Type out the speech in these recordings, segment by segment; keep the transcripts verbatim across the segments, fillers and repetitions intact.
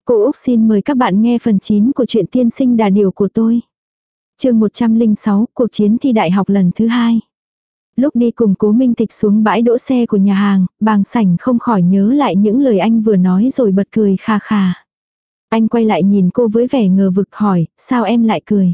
Cô Úc xin mời các bạn nghe phần chín của truyện Tiên sinh đà điểu của tôi. Chương một trăm lẻ sáu, cuộc chiến thi đại học lần thứ hai. Lúc đi cùng Cố Minh Tịch xuống bãi đỗ xe của nhà hàng, Bàng Sảnh không khỏi nhớ lại những lời anh vừa nói rồi bật cười kha kha. Anh quay lại nhìn cô với vẻ ngờ vực hỏi, sao em lại cười?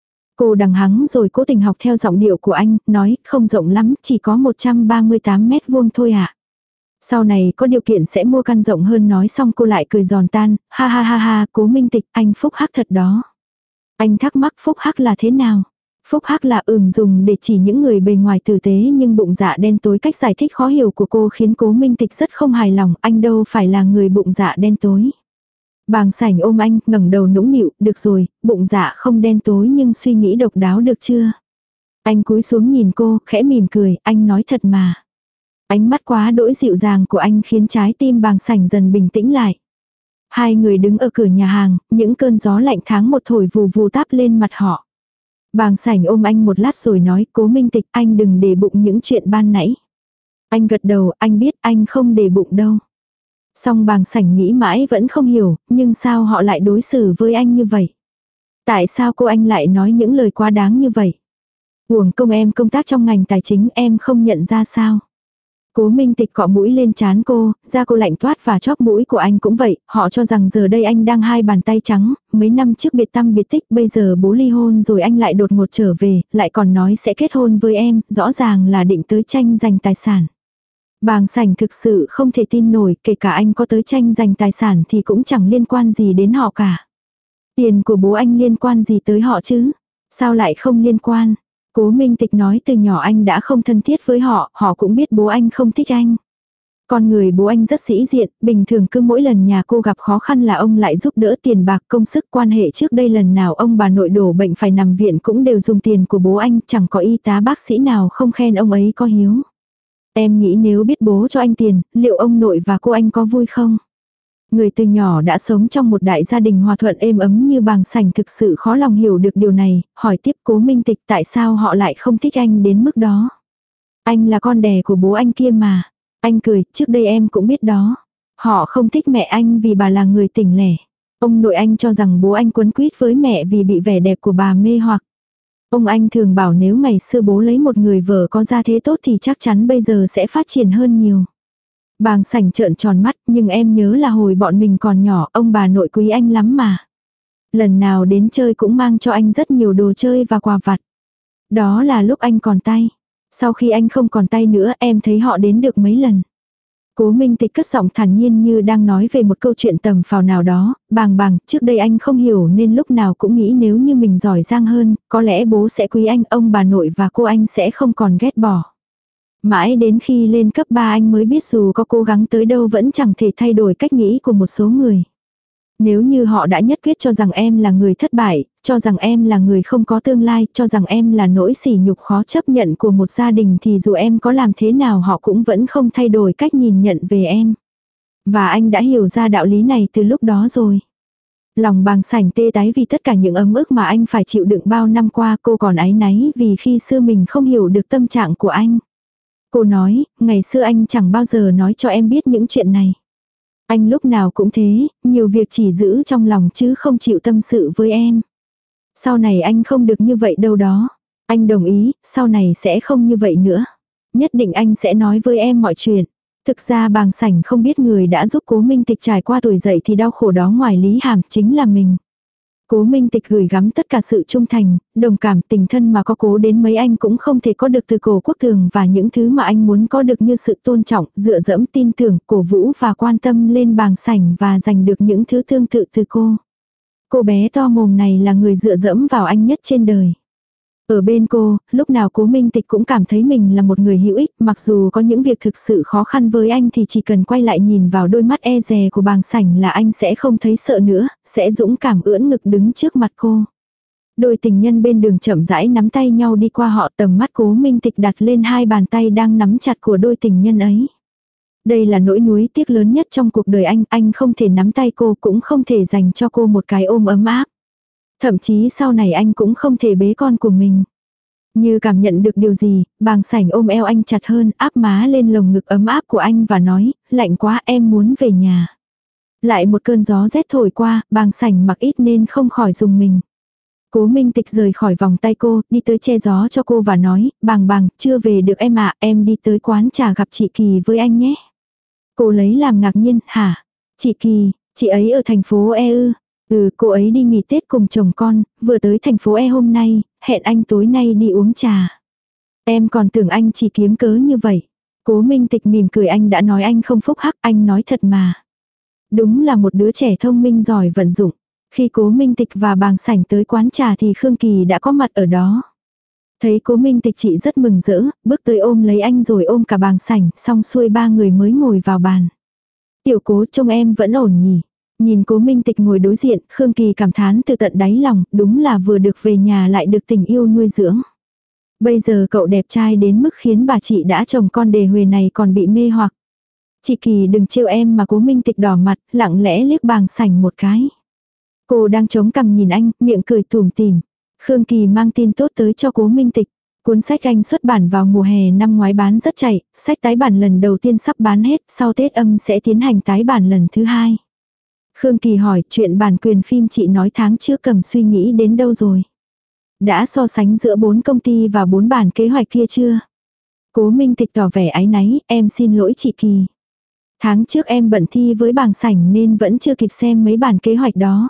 Cô đằng hắng rồi cố tình học theo giọng điệu của anh, nói, không rộng lắm, chỉ có một trăm ba mươi tám mét vuông thôi ạ. À. Sau này có điều kiện sẽ mua căn rộng hơn, nói xong cô lại cười giòn tan, ha ha ha ha, Cố Minh Tịch, anh phúc hắc thật đó. Anh thắc mắc phúc hắc là thế nào? Phúc hắc là ừm dùng để chỉ những người bề ngoài tử tế nhưng bụng dạ đen tối. Cách giải thích khó hiểu của cô khiến Cố Minh Tịch rất không hài lòng, anh đâu phải là người bụng dạ đen tối. Bàng Sảnh ôm anh, ngẩng đầu nũng nịu, được rồi, bụng dạ không đen tối nhưng suy nghĩ độc đáo được chưa? Anh cúi xuống nhìn cô, khẽ mỉm cười, anh nói thật mà. Ánh mắt quá đỗi dịu dàng của anh khiến trái tim Bàng Sảnh dần bình tĩnh lại. Hai người đứng ở cửa nhà hàng, những cơn gió lạnh tháng một thổi vù vù táp lên mặt họ. Bàng Sảnh ôm anh một lát rồi nói, Cố Minh Tịch, anh đừng để bụng những chuyện ban nãy. Anh gật đầu, anh biết anh không để bụng đâu. Song Bàng Sảnh nghĩ mãi vẫn không hiểu, nhưng sao họ lại đối xử với anh như vậy? Tại sao cô anh lại nói những lời quá đáng như vậy? Uổng công em công tác trong ngành tài chính, em không nhận ra sao? Cố Minh Tịch cọ mũi lên trán cô, da cô lạnh toát và chóp mũi của anh cũng vậy, họ cho rằng giờ đây anh đang hai bàn tay trắng, mấy năm trước biệt tăm biệt tích, bây giờ bố ly hôn rồi anh lại đột ngột trở về, lại còn nói sẽ kết hôn với em, rõ ràng là định tới tranh giành tài sản. Bàng Sảnh thực sự không thể tin nổi, kể cả anh có tới tranh giành tài sản thì cũng chẳng liên quan gì đến họ cả. Tiền của bố anh liên quan gì tới họ chứ? Sao lại không liên quan? Cố Minh Tịch nói từ nhỏ anh đã không thân thiết với họ, họ cũng biết bố anh không thích anh. Con người bố anh rất sĩ diện, bình thường cứ mỗi lần nhà cô gặp khó khăn là ông lại giúp đỡ tiền bạc công sức. Quan hệ trước đây lần nào ông bà nội đổ bệnh phải nằm viện cũng đều dùng tiền của bố anh, chẳng có y tá bác sĩ nào không khen ông ấy có hiếu. Em nghĩ nếu biết bố cho anh tiền, liệu ông nội và cô anh có vui không? Người từ nhỏ đã sống trong một đại gia đình hòa thuận êm ấm như Bàng Sảnh thực sự khó lòng hiểu được điều này, hỏi tiếp Cố Minh Tịch tại sao họ lại không thích anh đến mức đó. Anh là con đẻ của bố anh kia mà. Anh cười, trước đây em cũng biết đó. Họ không thích mẹ anh vì bà là người tỉnh lẻ. Ông nội anh cho rằng bố anh quấn quýt với mẹ vì bị vẻ đẹp của bà mê hoặc. Ông anh thường bảo nếu ngày xưa bố lấy một người vợ có gia thế tốt thì chắc chắn bây giờ sẽ phát triển hơn nhiều. Bàng Sảnh trợn tròn mắt, nhưng em nhớ là hồi bọn mình còn nhỏ, ông bà nội quý anh lắm mà. Lần nào đến chơi cũng mang cho anh rất nhiều đồ chơi và quà vặt. Đó là lúc anh còn tay. Sau khi anh không còn tay nữa, em thấy họ đến được mấy lần. Cố Minh Tịch cất giọng thản nhiên như đang nói về một câu chuyện tầm phào nào đó. Bàng bàng, trước đây anh không hiểu nên lúc nào cũng nghĩ nếu như mình giỏi giang hơn, có lẽ bố sẽ quý anh, ông bà nội và cô anh sẽ không còn ghét bỏ. Mãi đến khi lên cấp ba anh mới biết dù có cố gắng tới đâu vẫn chẳng thể thay đổi cách nghĩ của một số người. Nếu như họ đã nhất quyết cho rằng em là người thất bại, cho rằng em là người không có tương lai, cho rằng em là nỗi sỉ nhục khó chấp nhận của một gia đình thì dù em có làm thế nào họ cũng vẫn không thay đổi cách nhìn nhận về em. Và anh đã hiểu ra đạo lý này từ lúc đó rồi. Lòng Bàng Sảnh tê tái vì tất cả những ấm ức mà anh phải chịu đựng bao năm qua, cô còn áy náy vì khi xưa mình không hiểu được tâm trạng của anh. Cô nói, ngày xưa anh chẳng bao giờ nói cho em biết những chuyện này. Anh lúc nào cũng thế, nhiều việc chỉ giữ trong lòng chứ không chịu tâm sự với em. Sau này anh không được như vậy đâu đó. Anh đồng ý, sau này sẽ không như vậy nữa. Nhất định anh sẽ nói với em mọi chuyện. Thực ra Bàng Sảnh không biết người đã giúp Cố Minh Tịch trải qua tuổi dậy thì đau khổ đó ngoài Lý Hàm chính là mình. Cố Minh Tịch gửi gắm tất cả sự trung thành, đồng cảm, tình thân mà có cố đến mấy anh cũng không thể có được từ Cổ Quốc Thường, và những thứ mà anh muốn có được như sự tôn trọng, dựa dẫm, tin tưởng, cổ vũ và quan tâm lên Bàng Sảnh và giành được những thứ tương tự từ cô. Cô bé to mồm này là người dựa dẫm vào anh nhất trên đời. Ở bên cô, lúc nào Cố Minh Tịch cũng cảm thấy mình là một người hữu ích, mặc dù có những việc thực sự khó khăn với anh thì chỉ cần quay lại nhìn vào đôi mắt e dè của Bàng Sảnh là anh sẽ không thấy sợ nữa, sẽ dũng cảm ưỡn ngực đứng trước mặt cô. Đôi tình nhân bên đường chậm rãi nắm tay nhau đi qua họ, tầm mắt Cố Minh Tịch đặt lên hai bàn tay đang nắm chặt của đôi tình nhân ấy. Đây là nỗi nuối tiếc lớn nhất trong cuộc đời anh, anh không thể nắm tay cô, cũng không thể dành cho cô một cái ôm ấm áp. Thậm chí sau này anh cũng không thể bế con của mình. Như cảm nhận được điều gì, Bàng Sảnh ôm eo anh chặt hơn, áp má lên lồng ngực ấm áp của anh và nói, lạnh quá em muốn về nhà. Lại một cơn gió rét thổi qua, bàng sảnh mặc ít nên không khỏi dùng mình. Cố Minh Tịch rời khỏi vòng tay cô, đi tới che gió cho cô và nói, bàng bàng, chưa về được em ạ, em đi tới quán trà gặp chị Kỳ với anh nhé. Cô lấy làm ngạc nhiên, hả? Chị Kỳ, chị ấy ở thành phố E ư? Ừ, cô ấy đi nghỉ Tết cùng chồng con, vừa tới thành phố E hôm nay, hẹn anh tối nay đi uống trà. Em còn tưởng anh chỉ kiếm cớ như vậy. Cố Minh Tịch mỉm cười, anh đã nói anh không phúc hắc, anh nói thật mà. Đúng là một đứa trẻ thông minh giỏi vận dụng. Khi Cố Minh Tịch và bàng sảnh tới quán trà thì Khương Kỳ đã có mặt ở đó. Thấy Cố Minh Tịch chị rất mừng rỡ, bước tới ôm lấy anh rồi ôm cả bàng sảnh, xong xuôi ba người mới ngồi vào bàn. Tiểu Cố, trông em vẫn ổn nhỉ? Nhìn Cố Minh Tịch ngồi đối diện, Khương Kỳ cảm thán từ tận đáy lòng, đúng là vừa được về nhà lại được tình yêu nuôi dưỡng. Bây giờ cậu đẹp trai đến mức khiến bà chị đã chồng con đề huề này còn bị mê hoặc. Chị Kỳ đừng trêu em, mà Cố Minh Tịch đỏ mặt, lặng lẽ liếc bàng sảnh một cái. Cô đang chống cằm nhìn anh, miệng cười tủm tỉm. Khương Kỳ mang tin tốt tới cho Cố Minh Tịch. Cuốn sách anh xuất bản vào mùa hè năm ngoái bán rất chạy, sách tái bản lần đầu tiên sắp bán hết, sau Tết âm sẽ tiến hành tái bản lần thứ hai. Khương Kỳ hỏi, chuyện bản quyền phim chị nói tháng trước cầm suy nghĩ đến đâu rồi? Đã so sánh giữa bốn công ty và bốn bản kế hoạch kia chưa? Cố Minh Tịch tỏ vẻ áy náy, em xin lỗi chị Kỳ. Tháng trước em bận thi với bàng sảnh nên vẫn chưa kịp xem mấy bản kế hoạch đó.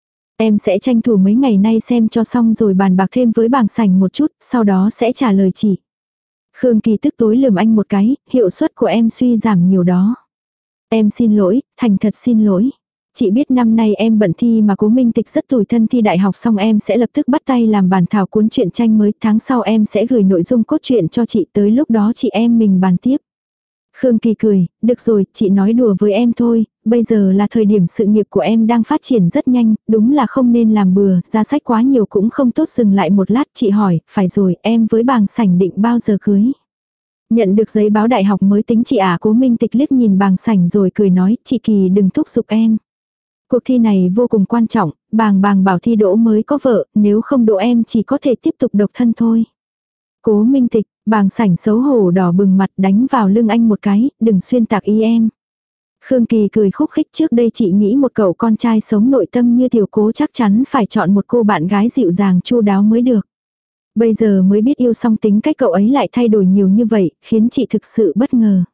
Em sẽ tranh thủ mấy ngày nay xem cho xong rồi bàn bạc thêm với bàng sảnh một chút, sau đó sẽ trả lời chị. Khương Kỳ tức tối lườm anh một cái, hiệu suất của em suy giảm nhiều đó. Em xin lỗi, thành thật xin lỗi. Chị biết năm nay em bận thi mà Cố Minh Tịch rất tủi thân, thi đại học xong em sẽ lập tức bắt tay làm bản thảo cuốn truyện tranh mới, tháng sau em sẽ gửi nội dung cốt truyện cho chị, tới lúc đó chị em mình bàn tiếp. Khương Kỳ cười, được rồi, chị nói đùa với em thôi, bây giờ là thời điểm sự nghiệp của em đang phát triển rất nhanh, đúng là không nên làm bừa, ra sách quá nhiều cũng không tốt. Dừng lại một lát, chị hỏi, phải rồi, em với bàng sảnh định bao giờ cưới? Nhận được giấy báo đại học mới tính chị à? Cố Minh Tịch liếc nhìn bàng sảnh rồi cười nói, chị Kỳ đừng thúc giục em. Cuộc thi này vô cùng quan trọng, bàng bàng bảo thi đỗ mới có vợ, nếu không đỗ em chỉ có thể tiếp tục độc thân thôi. Cố Minh Tịch, bàng sảnh xấu hổ đỏ bừng mặt, đánh vào lưng anh một cái, đừng xuyên tạc ý em. Khương Kỳ cười khúc khích, trước đây chị nghĩ một cậu con trai sống nội tâm như Tiểu Cố chắc chắn phải chọn một cô bạn gái dịu dàng chu đáo mới được. Bây giờ mới biết yêu xong tính cách cậu ấy lại thay đổi nhiều như vậy, khiến chị thực sự bất ngờ.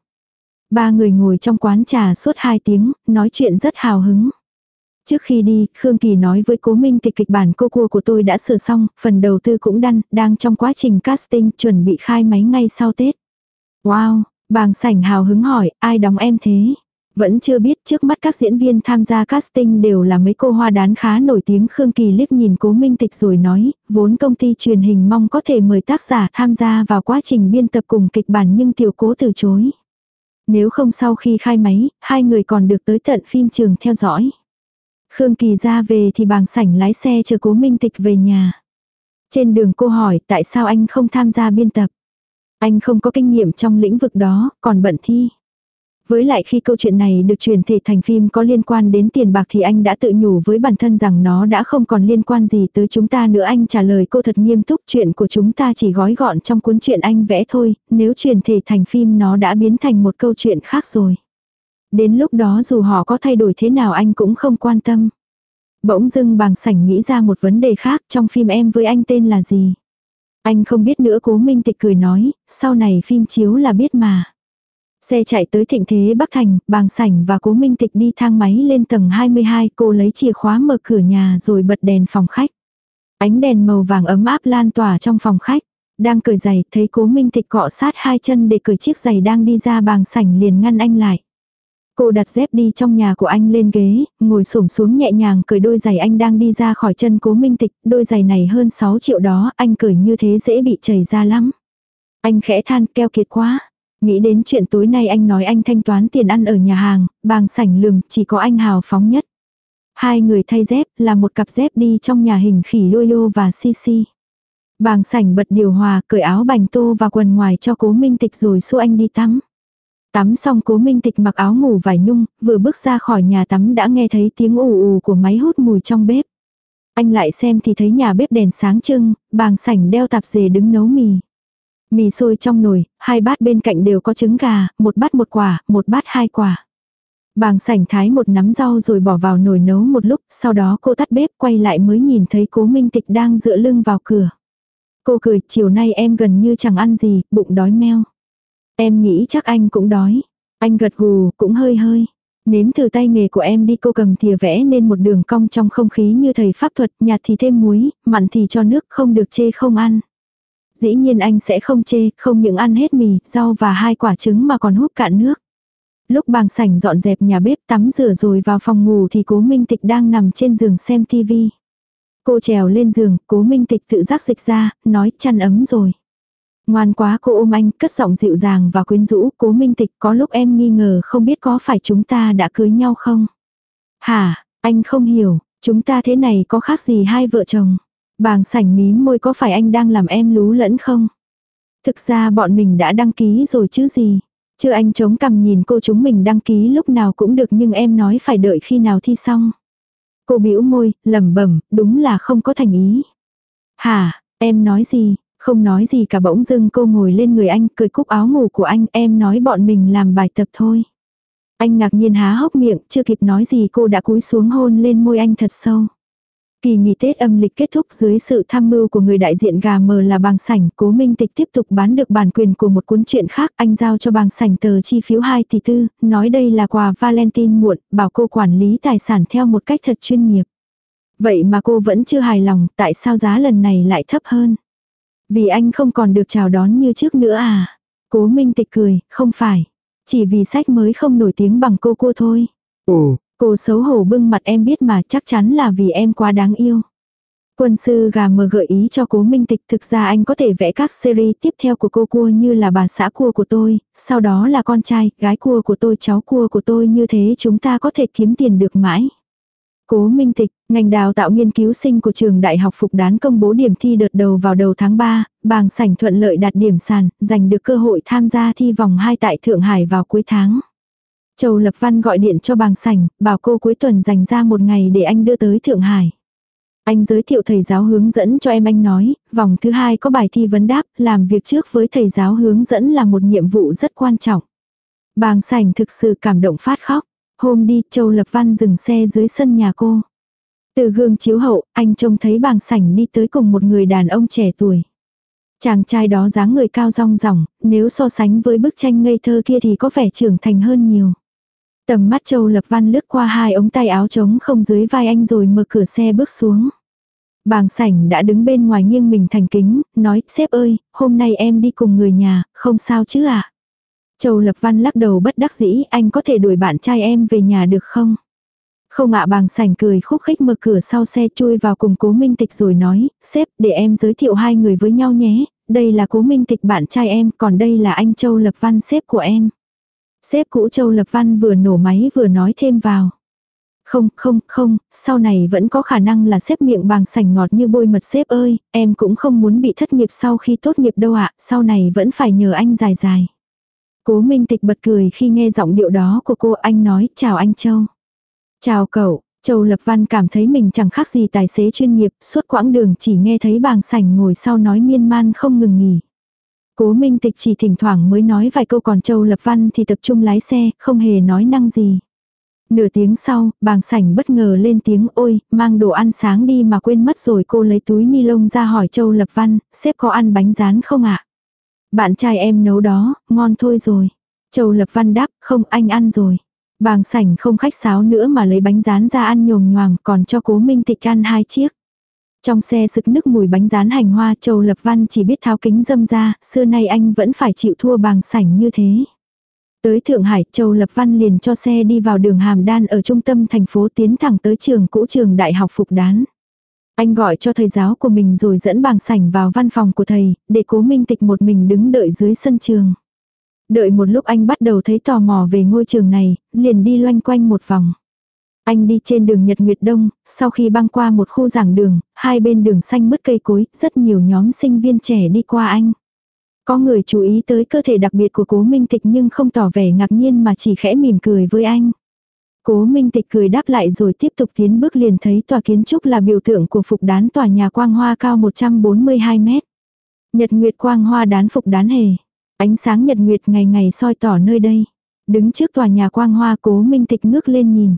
Ba người ngồi trong quán trà suốt hai tiếng, nói chuyện rất hào hứng. Trước khi đi, Khương Kỳ nói với Cố Minh Tịch, kịch bản cô cua của tôi đã sửa xong, phần đầu tư cũng đăng, đang trong quá trình casting, chuẩn bị khai máy ngay sau Tết. Wow, bàng sảnh hào hứng hỏi, ai đóng em thế? Vẫn chưa biết, trước mắt các diễn viên tham gia casting đều là mấy cô hoa đán khá nổi tiếng. Khương Kỳ liếc nhìn Cố Minh Tịch rồi nói, vốn công ty truyền hình mong có thể mời tác giả tham gia vào quá trình biên tập cùng kịch bản nhưng Tiểu Cố từ chối. Nếu không sau khi khai máy, hai người còn được tới tận phim trường theo dõi. Khương Kỳ ra về thì bàng sảnh lái xe chờ Cố Minh Tịch về nhà. Trên đường cô hỏi tại sao anh không tham gia biên tập. Anh không có kinh nghiệm trong lĩnh vực đó, còn bận thi. Với lại khi câu chuyện này được truyền thể thành phim có liên quan đến tiền bạc thì anh đã tự nhủ với bản thân rằng nó đã không còn liên quan gì tới chúng ta nữa. Anh trả lời cô thật nghiêm túc, chuyện của chúng ta chỉ gói gọn trong cuốn truyện anh vẽ thôi, nếu truyền thể thành phim nó đã biến thành một câu chuyện khác rồi. Đến lúc đó dù họ có thay đổi thế nào anh cũng không quan tâm. Bỗng dưng bàng sảnh nghĩ ra một vấn đề khác, trong phim em với anh tên là gì? Anh không biết nữa. Cố Minh Tịch cười nói, sau này phim chiếu là biết mà. Xe chạy tới Thịnh Thế Bắc Thành, bàng sảnh và Cố Minh Tịch đi thang máy lên tầng hai mươi hai, cô lấy chìa khóa mở cửa nhà rồi bật đèn phòng khách. Ánh đèn màu vàng ấm áp lan tỏa trong phòng khách. Đang cởi giày, thấy Cố Minh Tịch cọ sát hai chân để cởi chiếc giày đang đi ra, bàng sảnh liền ngăn anh lại. Cô đặt dép đi trong nhà của anh lên ghế, ngồi xổm xuống nhẹ nhàng cởi đôi giày anh đang đi ra khỏi chân Cố Minh Tịch. Đôi giày này hơn sáu triệu đó, anh cởi như thế dễ bị chảy ra lắm. Anh khẽ than, keo kiệt quá. Nghĩ đến chuyện tối nay anh nói anh thanh toán tiền ăn ở nhà hàng, bàng sảnh lườm, chỉ có anh hào phóng nhất. Hai người thay dép là một cặp dép đi trong nhà hình khỉ Yo-Yo và Sisi. Bàng sảnh bật điều hòa, cởi áo bành tô và quần ngoài cho Cố Minh Tịch rồi xua anh đi tắm. Tắm xong Cố Minh Tịch mặc áo ngủ vải nhung, vừa bước ra khỏi nhà tắm đã nghe thấy tiếng ù ù của máy hút mùi trong bếp. Anh lại xem thì thấy nhà bếp đèn sáng trưng, bàng sảnh đeo tạp dề đứng nấu mì. Mì sôi trong nồi, hai bát bên cạnh đều có trứng gà, một bát một quả, một bát hai quả. Bàng sảnh thái một nắm rau rồi bỏ vào nồi nấu một lúc, sau đó cô tắt bếp quay lại mới nhìn thấy Cố Minh Tịch đang dựa lưng vào cửa. Cô cười, chiều nay em gần như chẳng ăn gì, bụng đói meo. Em nghĩ chắc anh cũng đói. Anh gật gù, cũng hơi hơi. Nếm thử tay nghề của em đi, cô cầm thìa vẽ nên một đường cong trong không khí như thầy pháp thuật, nhạt thì thêm muối, mặn thì cho nước, không được chê không ăn. Dĩ nhiên anh sẽ không chê, không những ăn hết mì, rau và hai quả trứng mà còn húp cạn nước. Lúc Bàng sảnh dọn dẹp nhà bếp tắm rửa rồi vào phòng ngủ thì Cố Minh Tịch đang nằm trên giường xem tivi. Cô trèo lên giường, Cố Minh Tịch tự giác dịch ra, nói chăn ấm rồi. Ngoan quá, cô ôm anh, cất giọng dịu dàng và quyến rũ. Cố Minh Tịch, có lúc em nghi ngờ không biết có phải chúng ta đã cưới nhau không? Hả, anh không hiểu, chúng ta thế này có khác gì hai vợ chồng? Bàng sảnh mím môi, có phải anh đang làm em lú lẫn không? Thực ra bọn mình đã đăng ký rồi chứ gì. Chứ anh chống cằm nhìn cô, chúng mình đăng ký lúc nào cũng được nhưng em nói phải đợi khi nào thi xong. Cô bĩu môi, lẩm bẩm, đúng là không có thành ý. Hả, em nói gì? Không nói gì cả, bỗng dưng cô ngồi lên người anh, cười cúc áo ngủ của anh, em nói bọn mình làm bài tập thôi. Anh ngạc nhiên há hốc miệng, chưa kịp nói gì cô đã cúi xuống hôn lên môi anh thật sâu. Kỳ nghỉ Tết âm lịch kết thúc dưới sự tham mưu của người đại diện gà mờ là Bàng sảnh, Cố Minh Tịch tiếp tục bán được bản quyền của một cuốn truyện khác, anh giao cho Bàng sảnh tờ chi phiếu hai tỷ tư, nói đây là quà Valentine muộn, bảo cô quản lý tài sản theo một cách thật chuyên nghiệp. Vậy mà cô vẫn chưa hài lòng, tại sao giá lần này lại thấp hơn? Vì anh không còn được chào đón như trước nữa à? Cố Minh Tịch cười, không phải. Chỉ vì sách mới không nổi tiếng bằng cô cô thôi. Ồ, cô xấu hổ bưng mặt, em biết mà, chắc chắn là vì em quá đáng yêu. Quân sư gà mờ gợi ý cho Cố Minh Tịch, thực ra anh có thể vẽ các series tiếp theo của cô cua như là bà xã cua của tôi, sau đó là con trai, gái cua của tôi, cháu cua của tôi, như thế chúng ta có thể kiếm tiền được mãi. Cố Minh Tịch, ngành đào tạo nghiên cứu sinh của trường Đại học Phục Đán công bố điểm thi đợt đầu vào đầu tháng ba, Bàng sảnh thuận lợi đạt điểm sàn, giành được cơ hội tham gia thi vòng hai tại Thượng Hải vào cuối tháng. Châu Lập Văn gọi điện cho Bàng sảnh, bảo cô cuối tuần dành ra một ngày để anh đưa tới Thượng Hải. Anh giới thiệu thầy giáo hướng dẫn cho em, anh nói, vòng thứ hai có bài thi vấn đáp, làm việc trước với thầy giáo hướng dẫn là một nhiệm vụ rất quan trọng. Bàng sảnh thực sự cảm động phát khóc. Hôm đi, Châu Lập Văn dừng xe dưới sân nhà cô. Từ gương chiếu hậu, anh trông thấy Bàng sảnh đi tới cùng một người đàn ông trẻ tuổi. Chàng trai đó dáng người cao rong ròng, nếu so sánh với bức tranh ngây thơ kia thì có vẻ trưởng thành hơn nhiều. Tầm mắt Châu Lập Văn lướt qua hai ống tay áo trống không dưới vai anh rồi mở cửa xe bước xuống. Bàng sảnh đã đứng bên ngoài nghiêng mình thành kính, nói, sếp ơi, hôm nay em đi cùng người nhà, không sao chứ ạ? À? Châu Lập Văn lắc đầu bất đắc dĩ, anh có thể đuổi bạn trai em về nhà được không? Không ạ. Bàng sảnh cười khúc khích mở cửa sau xe chui vào cùng Cố Minh Tịch rồi nói, sếp, để em giới thiệu hai người với nhau nhé, đây là Cố Minh Tịch bạn trai em, còn đây là anh Châu Lập Văn sếp của em. Sếp cũ Châu Lập Văn vừa nổ máy vừa nói thêm vào. Không, không, không, sau này vẫn có khả năng là sếp. Miệng Bàng sảnh ngọt như bôi mật, sếp ơi, em cũng không muốn bị thất nghiệp sau khi tốt nghiệp đâu ạ, sau này vẫn phải nhờ anh dài dài. Cố Minh Tịch bật cười khi nghe giọng điệu đó của cô, anh nói, chào anh Châu. Chào cậu. Châu Lập Văn cảm thấy mình chẳng khác gì tài xế chuyên nghiệp, suốt quãng đường chỉ nghe thấy Bàng sảnh ngồi sau nói miên man không ngừng nghỉ. Cố Minh Tịch chỉ thỉnh thoảng mới nói vài câu, còn Châu Lập Văn thì tập trung lái xe, không hề nói năng gì. Nửa tiếng sau, Bàng sảnh bất ngờ lên tiếng, ôi, mang đồ ăn sáng đi mà quên mất rồi. Cô lấy túi ni lông ra hỏi Châu Lập Văn, sếp có ăn bánh rán không ạ? Bạn trai em nấu đó, ngon thôi rồi. Châu Lập Văn đáp, không, anh ăn rồi. Bàng sảnh không khách sáo nữa mà lấy bánh rán ra ăn nhồm nhoàm, còn cho Cố Minh Tịch ăn hai chiếc. Trong xe sực nức mùi bánh rán hành hoa, Châu Lập Văn chỉ biết tháo kính dâm ra, xưa nay anh vẫn phải chịu thua Bàng sảnh như thế. Tới Thượng Hải, Châu Lập Văn liền cho xe đi vào đường Hàm Đan ở trung tâm thành phố, tiến thẳng tới trường cũ trường Đại học Phục Đán. Anh gọi cho thầy giáo của mình rồi dẫn Bàng sảnh vào văn phòng của thầy, để Cố Minh Tịch một mình đứng đợi dưới sân trường. Đợi một lúc anh bắt đầu thấy tò mò về ngôi trường này, liền đi loanh quanh một vòng. Anh đi trên đường Nhật Nguyệt Đông, sau khi băng qua một khu giảng đường, hai bên đường xanh mướt cây cối, rất nhiều nhóm sinh viên trẻ đi qua anh. Có người chú ý tới cơ thể đặc biệt của Cố Minh Tịch nhưng không tỏ vẻ ngạc nhiên mà chỉ khẽ mỉm cười với anh. Cố Minh Tịch cười đáp lại rồi tiếp tục tiến bước, liền thấy tòa kiến trúc là biểu tượng của Phục Đán, tòa nhà quang hoa cao một trăm bốn mươi hai mét. Nhật Nguyệt quang hoa đán Phục Đán hề. Ánh sáng nhật nguyệt ngày ngày soi tỏ nơi đây. Đứng trước tòa nhà quang hoa, Cố Minh Tịch ngước lên nhìn.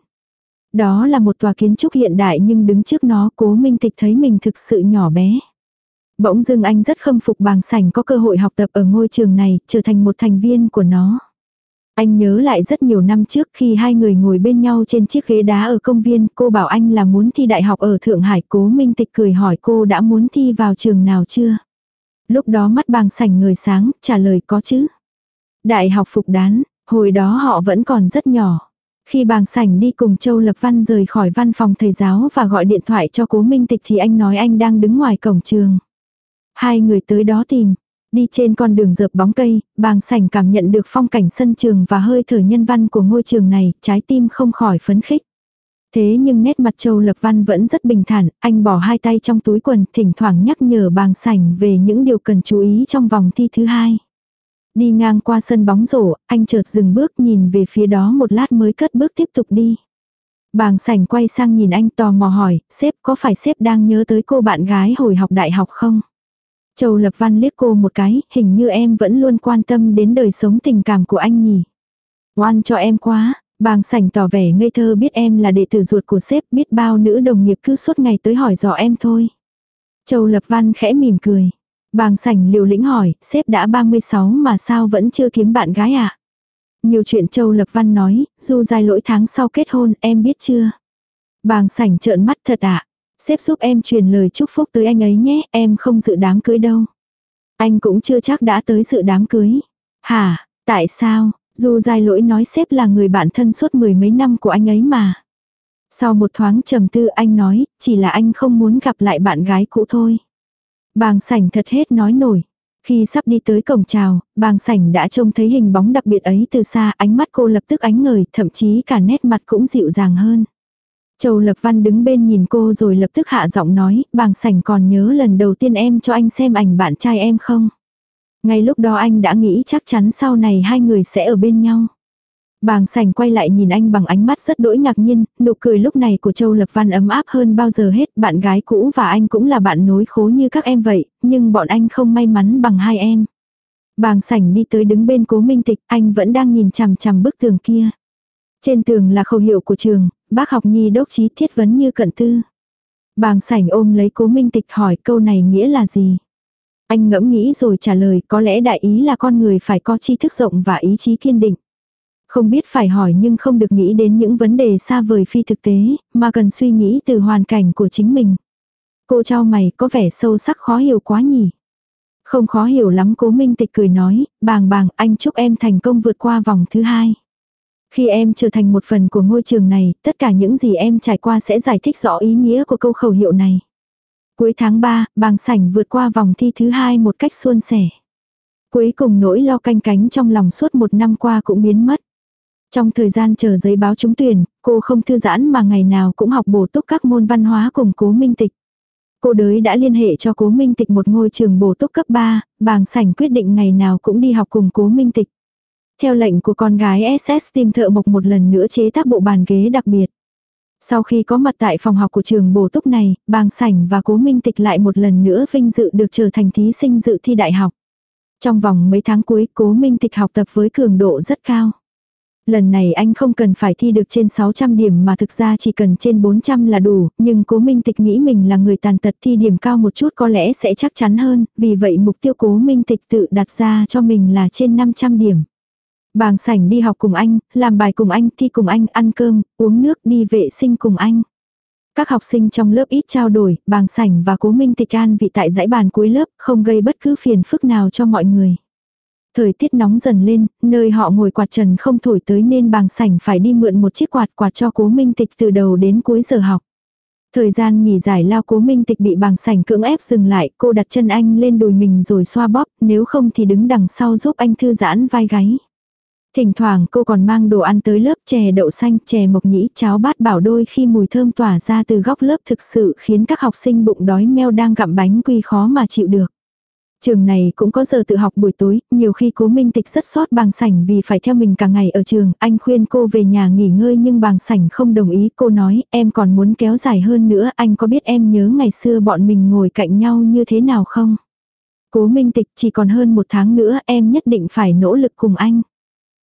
Đó là một tòa kiến trúc hiện đại nhưng đứng trước nó Cố Minh Tịch thấy mình thực sự nhỏ bé. Bỗng dưng anh rất khâm phục Bàng Sảnh có cơ hội học tập ở ngôi trường này, trở thành một thành viên của nó. Anh nhớ lại rất nhiều năm trước khi hai người ngồi bên nhau trên chiếc ghế đá ở công viên, cô bảo anh là muốn thi đại học ở Thượng Hải. Cố Minh Tịch cười hỏi cô đã muốn thi vào trường nào chưa. Lúc đó mắt Bàng Sảnh ngời sáng, trả lời có chứ. Đại học Phục Đán, hồi đó họ vẫn còn rất nhỏ. Khi Bàng Sảnh đi cùng Châu Lập Văn rời khỏi văn phòng thầy giáo và gọi điện thoại cho Cố Minh Tịch thì anh nói anh đang đứng ngoài cổng trường. Hai người tới đó tìm. Đi trên con đường dợp bóng cây, Bàng Sảnh cảm nhận được phong cảnh sân trường và hơi thở nhân văn của ngôi trường này, trái tim không khỏi phấn khích. Thế nhưng nét mặt Châu Lập Văn vẫn rất bình thản, anh bỏ hai tay trong túi quần, thỉnh thoảng nhắc nhở Bàng Sảnh về những điều cần chú ý trong vòng thi thứ hai. Đi ngang qua sân bóng rổ, anh chợt dừng bước nhìn về phía đó một lát mới cất bước tiếp tục đi. Bàng Sảnh quay sang nhìn anh tò mò hỏi, sếp có phải sếp đang nhớ tới cô bạn gái hồi học đại học không? Châu Lập Văn liếc cô một cái, hình như em vẫn luôn quan tâm đến đời sống tình cảm của anh nhỉ. Oan cho em quá, Bàng Sảnh tỏ vẻ ngây thơ biết em là đệ tử ruột của sếp, biết bao nữ đồng nghiệp cứ suốt ngày tới hỏi dò em thôi. Châu Lập Văn khẽ mỉm cười. Bàng Sảnh liều lĩnh hỏi, sếp đã ba mươi sáu mà sao vẫn chưa kiếm bạn gái à? Nhiều chuyện Châu Lập Văn nói, dù dài lỗi tháng sau kết hôn, em biết chưa? Bàng Sảnh trợn mắt thật ạ. À? Sếp giúp em truyền lời chúc phúc tới anh ấy nhé, em không dự đám cưới đâu. Anh cũng chưa chắc đã tới dự đám cưới. Hả, tại sao? Dù dài lỗi nói sếp là người bạn thân suốt mười mấy năm của anh ấy mà. Sau một thoáng trầm tư anh nói, chỉ là anh không muốn gặp lại bạn gái cũ thôi. Bàng Sảnh thật hết nói nổi. Khi sắp đi tới cổng chào, Bàng Sảnh đã trông thấy hình bóng đặc biệt ấy từ xa, ánh mắt cô lập tức ánh ngời, thậm chí cả nét mặt cũng dịu dàng hơn. Châu Lập Văn đứng bên nhìn cô rồi lập tức hạ giọng nói, Bàng Sảnh còn nhớ lần đầu tiên em cho anh xem ảnh bạn trai em không? Ngay lúc đó anh đã nghĩ chắc chắn sau này hai người sẽ ở bên nhau. Bàng Sảnh quay lại nhìn anh bằng ánh mắt rất đỗi ngạc nhiên, nụ cười lúc này của Châu Lập Văn ấm áp hơn bao giờ hết, bạn gái cũ và anh cũng là bạn nối khố như các em vậy, nhưng bọn anh không may mắn bằng hai em. Bàng Sảnh đi tới đứng bên Cố Minh Tịch, anh vẫn đang nhìn chằm chằm bức tường kia. Trên tường là khẩu hiệu của trường, bác học nhi đốc chí thiết vấn như cận tư. Bàng Sảnh ôm lấy Cố Minh Tịch hỏi câu này nghĩa là gì? Anh ngẫm nghĩ rồi trả lời, có lẽ đại ý là con người phải có tri thức rộng và ý chí kiên định. Không biết phải hỏi nhưng không được nghĩ đến những vấn đề xa vời phi thực tế, mà cần suy nghĩ từ hoàn cảnh của chính mình. Cô chau mày có vẻ sâu sắc khó hiểu quá nhỉ. Không khó hiểu lắm, Cố Minh Tịch cười nói, Bàng Bàng anh chúc em thành công vượt qua vòng thứ hai. Khi em trở thành một phần của ngôi trường này, tất cả những gì em trải qua sẽ giải thích rõ ý nghĩa của câu khẩu hiệu này. Cuối tháng ba, Bàng Sảnh vượt qua vòng thi thứ hai một cách suôn sẻ. Cuối cùng nỗi lo canh cánh trong lòng suốt một năm qua cũng biến mất. Trong thời gian chờ giấy báo trúng tuyển, cô không thư giãn mà ngày nào cũng học bổ túc các môn văn hóa cùng Cố Minh Tịch. Cô đới đã liên hệ cho Cố Minh Tịch một ngôi trường bổ túc cấp ba, Bàng Sảnh quyết định ngày nào cũng đi học cùng Cố Minh Tịch. Theo lệnh của con gái ét ét team thợ mộc một lần nữa chế tác bộ bàn ghế đặc biệt. Sau khi có mặt tại phòng học của trường bổ túc này, Bàng Sảnh và Cố Minh Tịch lại một lần nữa vinh dự được trở thành thí sinh dự thi đại học. Trong vòng mấy tháng cuối, Cố Minh Tịch học tập với cường độ rất cao. Lần này anh không cần phải thi được trên sáu trăm điểm mà thực ra chỉ cần trên bốn trăm là đủ, nhưng Cố Minh Tịch nghĩ mình là người tàn tật, thi điểm cao một chút có lẽ sẽ chắc chắn hơn, vì vậy mục tiêu Cố Minh Tịch tự đặt ra cho mình là trên năm trăm điểm. Bàng Sảnh đi học cùng anh, làm bài cùng anh, thi cùng anh, ăn cơm, uống nước, đi vệ sinh cùng anh. Các học sinh trong lớp ít trao đổi, Bàng Sảnh và Cố Minh Tịch an vị tại dãy bàn cuối lớp, không gây bất cứ phiền phức nào cho mọi người. Thời tiết nóng dần lên, nơi họ ngồi quạt trần không thổi tới nên Bàng Sảnh phải đi mượn một chiếc quạt quạt cho Cố Minh Tịch từ đầu đến cuối giờ học. Thời gian nghỉ giải lao Cố Minh Tịch bị Bàng Sảnh cưỡng ép dừng lại, cô đặt chân anh lên đùi mình rồi xoa bóp, nếu không thì đứng đằng sau giúp anh thư giãn vai gáy. Thỉnh thoảng cô còn mang đồ ăn tới lớp, chè đậu xanh, chè mộc nhĩ, cháo bát bảo, đôi khi mùi thơm tỏa ra từ góc lớp thực sự khiến các học sinh bụng đói meo đang gặm bánh quy khó mà chịu được. Trường này cũng có giờ tự học buổi tối, nhiều khi Cố Minh Tịch rất sót Bàng Sảnh vì phải theo mình cả ngày ở trường, anh khuyên cô về nhà nghỉ ngơi nhưng Bàng Sảnh không đồng ý, cô nói, em còn muốn kéo dài hơn nữa, anh có biết em nhớ ngày xưa bọn mình ngồi cạnh nhau như thế nào không? Cố Minh Tịch, chỉ còn hơn một tháng nữa, em nhất định phải nỗ lực cùng anh.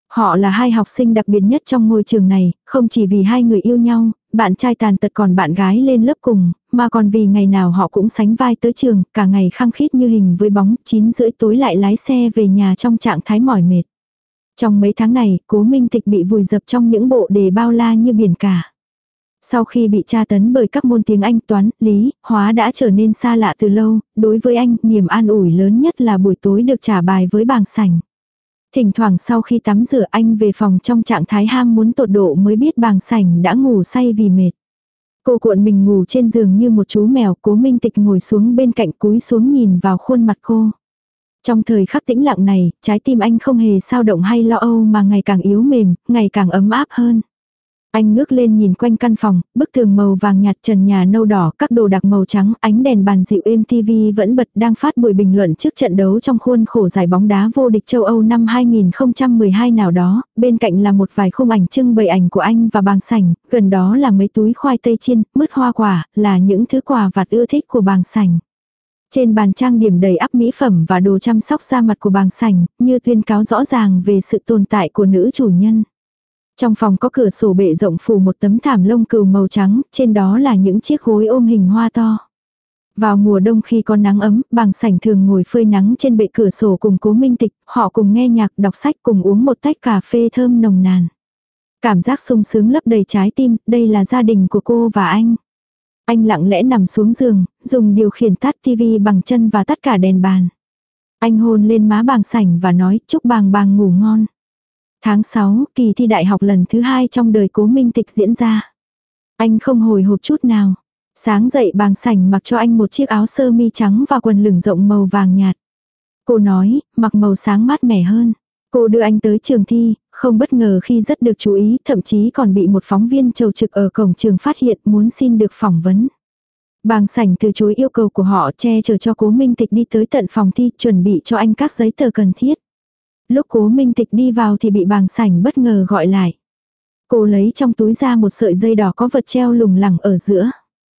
Họ là hai học sinh đặc biệt nhất trong ngôi trường này, không chỉ vì hai người yêu nhau, bạn trai tàn tật còn bạn gái lên lớp cùng, mà còn vì ngày nào họ cũng sánh vai tới trường, cả ngày khăng khít như hình với bóng, chín rưỡi tối lại lái xe về nhà trong trạng thái mỏi mệt. Trong mấy tháng này, Cố Minh Tịch bị vùi dập trong những bộ đề bao la như biển cả. Sau khi bị tra tấn bởi các môn tiếng Anh, toán, lý, hóa đã trở nên xa lạ từ lâu, đối với anh, niềm an ủi lớn nhất là buổi tối được trả bài với bảng sảnh. Thỉnh thoảng sau khi tắm rửa anh về phòng trong trạng thái ham muốn tột độ mới biết bàng sảnh đã ngủ say vì mệt. Cô cuộn mình ngủ trên giường như một chú mèo, Cố Minh Tịch ngồi xuống bên cạnh cúi xuống nhìn vào khuôn mặt cô. Trong thời khắc tĩnh lặng này, trái tim anh không hề sao động hay lo âu mà ngày càng yếu mềm, ngày càng ấm áp hơn. Anh ngước lên nhìn quanh căn phòng, bức tường màu vàng nhạt, trần nhà nâu đỏ, các đồ đạc màu trắng, ánh đèn bàn dịu êm ti vi vẫn bật đang phát buổi bình luận trước trận đấu trong khuôn khổ giải bóng đá vô địch châu Âu năm hai không một hai nào đó, bên cạnh là một vài khung ảnh trưng bày ảnh của anh và bàng sảnh, gần đó là mấy túi khoai tây chiên, mứt hoa quả, là những thứ quà vặt ưa thích của bàng sảnh. Trên bàn trang điểm đầy ắp mỹ phẩm và đồ chăm sóc da mặt của bàng sảnh, như tuyên cáo rõ ràng về sự tồn tại của nữ chủ nhân. Trong phòng có cửa sổ bệ rộng phủ một tấm thảm lông cừu màu trắng, trên đó là những chiếc gối ôm hình hoa to. Vào mùa đông khi có nắng ấm, bàng sảnh thường ngồi phơi nắng trên bệ cửa sổ cùng Cố Minh Tịch, họ cùng nghe nhạc, đọc sách, cùng uống một tách cà phê thơm nồng nàn. Cảm giác sung sướng lấp đầy trái tim, đây là gia đình của cô và anh. Anh lặng lẽ nằm xuống giường, dùng điều khiển tắt tivi bằng chân và tắt cả đèn bàn. Anh hôn lên má bàng sảnh và nói chúc bàng bàng ngủ ngon. Tháng sáu, kỳ thi đại học lần thứ hai trong đời Cố Minh Tịch diễn ra. Anh không hồi hộp chút nào. Sáng dậy bàng sảnh mặc cho anh một chiếc áo sơ mi trắng và quần lửng rộng màu vàng nhạt. Cô nói, mặc màu sáng mát mẻ hơn. Cô đưa anh tới trường thi, không bất ngờ khi rất được chú ý, thậm chí còn bị một phóng viên chầu trực ở cổng trường phát hiện muốn xin được phỏng vấn. Bàng sảnh từ chối yêu cầu của họ, che chở cho Cố Minh Tịch đi tới tận phòng thi, chuẩn bị cho anh các giấy tờ cần thiết. Lúc Cố Minh Tịch đi vào thì bị bàng sảnh bất ngờ gọi lại. Cô lấy trong túi ra một sợi dây đỏ có vật treo lủng lẳng ở giữa.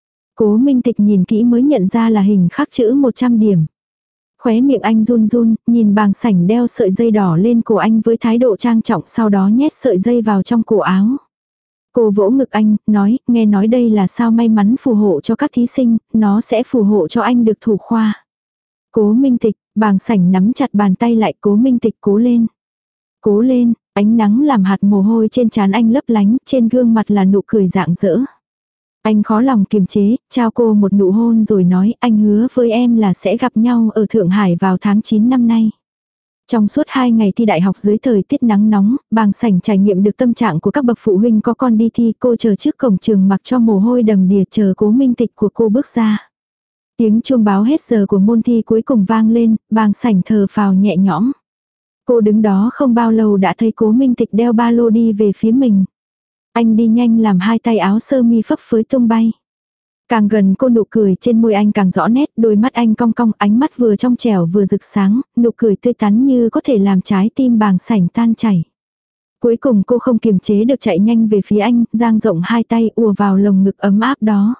Cố Minh Tịch nhìn kỹ mới nhận ra là hình khắc chữ một trăm điểm. Khóe miệng anh run run, nhìn bàng sảnh đeo sợi dây đỏ lên cổ anh với thái độ trang trọng, sau đó nhét sợi dây vào trong cổ áo. Cô vỗ ngực anh, nói, nghe nói đây là sao may mắn phù hộ cho các thí sinh, nó sẽ phù hộ cho anh được thủ khoa. Cố Minh Tịch, bàng sảnh nắm chặt bàn tay lại. Cố Minh Tịch cố lên. Cố lên, ánh nắng làm hạt mồ hôi trên trán anh lấp lánh, trên gương mặt là nụ cười rạng rỡ. Anh khó lòng kiềm chế, trao cô một nụ hôn rồi nói anh hứa với em là sẽ gặp nhau ở Thượng Hải vào tháng chín năm nay. Trong suốt hai ngày thi đại học dưới thời tiết nắng nóng, bàng sảnh trải nghiệm được tâm trạng của các bậc phụ huynh có con đi thi. Cô chờ trước cổng trường mặc cho mồ hôi đầm đìa chờ Cố Minh Tịch của cô bước ra. Tiếng chuông báo hết giờ của môn thi cuối cùng vang lên, bàng sảnh thở phào nhẹ nhõm. Cô đứng đó không bao lâu đã thấy Cố Minh Tịch đeo ba lô đi về phía mình. Anh đi nhanh làm hai tay áo sơ mi phấp phới tung bay. Càng gần cô, nụ cười trên môi anh càng rõ nét, đôi mắt anh cong cong, ánh mắt vừa trong trẻo vừa rực sáng, nụ cười tươi tắn như có thể làm trái tim bàng sảnh tan chảy. Cuối cùng cô không kiềm chế được chạy nhanh về phía anh, dang rộng hai tay ùa vào lồng ngực ấm áp đó.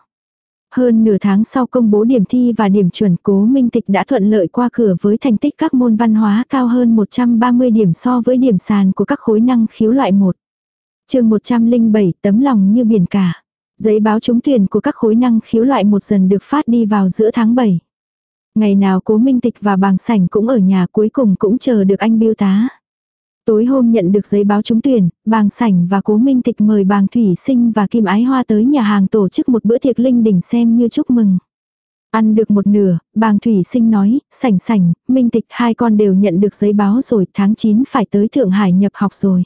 Hơn nửa tháng sau công bố điểm thi và điểm chuẩn, Cố Minh Tịch đã thuận lợi qua cửa với thành tích các môn văn hóa cao hơn một trăm ba mươi điểm so với điểm sàn của các khối năng khiếu loại một. Chương một trăm lẻ bảy, tấm lòng như biển cả. Giấy báo trúng tuyển của các khối năng khiếu loại một dần được phát đi vào giữa tháng bảy. Ngày nào Cố Minh Tịch và bàng sảnh cũng ở nhà, cuối cùng cũng chờ được anh bưu tá. Tối hôm nhận được giấy báo trúng tuyển, bàng sảnh và Cố Minh Tịch mời bàng Thủy Sinh và Kim Ái Hoa tới nhà hàng tổ chức một bữa tiệc linh đình xem như chúc mừng. Ăn được một nửa, bàng Thủy Sinh nói, sảnh sảnh, Minh Tịch hai con đều nhận được giấy báo rồi, tháng chín phải tới Thượng Hải nhập học rồi.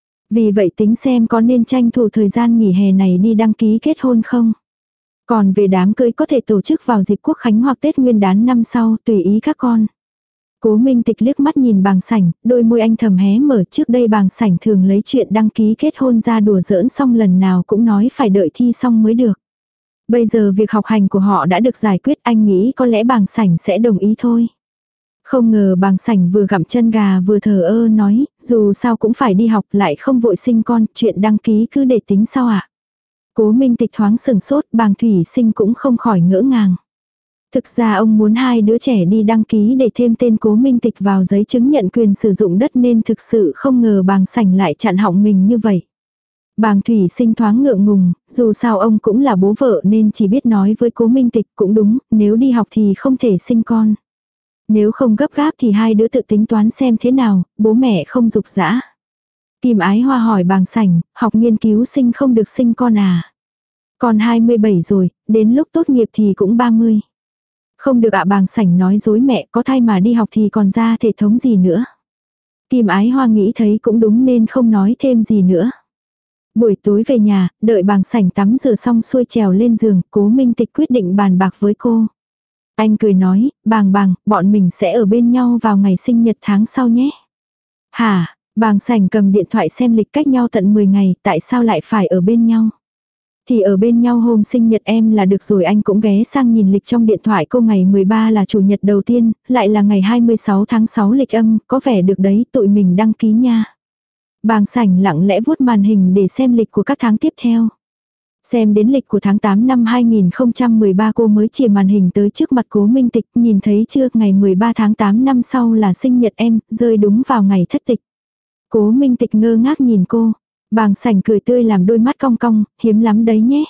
Vì vậy tính xem có nên tranh thủ thời gian nghỉ hè này đi đăng ký kết hôn không? Còn về đám cưới có thể tổ chức vào dịp Quốc Khánh hoặc Tết Nguyên đán năm sau, tùy ý các con. Cố Minh Tịch liếc mắt nhìn bàng sảnh, đôi môi anh thầm hé mở. Trước đây bàng sảnh thường lấy chuyện đăng ký kết hôn ra đùa giỡn, xong lần nào cũng nói phải đợi thi xong mới được. Bây giờ việc học hành của họ đã được giải quyết, anh nghĩ có lẽ bàng sảnh sẽ đồng ý thôi. Không ngờ bàng sảnh vừa gặm chân gà vừa thờ ơ nói, dù sao cũng phải đi học, lại không vội sinh con, chuyện đăng ký cứ để tính sau ạ. À? Cố Minh Tịch thoáng sừng sốt, bàng Thủy Sinh cũng không khỏi ngỡ ngàng. Thực ra ông muốn hai đứa trẻ đi đăng ký để thêm tên Cố Minh Tịch vào giấy chứng nhận quyền sử dụng đất nên thực sự không ngờ Bàng Sảnh lại chặn họng mình như vậy. Bàng Thủy Sinh thoáng ngượng ngùng, dù sao ông cũng là bố vợ nên chỉ biết nói với Cố Minh Tịch cũng đúng, nếu đi học thì không thể sinh con. Nếu không gấp gáp thì hai đứa tự tính toán xem thế nào, bố mẹ không giục giã. Kim Ái Hoa hỏi Bàng Sảnh, học nghiên cứu sinh không được sinh con à? Con hai mươi bảy rồi, đến lúc tốt nghiệp thì cũng ba mươi. Không được ạ. Bàng Sảnh nói dối mẹ, có thai mà đi học thì còn ra thể thống gì nữa. Kim Ái Hoa nghĩ thấy cũng đúng nên không nói thêm gì nữa. Buổi tối về nhà, đợi Bàng Sảnh tắm rửa xong xuôi trèo lên giường, Cố Minh Tịch quyết định bàn bạc với cô. Anh cười nói, Bàng Bàng, bọn mình sẽ ở bên nhau vào ngày sinh nhật tháng sau nhé. Hả? Bàng Sảnh cầm điện thoại xem lịch cách nhau tận mười ngày, tại sao lại phải ở bên nhau? Thì ở bên nhau hôm sinh nhật em là được rồi. Anh cũng ghé sang nhìn lịch trong điện thoại cô, ngày mười ba là chủ nhật đầu tiên, lại là ngày hai mươi sáu tháng sáu lịch âm, có vẻ được đấy, tụi mình đăng ký nha. Bàng Sảnh lặng lẽ vuốt màn hình để xem lịch của các tháng tiếp theo. Xem đến lịch của tháng tám năm hai nghìn không trăm mười ba cô mới chìa màn hình tới trước mặt Cố Minh Tịch, nhìn thấy chưa, ngày mười ba tháng tám năm sau là sinh nhật em, rơi đúng vào ngày thất tịch. Cố Minh Tịch ngơ ngác nhìn cô. Bàng Sảnh cười tươi làm đôi mắt cong cong, hiếm lắm đấy nhé.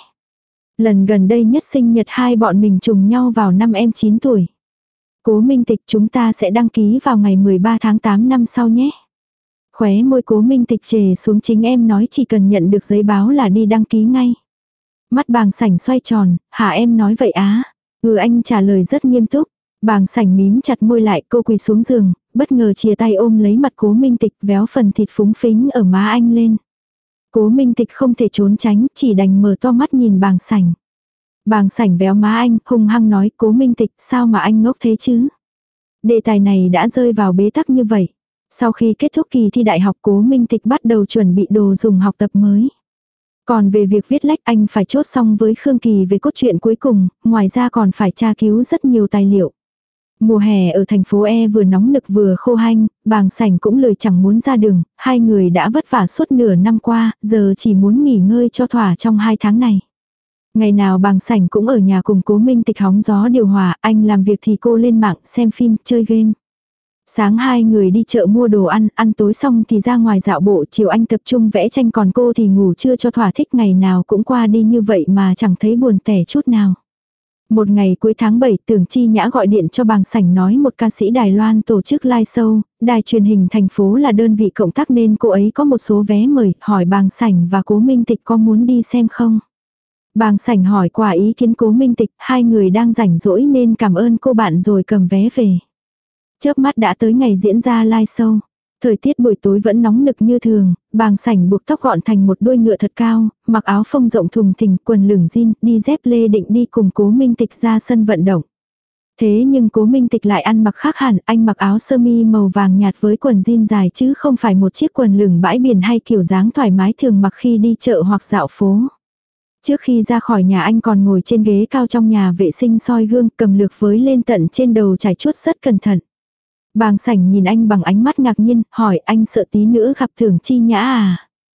Lần gần đây nhất sinh nhật hai bọn mình trùng nhau vào năm em chín tuổi. Cố Minh Tịch, chúng ta sẽ đăng ký vào ngày mười ba tháng tám năm sau nhé. Khóe môi Cố Minh Tịch trề xuống, chính em nói chỉ cần nhận được giấy báo là đi đăng ký ngay. Mắt Bàng Sảnh xoay tròn, hả em nói vậy á? Ừ, anh trả lời rất nghiêm túc. Bàng Sảnh mím chặt môi lại, cô quỳ xuống giường, bất ngờ chìa tay ôm lấy mặt Cố Minh Tịch, véo phần thịt phúng phính ở má anh lên. Cố Minh Tịch không thể trốn tránh, chỉ đành mở to mắt nhìn Bàng Sảnh. Bàng Sảnh véo má anh, hung hăng nói, Cố Minh Tịch, sao mà anh ngốc thế chứ? Đề tài này đã rơi vào bế tắc như vậy. Sau khi kết thúc kỳ thi đại học, Cố Minh Tịch bắt đầu chuẩn bị đồ dùng học tập mới. Còn về việc viết lách, anh phải chốt xong với Khương Kỳ về cốt truyện cuối cùng, ngoài ra còn phải tra cứu rất nhiều tài liệu. Mùa hè ở thành phố E vừa nóng nực vừa khô hanh, Bàng Sảnh cũng lười chẳng muốn ra đường, hai người đã vất vả suốt nửa năm qua, giờ chỉ muốn nghỉ ngơi cho thỏa trong hai tháng này. Ngày nào Bàng Sảnh cũng ở nhà cùng Cố Minh Tịch hóng gió điều hòa, anh làm việc thì cô lên mạng xem phim, chơi game. Sáng hai người đi chợ mua đồ ăn, ăn tối xong thì ra ngoài dạo bộ, chiều anh tập trung vẽ tranh còn cô thì ngủ trưa cho thỏa thích, ngày nào cũng qua đi như vậy mà chẳng thấy buồn tẻ chút nào. Một ngày cuối tháng bảy, Tưởng Chi Nhã gọi điện cho Bàng Sảnh nói một ca sĩ Đài Loan tổ chức live show, đài truyền hình thành phố là đơn vị cộng tác nên cô ấy có một số vé mời, hỏi Bàng Sảnh và Cố Minh Tịch có muốn đi xem không. Bàng Sảnh hỏi qua ý kiến Cố Minh Tịch, hai người đang rảnh rỗi nên cảm ơn cô bạn rồi cầm vé về. Chớp mắt đã tới ngày diễn ra live show. Thời tiết buổi tối vẫn nóng nực như thường, Bàng Sảnh buộc tóc gọn thành một đuôi ngựa thật cao, mặc áo phông rộng thùng thình, quần lửng jean, đi dép lê định đi cùng Cố Minh Tịch ra sân vận động. Thế nhưng Cố Minh Tịch lại ăn mặc khác hẳn, anh mặc áo sơ mi màu vàng nhạt với quần jean dài chứ không phải một chiếc quần lửng bãi biển hay kiểu dáng thoải mái thường mặc khi đi chợ hoặc dạo phố. Trước khi ra khỏi nhà anh còn ngồi trên ghế cao trong nhà vệ sinh soi gương, cầm lược với lên tận trên đầu chải chuốt rất cẩn thận. Bàng Sảnh nhìn anh bằng ánh mắt ngạc nhiên, hỏi anh sợ tí nữa gặp Tưởng Chi Nhã à?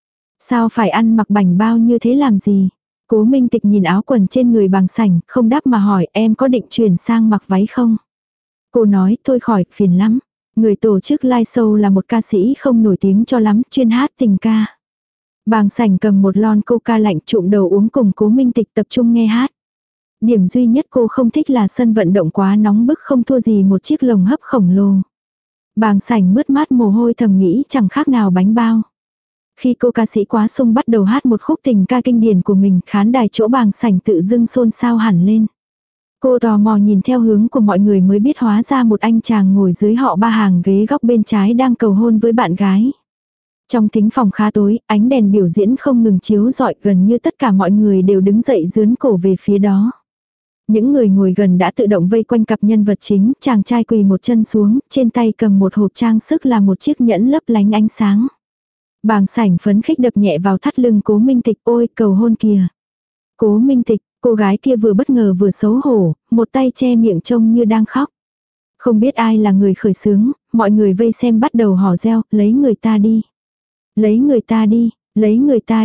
Sao phải ăn mặc bảnh bao như thế làm gì? Cố Minh Tịch nhìn áo quần trên người Bàng Sảnh, không đáp mà hỏi em có định chuyển sang mặc váy không? Cô nói thôi khỏi, phiền lắm. Người tổ chức live show là một ca sĩ không nổi tiếng cho lắm, chuyên hát tình ca. Bàng Sảnh cầm một lon coca lạnh trụm đầu uống cùng Cố Minh Tịch tập trung nghe hát. Điểm duy nhất cô không thích là sân vận động quá nóng bức, không thua gì một chiếc lồng hấp khổng lồ. Bàng Sảnh mướt mát mồ hôi thầm nghĩ chẳng khác nào bánh bao. Khi cô ca sĩ quá sung bắt đầu hát một khúc tình ca kinh điển của mình, khán đài chỗ Bàng Sảnh tự dưng xôn xao hẳn lên. Cô tò mò nhìn theo hướng của mọi người mới biết hóa ra một anh chàng ngồi dưới họ ba hàng ghế góc bên trái đang cầu hôn với bạn gái. Trong thính phòng khá tối, ánh đèn biểu diễn không ngừng chiếu rọi, gần như tất cả mọi người đều đứng dậy dướn cổ về phía đó. Những người ngồi gần đã tự động vây quanh cặp nhân vật chính, chàng trai quỳ một chân xuống, trên tay cầm một hộp trang sức là một chiếc nhẫn lấp lánh ánh sáng. Bàng Sảnh phấn khích đập nhẹ vào thắt lưng Cố Minh Tịch, ôi cầu hôn kìa. Cố Minh Tịch, cô gái kia vừa bất ngờ vừa xấu hổ, một tay che miệng trông như đang khóc. Không biết ai là người khởi xướng, mọi người vây xem bắt đầu hò reo, lấy người ta đi. Lấy người ta đi, lấy người ta đi.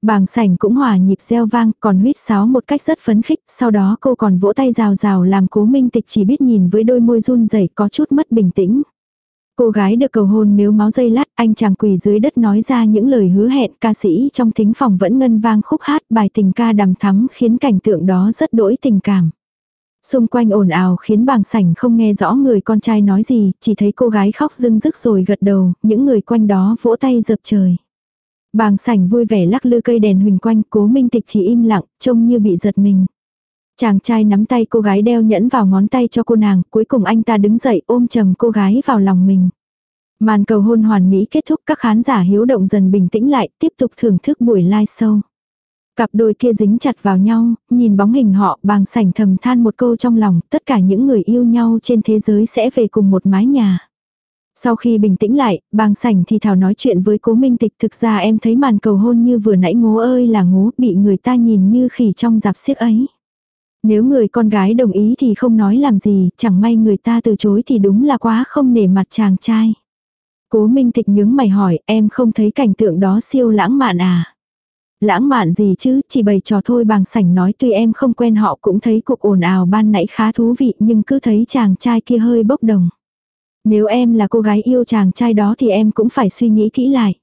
Bàng sảnh cũng hòa nhịp reo vang, còn huýt sáo một cách rất phấn khích, sau đó cô còn vỗ tay rào rào làm Cố Minh Tịch chỉ biết nhìn với đôi môi run rẩy có chút mất bình tĩnh. Cô gái được cầu hôn mếu máu dây lát, anh chàng quỳ dưới đất nói ra những lời hứa hẹn, ca sĩ trong thính phòng vẫn ngân vang khúc hát bài tình ca đằm thắm khiến cảnh tượng đó rất đỗi tình cảm. Xung quanh ồn ào khiến Bàng sảnh không nghe rõ người con trai nói gì, chỉ thấy cô gái khóc rưng rức rồi gật đầu, những người quanh đó vỗ tay dập trời. Bàng sảnh vui vẻ lắc lư cây đèn huỳnh quanh, Cố Minh Tịch thì im lặng, trông như bị giật mình. Chàng trai nắm tay cô gái đeo nhẫn vào ngón tay cho cô nàng, cuối cùng anh ta đứng dậy ôm chầm cô gái vào lòng mình. Màn cầu hôn hoàn mỹ kết thúc, các khán giả hiếu động dần bình tĩnh lại, tiếp tục thưởng thức buổi live show. Cặp đôi kia dính chặt vào nhau, nhìn bóng hình họ, Bàng sảnh thầm than một câu trong lòng, tất cả những người yêu nhau trên thế giới sẽ về cùng một mái nhà. Sau khi bình tĩnh lại, Bàng sảnh thì thảo nói chuyện với Cố Minh Tịch, thực ra em thấy màn cầu hôn như vừa nãy ngố ơi là ngố, bị người ta nhìn như khỉ trong rạp xiếc ấy. Nếu người con gái đồng ý thì không nói làm gì, chẳng may người ta từ chối thì đúng là quá không nể mặt chàng trai. Cố Minh Tịch nhướng mày hỏi, em không thấy cảnh tượng đó siêu lãng mạn à? Lãng mạn gì chứ, chỉ bày trò thôi. Bàng sảnh nói, tuy em không quen họ cũng thấy cuộc ồn ào ban nãy khá thú vị, nhưng cứ thấy chàng trai kia hơi bốc đồng. Nếu em là cô gái yêu chàng trai đó thì em cũng phải suy nghĩ kỹ lại.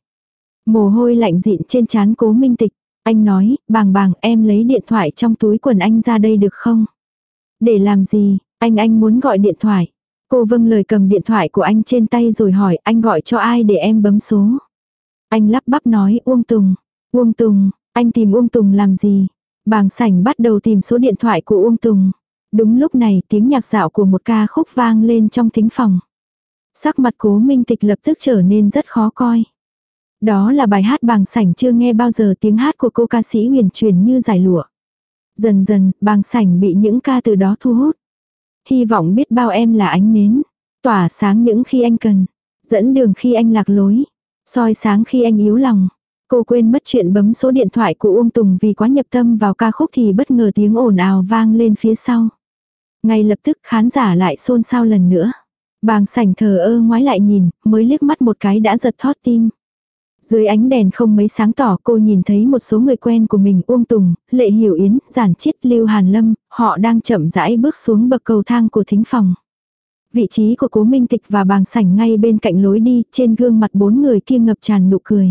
Mồ hôi lạnh dịn trên trán Cố Minh Tịch. Anh nói, Bàng Bàng, em lấy điện thoại trong túi quần anh ra đây được không? Để làm gì? Anh anh muốn gọi điện thoại. Cô vâng lời cầm điện thoại của anh trên tay rồi hỏi, anh gọi cho ai để em bấm số? Anh lắp bắp nói, Uông Tùng. Uông Tùng, anh tìm Uông Tùng làm gì? Bàng sảnh bắt đầu tìm số điện thoại của Uông Tùng. Đúng lúc này tiếng nhạc dạo của một ca khúc vang lên trong thính phòng. Sắc mặt Cố Minh Tịch lập tức trở nên rất khó coi. Đó là bài hát Bàng sảnh chưa nghe bao giờ, tiếng hát của cô ca sĩ huyền chuyển như giải lụa. Dần dần, Bàng sảnh bị những ca từ đó thu hút. Hy vọng biết bao em là ánh nến, tỏa sáng những khi anh cần, dẫn đường khi anh lạc lối, soi sáng khi anh yếu lòng. Cô quên mất chuyện bấm số điện thoại của Uông Tùng vì quá nhập tâm vào ca khúc thì bất ngờ tiếng ồn ào vang lên phía sau. Ngay lập tức khán giả lại xôn xao lần nữa. Bàng sảnh thờ ơ ngoái lại nhìn, mới liếc mắt một cái đã giật thót tim. Dưới ánh đèn không mấy sáng tỏ, cô nhìn thấy một số người quen của mình, Uông Tùng, Lệ Hiểu Yến, Giản Chiết, Lưu Hàn Lâm, họ đang chậm rãi bước xuống bậc cầu thang của thính phòng. Vị trí của Cố Minh Tịch và Bàng sảnh ngay bên cạnh lối đi, trên gương mặt bốn người kia ngập tràn nụ cười.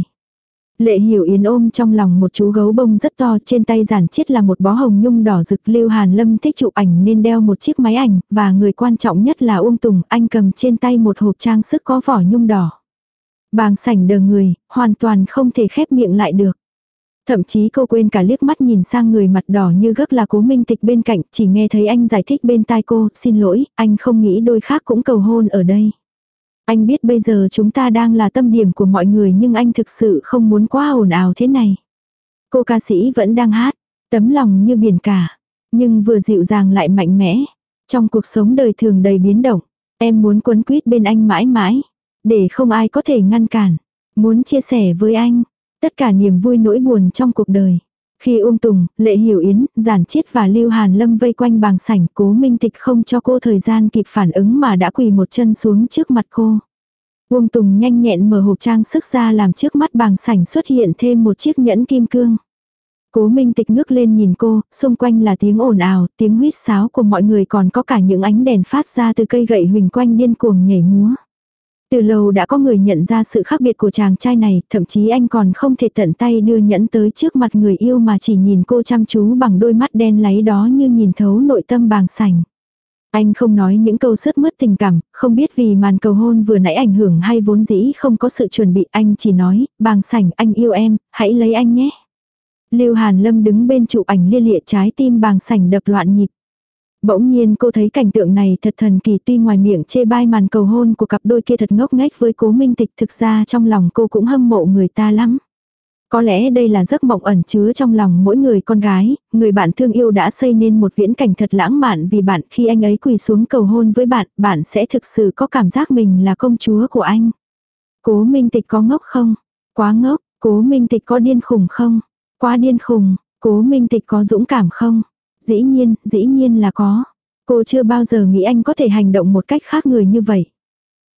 Lệ Hiểu Yến ôm trong lòng một chú gấu bông rất to, trên tay Giản Chiết là một bó hồng nhung đỏ rực. Lưu Hàn Lâm thích chụp ảnh nên đeo một chiếc máy ảnh, và người quan trọng nhất là Uông Tùng, anh cầm trên tay một hộp trang sức có vỏ nhung đỏ. Bàng sảnh đờ người, hoàn toàn không thể khép miệng lại được. Thậm chí cô quên cả liếc mắt nhìn sang người mặt đỏ như gấc là Cố Minh Tịch bên cạnh, chỉ nghe thấy anh giải thích bên tai cô, xin lỗi, anh không nghĩ đôi khác cũng cầu hôn ở đây. Anh biết bây giờ chúng ta đang là tâm điểm của mọi người nhưng anh thực sự không muốn quá ồn ào thế này. Cô ca sĩ vẫn đang hát, tấm lòng như biển cả, nhưng vừa dịu dàng lại mạnh mẽ. Trong cuộc sống đời thường đầy biến động, em muốn quấn quýt bên anh mãi mãi, để không ai có thể ngăn cản. Muốn chia sẻ với anh tất cả niềm vui nỗi buồn trong cuộc đời. Khi Uông Tùng, Lệ Hiểu Yến, Giản Chiết và Lưu Hàn Lâm vây quanh Bàng sảnh, Cố Minh Tịch không cho cô thời gian kịp phản ứng mà đã quỳ một chân xuống trước mặt cô. Uông Tùng nhanh nhẹn mở hộp trang sức ra làm trước mắt Bàng sảnh xuất hiện thêm một chiếc nhẫn kim cương. Cố Minh Tịch ngước lên nhìn cô, xung quanh là tiếng ồn ào, tiếng huýt sáo của mọi người, còn có cả những ánh đèn phát ra từ cây gậy huỳnh quanh điên cuồng nhảy múa. Từ lâu đã có người nhận ra sự khác biệt của chàng trai này, thậm chí anh còn không thể tận tay đưa nhẫn tới trước mặt người yêu mà chỉ nhìn cô chăm chú bằng đôi mắt đen láy đó như nhìn thấu nội tâm Bàng sảnh. Anh không nói những câu sướt mướt tình cảm, không biết vì màn cầu hôn vừa nãy ảnh hưởng hay vốn dĩ không có sự chuẩn bị, anh chỉ nói, Bàng sảnh, anh yêu em, hãy lấy anh nhé. Lưu Hàn Lâm đứng bên chụp ảnh lia lịa, trái tim Bàng sảnh đập loạn nhịp. Bỗng nhiên cô thấy cảnh tượng này thật thần kỳ, tuy ngoài miệng chê bai màn cầu hôn của cặp đôi kia thật ngốc nghếch với Cố Minh Tịch, thực ra trong lòng cô cũng hâm mộ người ta lắm. Có lẽ đây là giấc mộng ẩn chứa trong lòng mỗi người con gái, người bạn thương yêu đã xây nên một viễn cảnh thật lãng mạn vì bạn, khi anh ấy quỳ xuống cầu hôn với bạn, bạn sẽ thực sự có cảm giác mình là công chúa của anh. Cố Minh Tịch có ngốc không? Quá ngốc. Cố Minh Tịch có điên khùng không? Quá điên khùng. Cố Minh Tịch có dũng cảm không? Dĩ nhiên, dĩ nhiên là có. Cô chưa bao giờ nghĩ anh có thể hành động một cách khác người như vậy.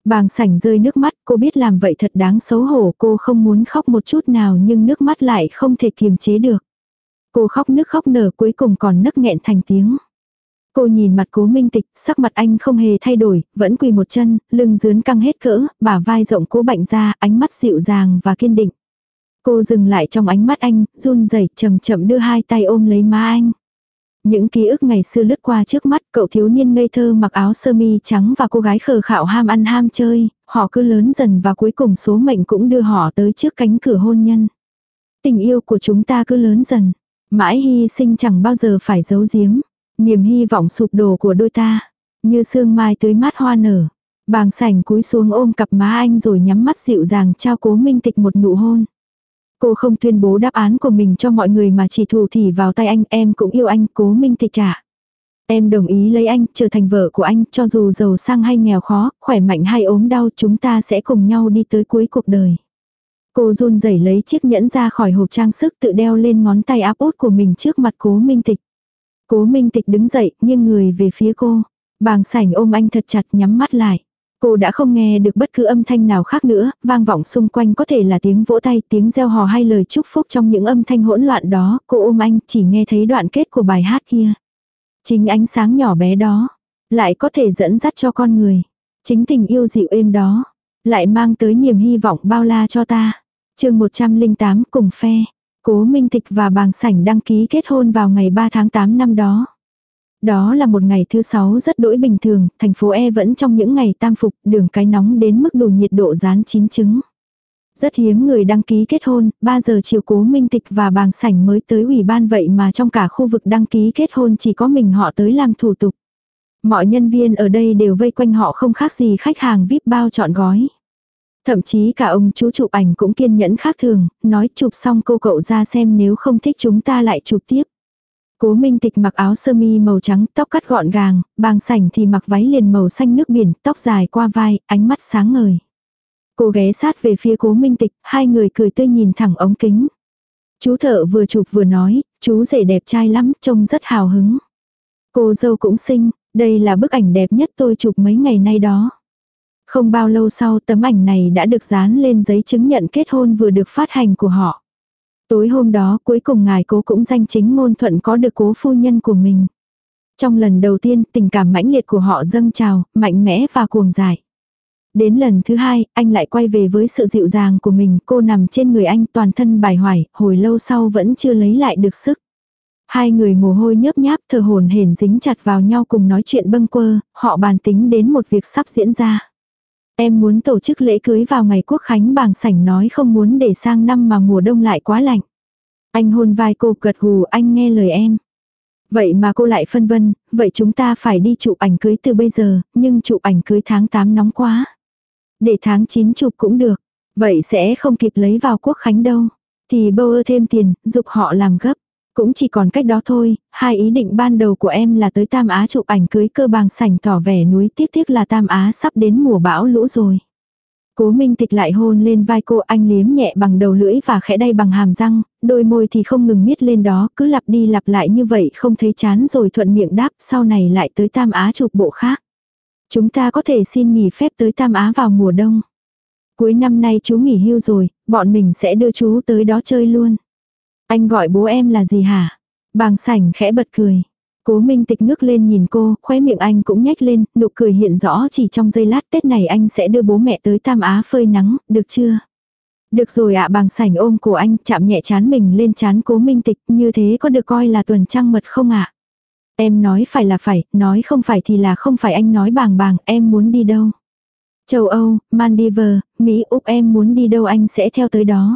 Bàng sảnh rơi nước mắt, cô biết làm vậy thật đáng xấu hổ, cô không muốn khóc một chút nào nhưng nước mắt lại không thể kiềm chế được. Cô khóc nức khóc nở cuối cùng còn nấc nghẹn thành tiếng. Cô nhìn mặt Cố Minh Tịch, sắc mặt anh không hề thay đổi, vẫn quỳ một chân, lưng dướn căng hết cỡ, bả vai rộng Cố Bạnh ra, ánh mắt dịu dàng và kiên định. Cô dừng lại trong ánh mắt anh, run rẩy chậm chậm đưa hai tay ôm lấy má anh. Những ký ức ngày xưa lướt qua trước mắt, cậu thiếu niên ngây thơ mặc áo sơ mi trắng và cô gái khờ khạo ham ăn ham chơi, họ cứ lớn dần và cuối cùng số mệnh cũng đưa họ tới trước cánh cửa hôn nhân. Tình yêu của chúng ta cứ lớn dần, mãi hy sinh chẳng bao giờ phải giấu giếm. Niềm hy vọng sụp đổ của đôi ta, như sương mai tưới mát hoa nở. Bàng sảnh cúi xuống ôm cặp má anh rồi nhắm mắt dịu dàng trao Cố Minh Tịch một nụ hôn. Cô không tuyên bố đáp án của mình cho mọi người mà chỉ thủ thỉ vào tay anh. Em cũng yêu anh, Cố Minh Tịch trả. Em đồng ý lấy anh, trở thành vợ của anh, cho dù giàu sang hay nghèo khó, khỏe mạnh hay ốm đau, chúng ta sẽ cùng nhau đi tới cuối cuộc đời. Cô run rẩy lấy chiếc nhẫn ra khỏi hộp trang sức tự đeo lên ngón tay áp út của mình trước mặt Cố Minh Tịch. Cố Minh Tịch đứng dậy, nghiêng người về phía cô. Bàng sảnh ôm anh thật chặt, nhắm mắt lại. Cô đã không nghe được bất cứ âm thanh nào khác nữa, vang vọng xung quanh có thể là tiếng vỗ tay, tiếng reo hò hay lời chúc phúc trong những âm thanh hỗn loạn đó. Cô ôm anh, chỉ nghe thấy đoạn kết của bài hát kia. Chính ánh sáng nhỏ bé đó, lại có thể dẫn dắt cho con người. Chính tình yêu dịu êm đó, lại mang tới niềm hy vọng bao la cho ta. Chương một trăm lẻ tám cùng phe. Cố Minh Tịch và Bàng sảnh đăng ký kết hôn vào ngày ba tháng tám năm đó. Đó là một ngày thứ sáu rất đỗi bình thường, thành phố E vẫn trong những ngày tam phục, đường cái nóng đến mức đủ nhiệt độ rán chín trứng. Rất hiếm người đăng ký kết hôn, ba giờ chiều Cố Minh Tịch và Bàng sảnh mới tới ủy ban, vậy mà trong cả khu vực đăng ký kết hôn chỉ có mình họ tới làm thủ tục. Mọi nhân viên ở đây đều vây quanh họ không khác gì khách hàng vi ai pi bao trọn gói. Thậm chí cả ông chú chụp ảnh cũng kiên nhẫn khác thường, nói chụp xong cô cậu ra xem, nếu không thích chúng ta lại chụp tiếp. Cố Minh Tịch mặc áo sơ mi màu trắng, tóc cắt gọn gàng, Bàng sảnh thì mặc váy liền màu xanh nước biển, tóc dài qua vai, ánh mắt sáng ngời. Cô ghé sát về phía Cố Minh Tịch, hai người cười tươi nhìn thẳng ống kính. Chú thợ vừa chụp vừa nói, chú rể đẹp trai lắm, trông rất hào hứng. Cô dâu cũng xinh, đây là bức ảnh đẹp nhất tôi chụp mấy ngày nay đó. Không bao lâu sau tấm ảnh này đã được dán lên giấy chứng nhận kết hôn vừa được phát hành của họ. Tối hôm đó cuối cùng ngài Cố cũng danh chính ngôn thuận có được Cố phu nhân của mình. Trong lần đầu tiên tình cảm mãnh liệt của họ dâng trào, mạnh mẽ và cuồng dại. Đến lần thứ hai, anh lại quay về với sự dịu dàng của mình, cô nằm trên người anh toàn thân bài hoài, hồi lâu sau vẫn chưa lấy lại được sức. Hai người mồ hôi nhớp nháp thở hổn hển dính chặt vào nhau cùng nói chuyện bâng quơ, họ bàn tính đến một việc sắp diễn ra. Em muốn tổ chức lễ cưới vào ngày Quốc khánh, Bàng sảnh nói không muốn để sang năm mà mùa đông lại quá lạnh. Anh hôn vai cô, gật gù, anh nghe lời em. Vậy mà cô lại phân vân, vậy chúng ta phải đi chụp ảnh cưới từ bây giờ, nhưng chụp ảnh cưới tháng tám nóng quá. Để tháng chín chụp cũng được, vậy sẽ không kịp lấy vào Quốc khánh đâu. Thì bâu ơ thêm tiền, giục họ làm gấp. Cũng chỉ còn cách đó thôi, hai ý định ban đầu của em là tới Tam Á chụp ảnh cưới cơ. Bàng sảnh tỏ vẻ nuối tiếc, tiếc là Tam Á sắp đến mùa bão lũ rồi. Cố Minh Tịch lại hôn lên vai cô, anh liếm nhẹ bằng đầu lưỡi và khẽ đay bằng hàm răng, đôi môi thì không ngừng miết lên đó, cứ lặp đi lặp lại như vậy không thấy chán rồi thuận miệng đáp, sau này lại tới Tam Á chụp bộ khác. Chúng ta có thể xin nghỉ phép tới Tam Á vào mùa đông. Cuối năm nay chú nghỉ hưu rồi, bọn mình sẽ đưa chú tới đó chơi luôn. Anh gọi bố em là gì hả? Bàng sảnh khẽ bật cười. Cố Minh Tịch ngước lên nhìn cô, khóe miệng anh cũng nhếch lên, nụ cười hiện rõ chỉ trong giây lát. Tết này anh sẽ đưa bố mẹ tới Tam Á phơi nắng, được chưa? Được rồi ạ. Bàng sảnh ôm cổ anh, chạm nhẹ trán mình lên trán Cố Minh Tịch, như thế có được coi là tuần trăng mật không ạ? Em nói phải là phải, nói không phải thì là không phải. Anh nói Bàng Bàng, em muốn đi đâu? Châu Âu, Maldives, Mỹ, Úc, em muốn đi đâu anh sẽ theo tới đó.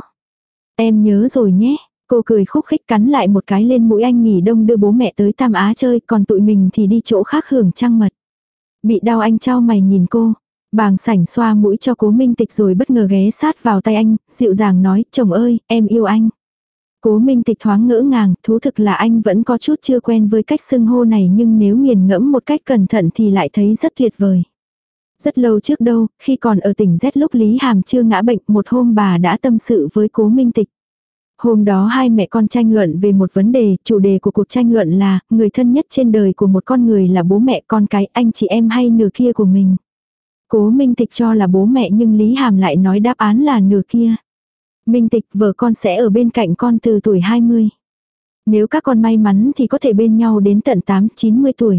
Em nhớ rồi nhé. Cô cười khúc khích cắn lại một cái lên mũi anh. Nghỉ đông đưa bố mẹ tới Tam Á chơi, còn tụi mình thì đi chỗ khác hưởng trăng mật. Bị đau anh chau mày nhìn cô. Bàng sảnh xoa mũi cho Cố Minh Tịch rồi bất ngờ ghé sát vào tay anh, dịu dàng nói, chồng ơi, em yêu anh. Cố Minh Tịch thoáng ngỡ ngàng, thú thực là anh vẫn có chút chưa quen với cách xưng hô này, nhưng nếu nghiền ngẫm một cách cẩn thận thì lại thấy rất tuyệt vời. Rất lâu trước đâu, khi còn ở tỉnh Z lúc Lý Hàm chưa ngã bệnh, một hôm bà đã tâm sự với Cố Minh Tịch. Hôm đó hai mẹ con tranh luận về một vấn đề, chủ đề của cuộc tranh luận là, người thân nhất trên đời của một con người là bố mẹ, con cái, anh chị em hay nửa kia của mình. Cố Minh Tịch cho là bố mẹ nhưng Lý Hàm lại nói đáp án là nửa kia. Minh Tịch, vợ con sẽ ở bên cạnh con từ tuổi hai mươi. Nếu các con may mắn thì có thể bên nhau đến tận tám chín mươi tuổi.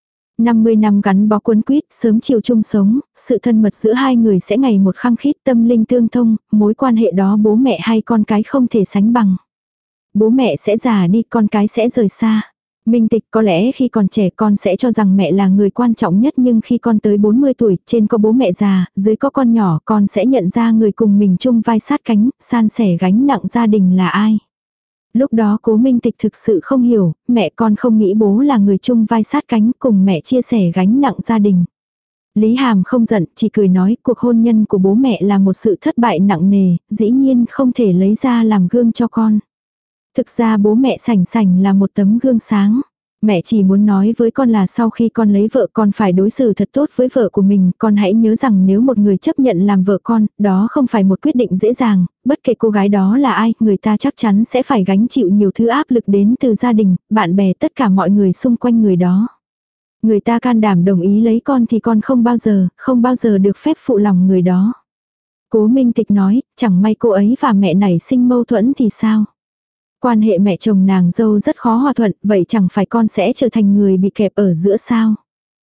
năm mươi năm gắn bó quấn quýt, sớm chiều chung sống, sự thân mật giữa hai người sẽ ngày một khăng khít, tâm linh tương thông, mối quan hệ đó bố mẹ hay con cái không thể sánh bằng. Bố mẹ sẽ già đi, con cái sẽ rời xa. Minh Tịch, có lẽ khi còn trẻ con sẽ cho rằng mẹ là người quan trọng nhất, nhưng khi con tới bốn mươi tuổi, trên có bố mẹ già, dưới có con nhỏ, con sẽ nhận ra người cùng mình chung vai sát cánh, san sẻ gánh nặng gia đình là ai. Lúc đó Cố Minh Tịch thực sự không hiểu, mẹ con không nghĩ bố là người chung vai sát cánh cùng mẹ chia sẻ gánh nặng gia đình. Lý Hàm không giận, chỉ cười nói cuộc hôn nhân của bố mẹ là một sự thất bại nặng nề, dĩ nhiên không thể lấy ra làm gương cho con. Thực ra bố mẹ Sảnh Sảnh là một tấm gương sáng. Mẹ chỉ muốn nói với con là sau khi con lấy vợ con phải đối xử thật tốt với vợ của mình. Con hãy nhớ rằng nếu một người chấp nhận làm vợ con, đó không phải một quyết định dễ dàng. Bất kể cô gái đó là ai, người ta chắc chắn sẽ phải gánh chịu nhiều thứ áp lực đến từ gia đình, bạn bè, tất cả mọi người xung quanh người đó. Người ta can đảm đồng ý lấy con thì con không bao giờ, không bao giờ được phép phụ lòng người đó. Cố Minh Tịch nói, chẳng may cô ấy và mẹ nảy sinh mâu thuẫn thì sao? Quan hệ mẹ chồng nàng dâu rất khó hòa thuận, vậy chẳng phải con sẽ trở thành người bị kẹp ở giữa sao?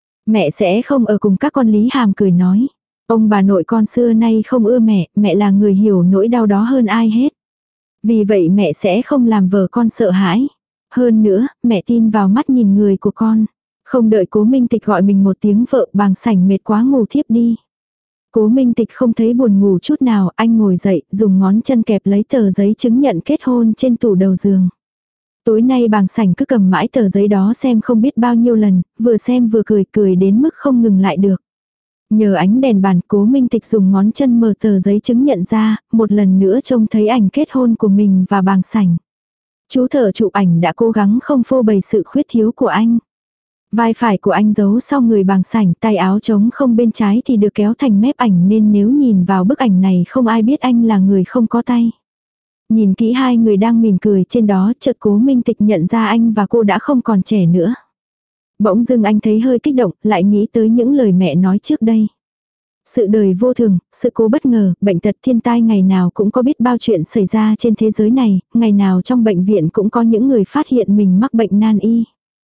Mẹ sẽ không ở cùng các con. Lý Hàm cười nói. Ông bà nội con xưa nay không ưa mẹ, mẹ là người hiểu nỗi đau đó hơn ai hết. Vì vậy mẹ sẽ không làm vợ con sợ hãi. Hơn nữa, mẹ tin vào mắt nhìn người của con. Không đợi Cố Minh Tịch gọi mình một tiếng vợ, Bàng Sảnh mệt quá ngủ thiếp đi. Cố Minh Tịch không thấy buồn ngủ chút nào, anh ngồi dậy, dùng ngón chân kẹp lấy tờ giấy chứng nhận kết hôn trên tủ đầu giường. Tối nay Bàng Sảnh cứ cầm mãi tờ giấy đó xem không biết bao nhiêu lần, vừa xem vừa cười, cười đến mức không ngừng lại được. Nhờ ánh đèn bàn, Cố Minh Tịch dùng ngón chân mở tờ giấy chứng nhận ra, một lần nữa trông thấy ảnh kết hôn của mình và Bàng Sảnh. Chú thợ chụp ảnh đã cố gắng không phô bày sự khuyết thiếu của anh. Vai phải của anh giấu sau người Bàng Sảnh, tay áo trống không bên trái thì được kéo thành mép ảnh, nên nếu nhìn vào bức ảnh này không ai biết anh là người không có tay. Nhìn kỹ hai người đang mỉm cười trên đó, chợt Cố Minh Tịch nhận ra anh và cô đã không còn trẻ nữa. Bỗng dưng anh thấy hơi kích động, lại nghĩ tới những lời mẹ nói trước đây. Sự đời vô thường, sự cố bất ngờ, bệnh tật thiên tai, ngày nào cũng có biết bao chuyện xảy ra trên thế giới này, ngày nào trong bệnh viện cũng có những người phát hiện mình mắc bệnh nan y.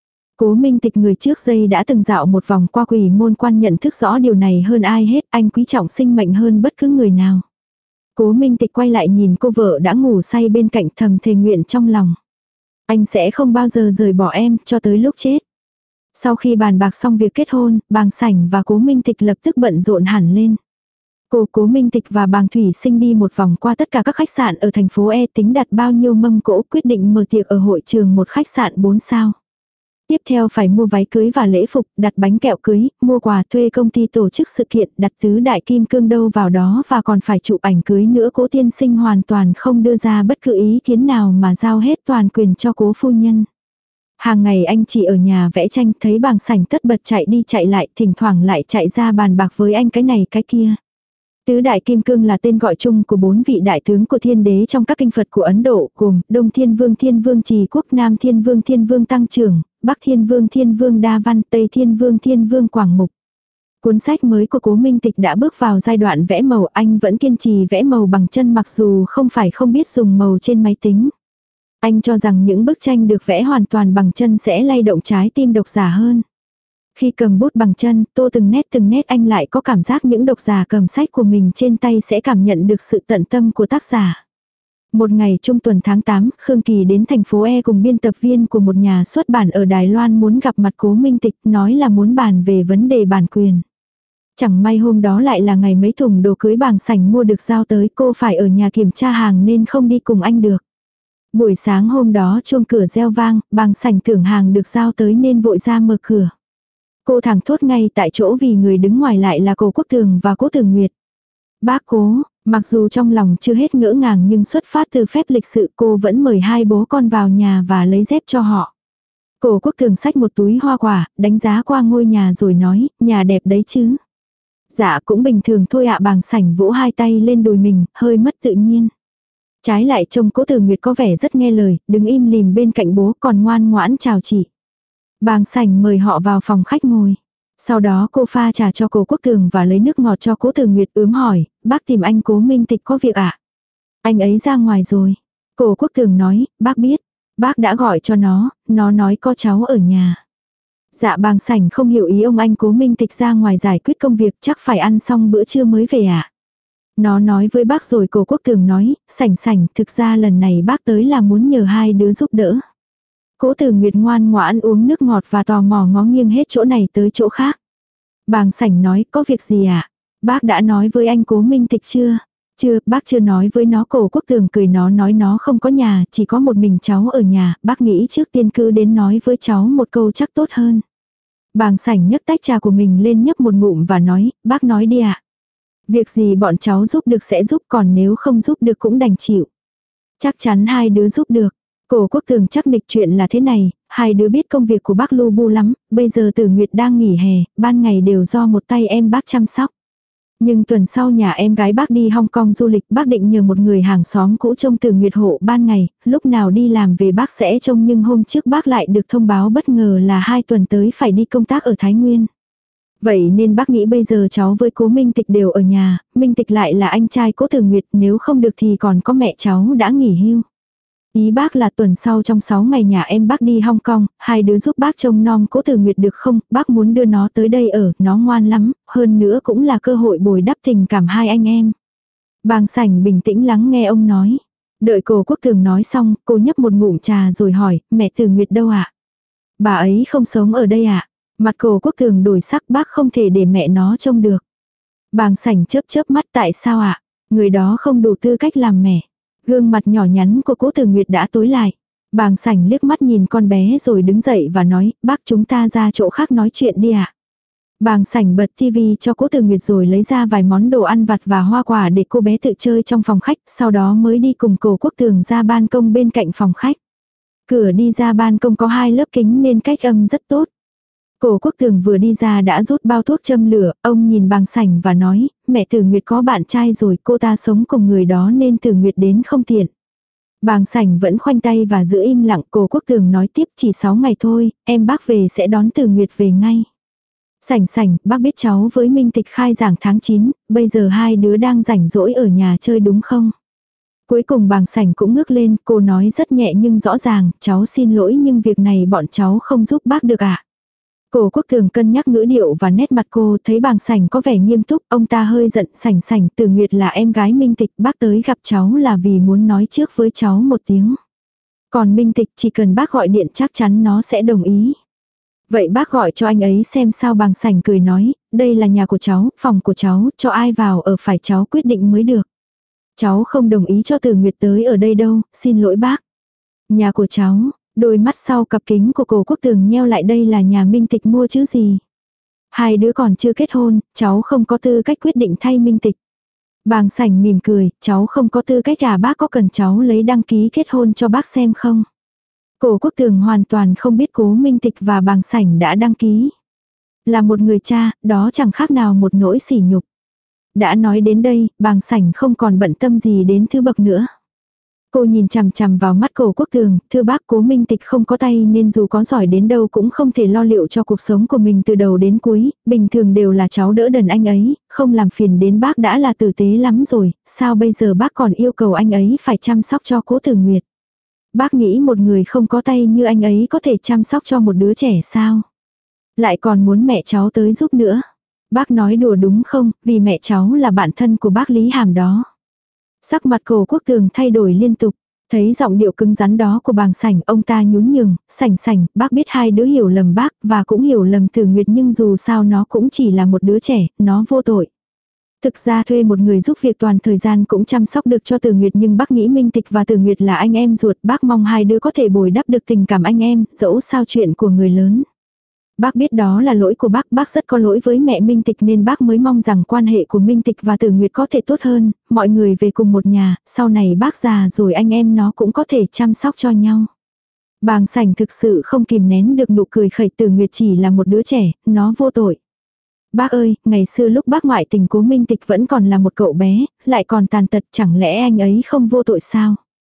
Cố Minh Tịch người trước giây đã từng dạo một vòng qua Quỷ Môn Quan, nhận thức rõ điều này hơn ai hết, anh quý trọng sinh mệnh hơn bất cứ người nào. Cố Minh Tịch quay lại nhìn cô vợ đã ngủ say bên cạnh, thầm thề nguyện trong lòng. Anh sẽ không bao giờ rời bỏ em, cho tới lúc chết. Sau khi bàn bạc xong việc kết hôn, Bàng Sảnh và Cố Minh Tịch lập tức bận rộn hẳn lên. Cô Cố Minh Tịch và Bàng Thủy Sinh đi một vòng qua tất cả các khách sạn ở thành phố E, tính đặt bao nhiêu mâm cỗ, quyết định mở tiệc ở hội trường một khách sạn bốn sao. Tiếp theo phải mua váy cưới và lễ phục, đặt bánh kẹo cưới, mua quà, thuê công ty tổ chức sự kiện, đặt tứ đại kim cương đâu vào đó, và còn phải chụp ảnh cưới nữa. Cố tiên sinh hoàn toàn không đưa ra bất cứ ý kiến nào mà giao hết toàn quyền cho Cố phu nhân. Hàng ngày anh chỉ ở nhà vẽ tranh, thấy Bàng Sảnh tất bật chạy đi chạy lại, thỉnh thoảng lại chạy ra bàn bạc với anh cái này cái kia. Tứ đại kim cương là tên gọi chung của bốn vị đại tướng của thiên đế trong các kinh Phật của Ấn Độ, gồm Đông Thiên Vương Thiên Vương Trì Quốc, Nam Thiên Vương Thiên Vương Tăng Trưởng, Bắc Thiên Vương Thiên Vương Đa Văn, Tây Thiên Vương Thiên Vương Quảng Mục. Cuốn sách mới của Cố Minh Tịch đã bước vào giai đoạn vẽ màu, anh vẫn kiên trì vẽ màu bằng chân mặc dù không phải không biết dùng màu trên máy tính. Anh cho rằng những bức tranh được vẽ hoàn toàn bằng chân sẽ lay động trái tim độc giả hơn. Khi cầm bút bằng chân, tô từng nét từng nét, anh lại có cảm giác những độc giả cầm sách của mình trên tay sẽ cảm nhận được sự tận tâm của tác giả. Một ngày trung tuần tháng tám, Khương Kỳ đến thành phố E cùng biên tập viên của một nhà xuất bản ở Đài Loan muốn gặp mặt Cố Minh Tịch, nói là muốn bàn về vấn đề bản quyền. Chẳng may hôm đó lại là ngày mấy thùng đồ cưới Bàng Sảnh mua được giao tới, cô phải ở nhà kiểm tra hàng nên không đi cùng anh được. Buổi sáng hôm đó chuông cửa reo vang, Bàng Sảnh tưởng hàng được giao tới nên vội ra mở cửa. Cô thẳng thốt ngay tại chỗ vì người đứng ngoài lại là Cố Quốc Tường và Cố Tường Nguyệt. Bác Cố, mặc dù trong lòng chưa hết ngỡ ngàng nhưng xuất phát từ phép lịch sự, cô vẫn mời hai bố con vào nhà và lấy dép cho họ. Cố Quốc Tường xách một túi hoa quả, đánh giá qua ngôi nhà rồi nói, nhà đẹp đấy chứ. Dạ cũng bình thường thôi ạ. Bàng Sảnh vỗ hai tay lên đùi mình, hơi mất tự nhiên. Trái lại trông Cố Tường Nguyệt có vẻ rất nghe lời, đứng im lìm bên cạnh bố còn ngoan ngoãn chào chị. Bàng Sảnh mời họ vào phòng khách ngồi. Sau đó cô pha trà cho Cố Quốc Tường và lấy nước ngọt cho Cố Tử Nguyệt, ướm hỏi, bác tìm anh Cố Minh Tịch có việc ạ? À? Anh ấy ra ngoài rồi. Cố Quốc Tường nói, bác biết. Bác đã gọi cho nó, nó nói có cháu ở nhà. Dạ Bàng Sảnh không hiểu ý ông anh Cố Minh Tịch ra ngoài giải quyết công việc, chắc phải ăn xong bữa trưa mới về ạ. À? Nó nói với bác rồi. Cố Quốc Tường nói, Sảnh Sảnh, thực ra lần này bác tới là muốn nhờ hai đứa giúp đỡ. Cố Tử Nguyệt ngoan ngoãn uống nước ngọt và tò mò ngó nghiêng hết chỗ này tới chỗ khác. Bàng Sảnh nói, có việc gì ạ? À? Bác đã nói với anh Cố Minh Tịch chưa? Chưa, bác chưa nói với nó. Cố Quốc Tường cười, nó nói nó không có nhà, chỉ có một mình cháu ở nhà, bác nghĩ trước tiên cứ đến nói với cháu một câu chắc tốt hơn. Bàng Sảnh nhấc tách trà của mình lên nhấp một ngụm và nói, bác nói đi ạ. À? Việc gì bọn cháu giúp được sẽ giúp, còn nếu không giúp được cũng đành chịu. Chắc chắn hai đứa giúp được. Cố Quốc Tường chắc nịch chuyện là thế này, hai đứa biết công việc của bác lu bu lắm, bây giờ Tử Nguyệt đang nghỉ hè, ban ngày đều do một tay em bác chăm sóc. Nhưng tuần sau nhà em gái bác đi Hong Kong du lịch, bác định nhờ một người hàng xóm cũ trông Tử Nguyệt hộ ban ngày, lúc nào đi làm về bác sẽ trông, nhưng hôm trước bác lại được thông báo bất ngờ là hai tuần tới phải đi công tác ở Thái Nguyên. Vậy nên bác nghĩ bây giờ cháu với Cố Minh Tịch đều ở nhà, Minh Tịch lại là anh trai Cố Tử Nguyệt, nếu không được thì còn có mẹ cháu đã nghỉ hưu. Ý bác là tuần sau trong sáu ngày nhà em bác đi Hong Kong, hai đứa giúp bác trông nom Cố Tử Nguyệt được không? Bác muốn đưa nó tới đây ở, nó ngoan lắm, hơn nữa cũng là cơ hội bồi đắp tình cảm hai anh em. Bàng Sảnh bình tĩnh lắng nghe ông nói. Đợi Cố Quốc Tường nói xong, cô nhấp một ngụm trà rồi hỏi, mẹ Tử Nguyệt đâu ạ? À? Bà ấy không sống ở đây ạ? À? Mặt Cố Quốc Tường đổi sắc, bác không thể để mẹ nó trông được. Bàng Sảnh chớp chớp mắt, tại sao ạ? À? Người đó không đủ tư cách làm mẹ. Gương mặt nhỏ nhắn của Cố Tử Nguyệt đã tối lại. Bàng Sảnh liếc mắt nhìn con bé rồi đứng dậy và nói, bác chúng ta ra chỗ khác nói chuyện đi ạ. À? Bàng Sảnh bật tivi cho Cố Tử Nguyệt rồi lấy ra vài món đồ ăn vặt và hoa quả để cô bé tự chơi trong phòng khách, sau đó mới đi cùng Cố Quốc Tường ra ban công bên cạnh phòng khách. Cửa đi ra ban công có hai lớp kính nên cách âm rất tốt. Cố Quốc Tường vừa đi ra đã rút bao thuốc châm lửa, ông nhìn Bàng Sảnh và nói, mẹ Tử Nguyệt có bạn trai rồi, cô ta sống cùng người đó nên Tử Nguyệt đến không tiện. Bàng Sảnh vẫn khoanh tay và giữ im lặng. Cố Quốc Tường nói tiếp, chỉ sáu ngày thôi, em bác về sẽ đón Tử Nguyệt về ngay. Sảnh Sảnh, bác biết cháu với Minh Tịch khai giảng tháng chín, bây giờ hai đứa đang rảnh rỗi ở nhà chơi đúng không? Cuối cùng Bàng Sảnh cũng ngước lên, cô nói rất nhẹ nhưng rõ ràng, cháu xin lỗi nhưng việc này bọn cháu không giúp bác được ạ. À? Cố Quốc Tường cân nhắc ngữ điệu và nét mặt cô, thấy Bàng Sảnh có vẻ nghiêm túc, ông ta hơi giận. Sảnh Sảnh, Tử Nguyệt là em gái Minh Tịch, bác tới gặp cháu là vì muốn nói trước với cháu một tiếng. Còn Minh Tịch chỉ cần bác gọi điện chắc chắn nó sẽ đồng ý. Vậy bác gọi cho anh ấy xem sao. Bàng Sảnh cười nói, đây là nhà của cháu, phòng của cháu, cho ai vào ở phải cháu quyết định mới được. Cháu không đồng ý cho Tử Nguyệt tới ở đây đâu, xin lỗi bác. Nhà của cháu. Đôi mắt sau cặp kính của Cố Quốc Tường nheo lại, đây là nhà Minh Tịch mua chứ gì. Hai đứa còn chưa kết hôn, cháu không có tư cách quyết định thay Minh Tịch. Bàng Sảnh mỉm cười, cháu không có tư cách à? Bác có cần cháu lấy đăng ký kết hôn cho bác xem không? Cố Quốc Tường hoàn toàn không biết Cố Minh Tịch và Bàng Sảnh đã đăng ký. Là một người cha, đó chẳng khác nào một nỗi sỉ nhục. Đã nói đến đây, Bàng Sảnh không còn bận tâm gì đến thứ bậc nữa. Cô nhìn chằm chằm vào mắt Cố Quốc Tường, thưa bác, Cố Minh Tịch không có tay nên dù có giỏi đến đâu cũng không thể lo liệu cho cuộc sống của mình từ đầu đến cuối, bình thường đều là cháu đỡ đần anh ấy, không làm phiền đến bác đã là tử tế lắm rồi, sao bây giờ bác còn yêu cầu anh ấy phải chăm sóc cho Cố Tử Nguyệt. Bác nghĩ một người không có tay như anh ấy có thể chăm sóc cho một đứa trẻ sao? Lại còn muốn mẹ cháu tới giúp nữa. Bác nói đùa đúng không, vì mẹ cháu là bạn thân của bác Lý Hàm đó. Sắc mặt Cố Quốc Tường thay đổi liên tục. Thấy giọng điệu cứng rắn đó của Bàng Sảnh, ông ta nhún nhường, Sảnh Sảnh, bác biết hai đứa hiểu lầm bác và cũng hiểu lầm Tử Nguyệt, nhưng dù sao nó cũng chỉ là một đứa trẻ, nó vô tội. Thực ra thuê một người giúp việc toàn thời gian cũng chăm sóc được cho Tử Nguyệt, nhưng bác nghĩ Minh Tịch và Tử Nguyệt là anh em ruột, bác mong hai đứa có thể bồi đắp được tình cảm anh em, dẫu sao chuyện của người lớn. Bác biết đó là lỗi của bác, bác rất có lỗi với mẹ Minh Tịch nên bác mới mong rằng quan hệ của Minh Tịch và Tử Nguyệt có thể tốt hơn, mọi người về cùng một nhà, sau này bác già rồi anh em nó cũng có thể chăm sóc cho nhau. Bàng Sảnh thực sự không kìm nén được nụ cười khẩy, Tử Nguyệt chỉ là một đứa trẻ, nó vô tội. Bác ơi, ngày xưa lúc bác ngoại tình Cố Minh Tịch vẫn còn là một cậu bé, lại còn tàn tật, chẳng lẽ anh ấy không vô tội sao?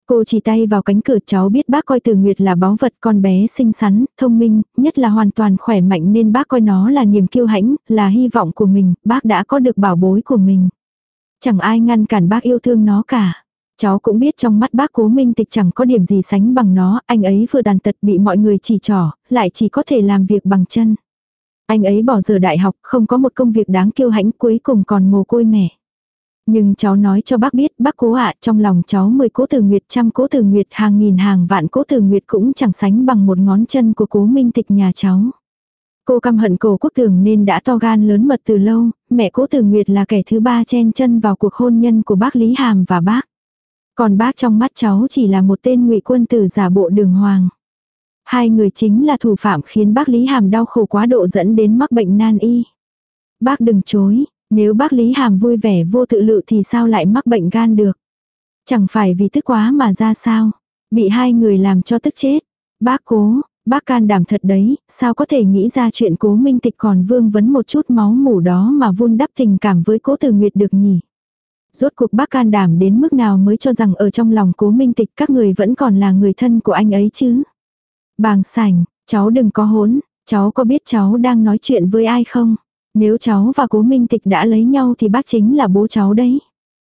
Cô chỉ tay vào cánh cửa, cháu biết bác coi Từ Nguyệt là báu vật, con bé xinh xắn, thông minh, nhất là hoàn toàn khỏe mạnh nên bác coi nó là niềm kiêu hãnh, là hy vọng của mình, bác đã có được bảo bối của mình. Chẳng ai ngăn cản bác yêu thương nó cả. Cháu cũng biết trong mắt bác Cố Minh Tịch chẳng có điểm gì sánh bằng nó, anh ấy vừa tàn tật bị mọi người chỉ trỏ, lại chỉ có thể làm việc bằng chân. Anh ấy bỏ giờ đại học, không có một công việc đáng kiêu hãnh, cuối cùng còn mồ côi mẹ. Nhưng cháu nói cho bác biết, bác Cố ạ, trong lòng cháu mười Cố Từ Nguyệt, trăm Cố Từ Nguyệt, hàng nghìn hàng vạn Cố Từ Nguyệt cũng chẳng sánh bằng một ngón chân của Cố Minh Tịch nhà cháu. Cô căm hận Cố Quốc Tường nên đã to gan lớn mật từ lâu, mẹ Cố Từ Nguyệt là kẻ thứ ba chen chân vào cuộc hôn nhân của bác Lý Hàm và bác. Còn bác trong mắt cháu chỉ là một tên ngụy quân tử giả bộ đường hoàng. Hai người chính là thủ phạm khiến bác Lý Hàm đau khổ quá độ dẫn đến mắc bệnh nan y. Bác đừng chối, nếu bác Lý Hàm vui vẻ vô tự lự thì sao lại mắc bệnh gan được. Chẳng phải vì tức quá mà ra sao. Bị hai người làm cho tức chết. Bác Cố, bác can đảm thật đấy, sao có thể nghĩ ra chuyện Cố Minh Tịch còn vương vấn một chút máu mủ đó mà vun đắp tình cảm với Cố Từ Nguyệt được nhỉ. Rốt cuộc bác can đảm đến mức nào mới cho rằng ở trong lòng Cố Minh Tịch các người vẫn còn là người thân của anh ấy chứ. Bàng Sảnh, cháu đừng có hỗn, cháu có biết cháu đang nói chuyện với ai không? Nếu cháu và Cố Minh Tịch đã lấy nhau thì bác chính là bố cháu đấy.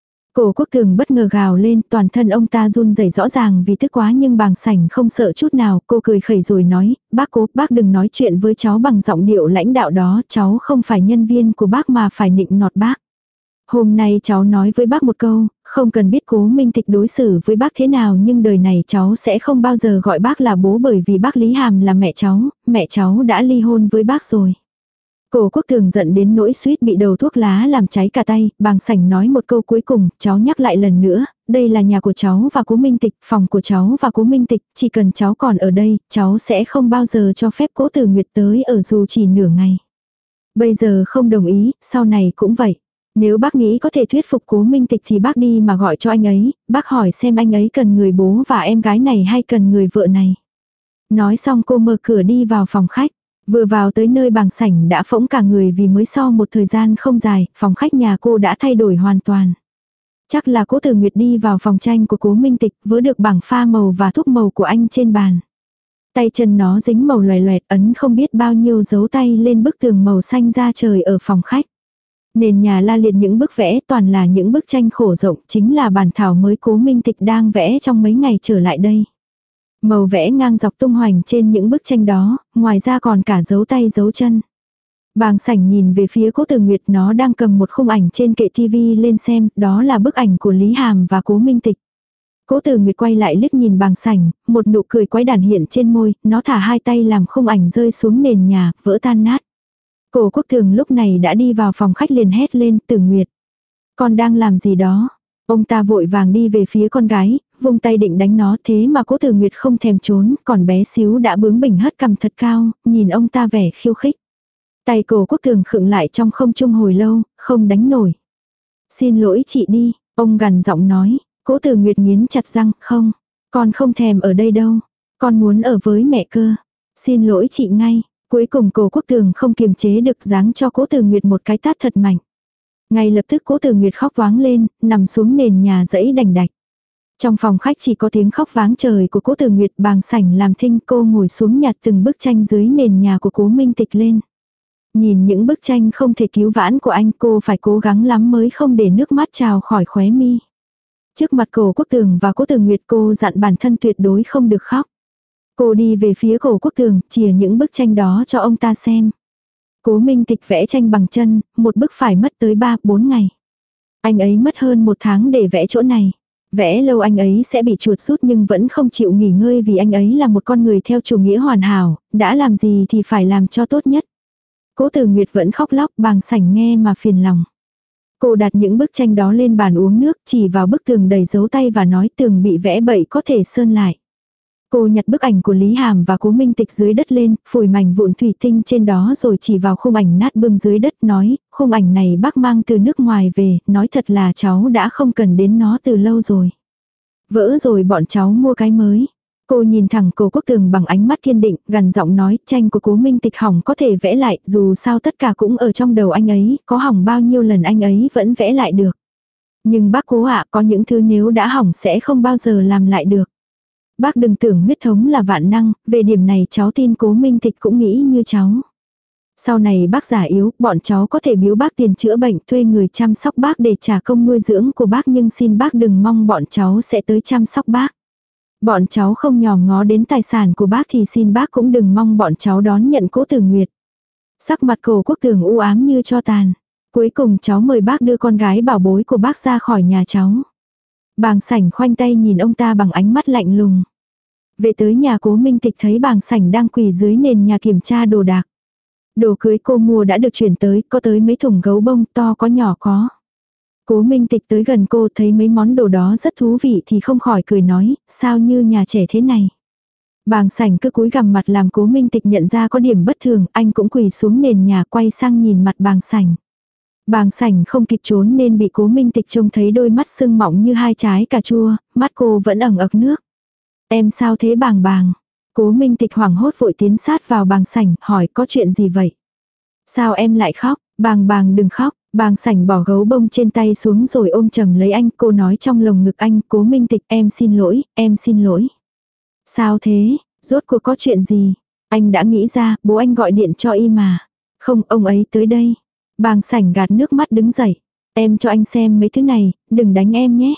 Cố Quốc Tường bất ngờ gào lên, toàn thân ông ta run rẩy rõ ràng vì tức quá, nhưng Bàng Sảnh không sợ chút nào. Cô cười khẩy rồi nói, bác Cố, bác đừng nói chuyện với cháu bằng giọng điệu lãnh đạo đó, cháu không phải nhân viên của bác mà phải nịnh nọt bác. Hôm nay cháu nói với bác một câu, không cần biết Cố Minh Tịch đối xử với bác thế nào, nhưng đời này cháu sẽ không bao giờ gọi bác là bố, bởi vì bác Lý Hàm là mẹ cháu, mẹ cháu đã ly hôn với bác rồi. Cố Quốc Tường giận đến nỗi suýt bị đầu thuốc lá làm cháy cả tay. Bàng Sảnh nói một câu cuối cùng, cháu nhắc lại lần nữa, đây là nhà của cháu và Cố Minh Tịch, phòng của cháu và Cố Minh Tịch, chỉ cần cháu còn ở đây, cháu sẽ không bao giờ cho phép Cố Từ Nguyệt tới ở dù chỉ nửa ngày. Bây giờ không đồng ý, sau này cũng vậy. Nếu bác nghĩ có thể thuyết phục Cố Minh Tịch thì bác đi mà gọi cho anh ấy, bác hỏi xem anh ấy cần người bố và em gái này hay cần người vợ này. Nói xong cô mở cửa đi vào phòng khách. Vừa vào tới nơi Bàng Sảnh đã phỗng cả người vì mới sau một thời gian không dài, phòng khách nhà cô đã thay đổi hoàn toàn. Chắc là Cố Từ Nguyệt đi vào phòng tranh của Cố Minh Tịch, vớ được bảng pha màu và thuốc màu của anh trên bàn. Tay chân nó dính màu loè loẹt, ấn không biết bao nhiêu dấu tay lên bức tường màu xanh da trời ở phòng khách. Nền nhà la liệt những bức vẽ, toàn là những bức tranh khổ rộng, chính là bản thảo mới Cố Minh Tịch đang vẽ trong mấy ngày trở lại đây. Màu vẽ ngang dọc tung hoành trên những bức tranh đó, ngoài ra còn cả dấu tay dấu chân. Bàng Sảnh nhìn về phía Cố Từ Nguyệt, nó đang cầm một khung ảnh trên kệ tivi lên xem, đó là bức ảnh của Lý Hàm và Cố Minh Tịch. Cố Từ Nguyệt quay lại liếc nhìn Bàng Sảnh, một nụ cười quái đản hiện trên môi, nó thả hai tay làm khung ảnh rơi xuống nền nhà, vỡ tan nát. Cố Quốc Tường lúc này đã đi vào phòng khách liền hét lên, Từ Nguyệt, con đang làm gì đó? Ông ta vội vàng đi về phía con gái, vung tay định đánh nó, thế mà Cố Từ Nguyệt không thèm trốn, còn bé xíu đã bướng bỉnh hất cằm thật cao, nhìn ông ta vẻ khiêu khích. Tay Cố Quốc Tường khựng lại trong không trung hồi lâu, không đánh nổi. Xin lỗi chị đi, ông gằn giọng nói. Cố Từ Nguyệt nghiến chặt răng, không, con không thèm ở đây đâu, con muốn ở với mẹ cơ. Xin lỗi chị ngay. Cuối cùng Cố Quốc Tường không kiềm chế được, giáng cho Cố Từ Nguyệt một cái tát thật mạnh. Ngay lập tức Cố Từ Nguyệt khóc toáng lên, nằm xuống nền nhà dẫy đành đạch. Trong phòng khách chỉ có tiếng khóc váng trời của Cố Từ Nguyệt. Bàng Sảnh làm thinh, cô ngồi xuống nhặt từng bức tranh dưới nền nhà của Cố Minh Tịch lên. Nhìn những bức tranh không thể cứu vãn của anh, cô phải cố gắng lắm mới không để nước mắt trào khỏi khóe mi. Trước mặt Cố Quốc Tường và Cố Từ Nguyệt cô dặn bản thân tuyệt đối không được khóc. Cô đi về phía Cố Quốc Tường, chìa những bức tranh đó cho ông ta xem. Cố Minh Tịch vẽ tranh bằng chân, một bức phải mất tới ba bốn ngày. Anh ấy mất hơn một tháng để vẽ chỗ này. Vẽ lâu anh ấy sẽ bị chuột rút nhưng vẫn không chịu nghỉ ngơi vì anh ấy là một con người theo chủ nghĩa hoàn hảo, đã làm gì thì phải làm cho tốt nhất. Cố Từ Nguyệt vẫn khóc lóc, Bàng Sảnh nghe mà phiền lòng. Cô đặt những bức tranh đó lên bàn uống nước, chỉ vào bức tường đầy dấu tay và nói tường bị vẽ bậy có thể sơn lại. Cô nhặt bức ảnh của Lý Hàm và Cố Minh Tịch dưới đất lên, phủi mảnh vụn thủy tinh trên đó rồi chỉ vào khung ảnh nát bươm dưới đất, nói, khung ảnh này bác mang từ nước ngoài về, nói thật là cháu đã không cần đến nó từ lâu rồi. Vỡ rồi bọn cháu mua cái mới. Cô nhìn thẳng Cố Quốc Tường bằng ánh mắt kiên định, gằn giọng nói, tranh của Cố Minh Tịch hỏng có thể vẽ lại, dù sao tất cả cũng ở trong đầu anh ấy, có hỏng bao nhiêu lần anh ấy vẫn vẽ lại được. Nhưng bác Cố ạ, có những thứ nếu đã hỏng sẽ không bao giờ làm lại được. Bác đừng tưởng huyết thống là vạn năng, về điểm này cháu tin Cố Minh Tịch cũng nghĩ như cháu. Sau này bác già yếu, bọn cháu có thể biếu bác tiền chữa bệnh, thuê người chăm sóc bác để trả công nuôi dưỡng của bác, nhưng xin bác đừng mong bọn cháu sẽ tới chăm sóc bác. Bọn cháu không nhòm ngó đến tài sản của bác thì xin bác cũng đừng mong bọn cháu đón nhận Cố Tử Nguyệt. Sắc mặt Cố Quốc Tường u ám như tro tàn. Cuối cùng cháu mời bác đưa con gái bảo bối của bác ra khỏi nhà cháu. Bàng Sảnh khoanh tay nhìn ông ta bằng ánh mắt lạnh lùng. Về tới nhà Cố Minh Tịch thấy Bàng Sảnh đang quỳ dưới nền nhà kiểm tra đồ đạc. Đồ cưới cô mua đã được chuyển tới, có tới mấy thùng gấu bông, to có nhỏ có. Cố Minh Tịch tới gần cô thấy mấy món đồ đó rất thú vị thì không khỏi cười nói, sao như nhà trẻ thế này. Bàng Sảnh cứ cúi gằm mặt làm Cố Minh Tịch nhận ra có điểm bất thường, anh cũng quỳ xuống nền nhà quay sang nhìn mặt Bàng Sảnh. Bàng Sảnh không kịp trốn nên bị Cố Minh Tịch trông thấy đôi mắt sưng mọng như hai trái cà chua, mắt cô vẫn ẩn ực nước. Em sao thế Bàng Bàng? Cố Minh Tịch hoảng hốt vội tiến sát vào Bàng Sảnh, hỏi có chuyện gì vậy? Sao em lại khóc? Bàng Bàng đừng khóc. Bàng Sảnh bỏ gấu bông trên tay xuống rồi ôm chầm lấy anh, cô nói trong lồng ngực anh, Cố Minh Tịch em xin lỗi, em xin lỗi. Sao thế? Rốt cuộc có chuyện gì? Anh đã nghĩ ra, bố anh gọi điện cho y mà. Không, ông ấy tới đây. Bàng Sảnh gạt nước mắt đứng dậy. Em cho anh xem mấy thứ này, đừng đánh em nhé.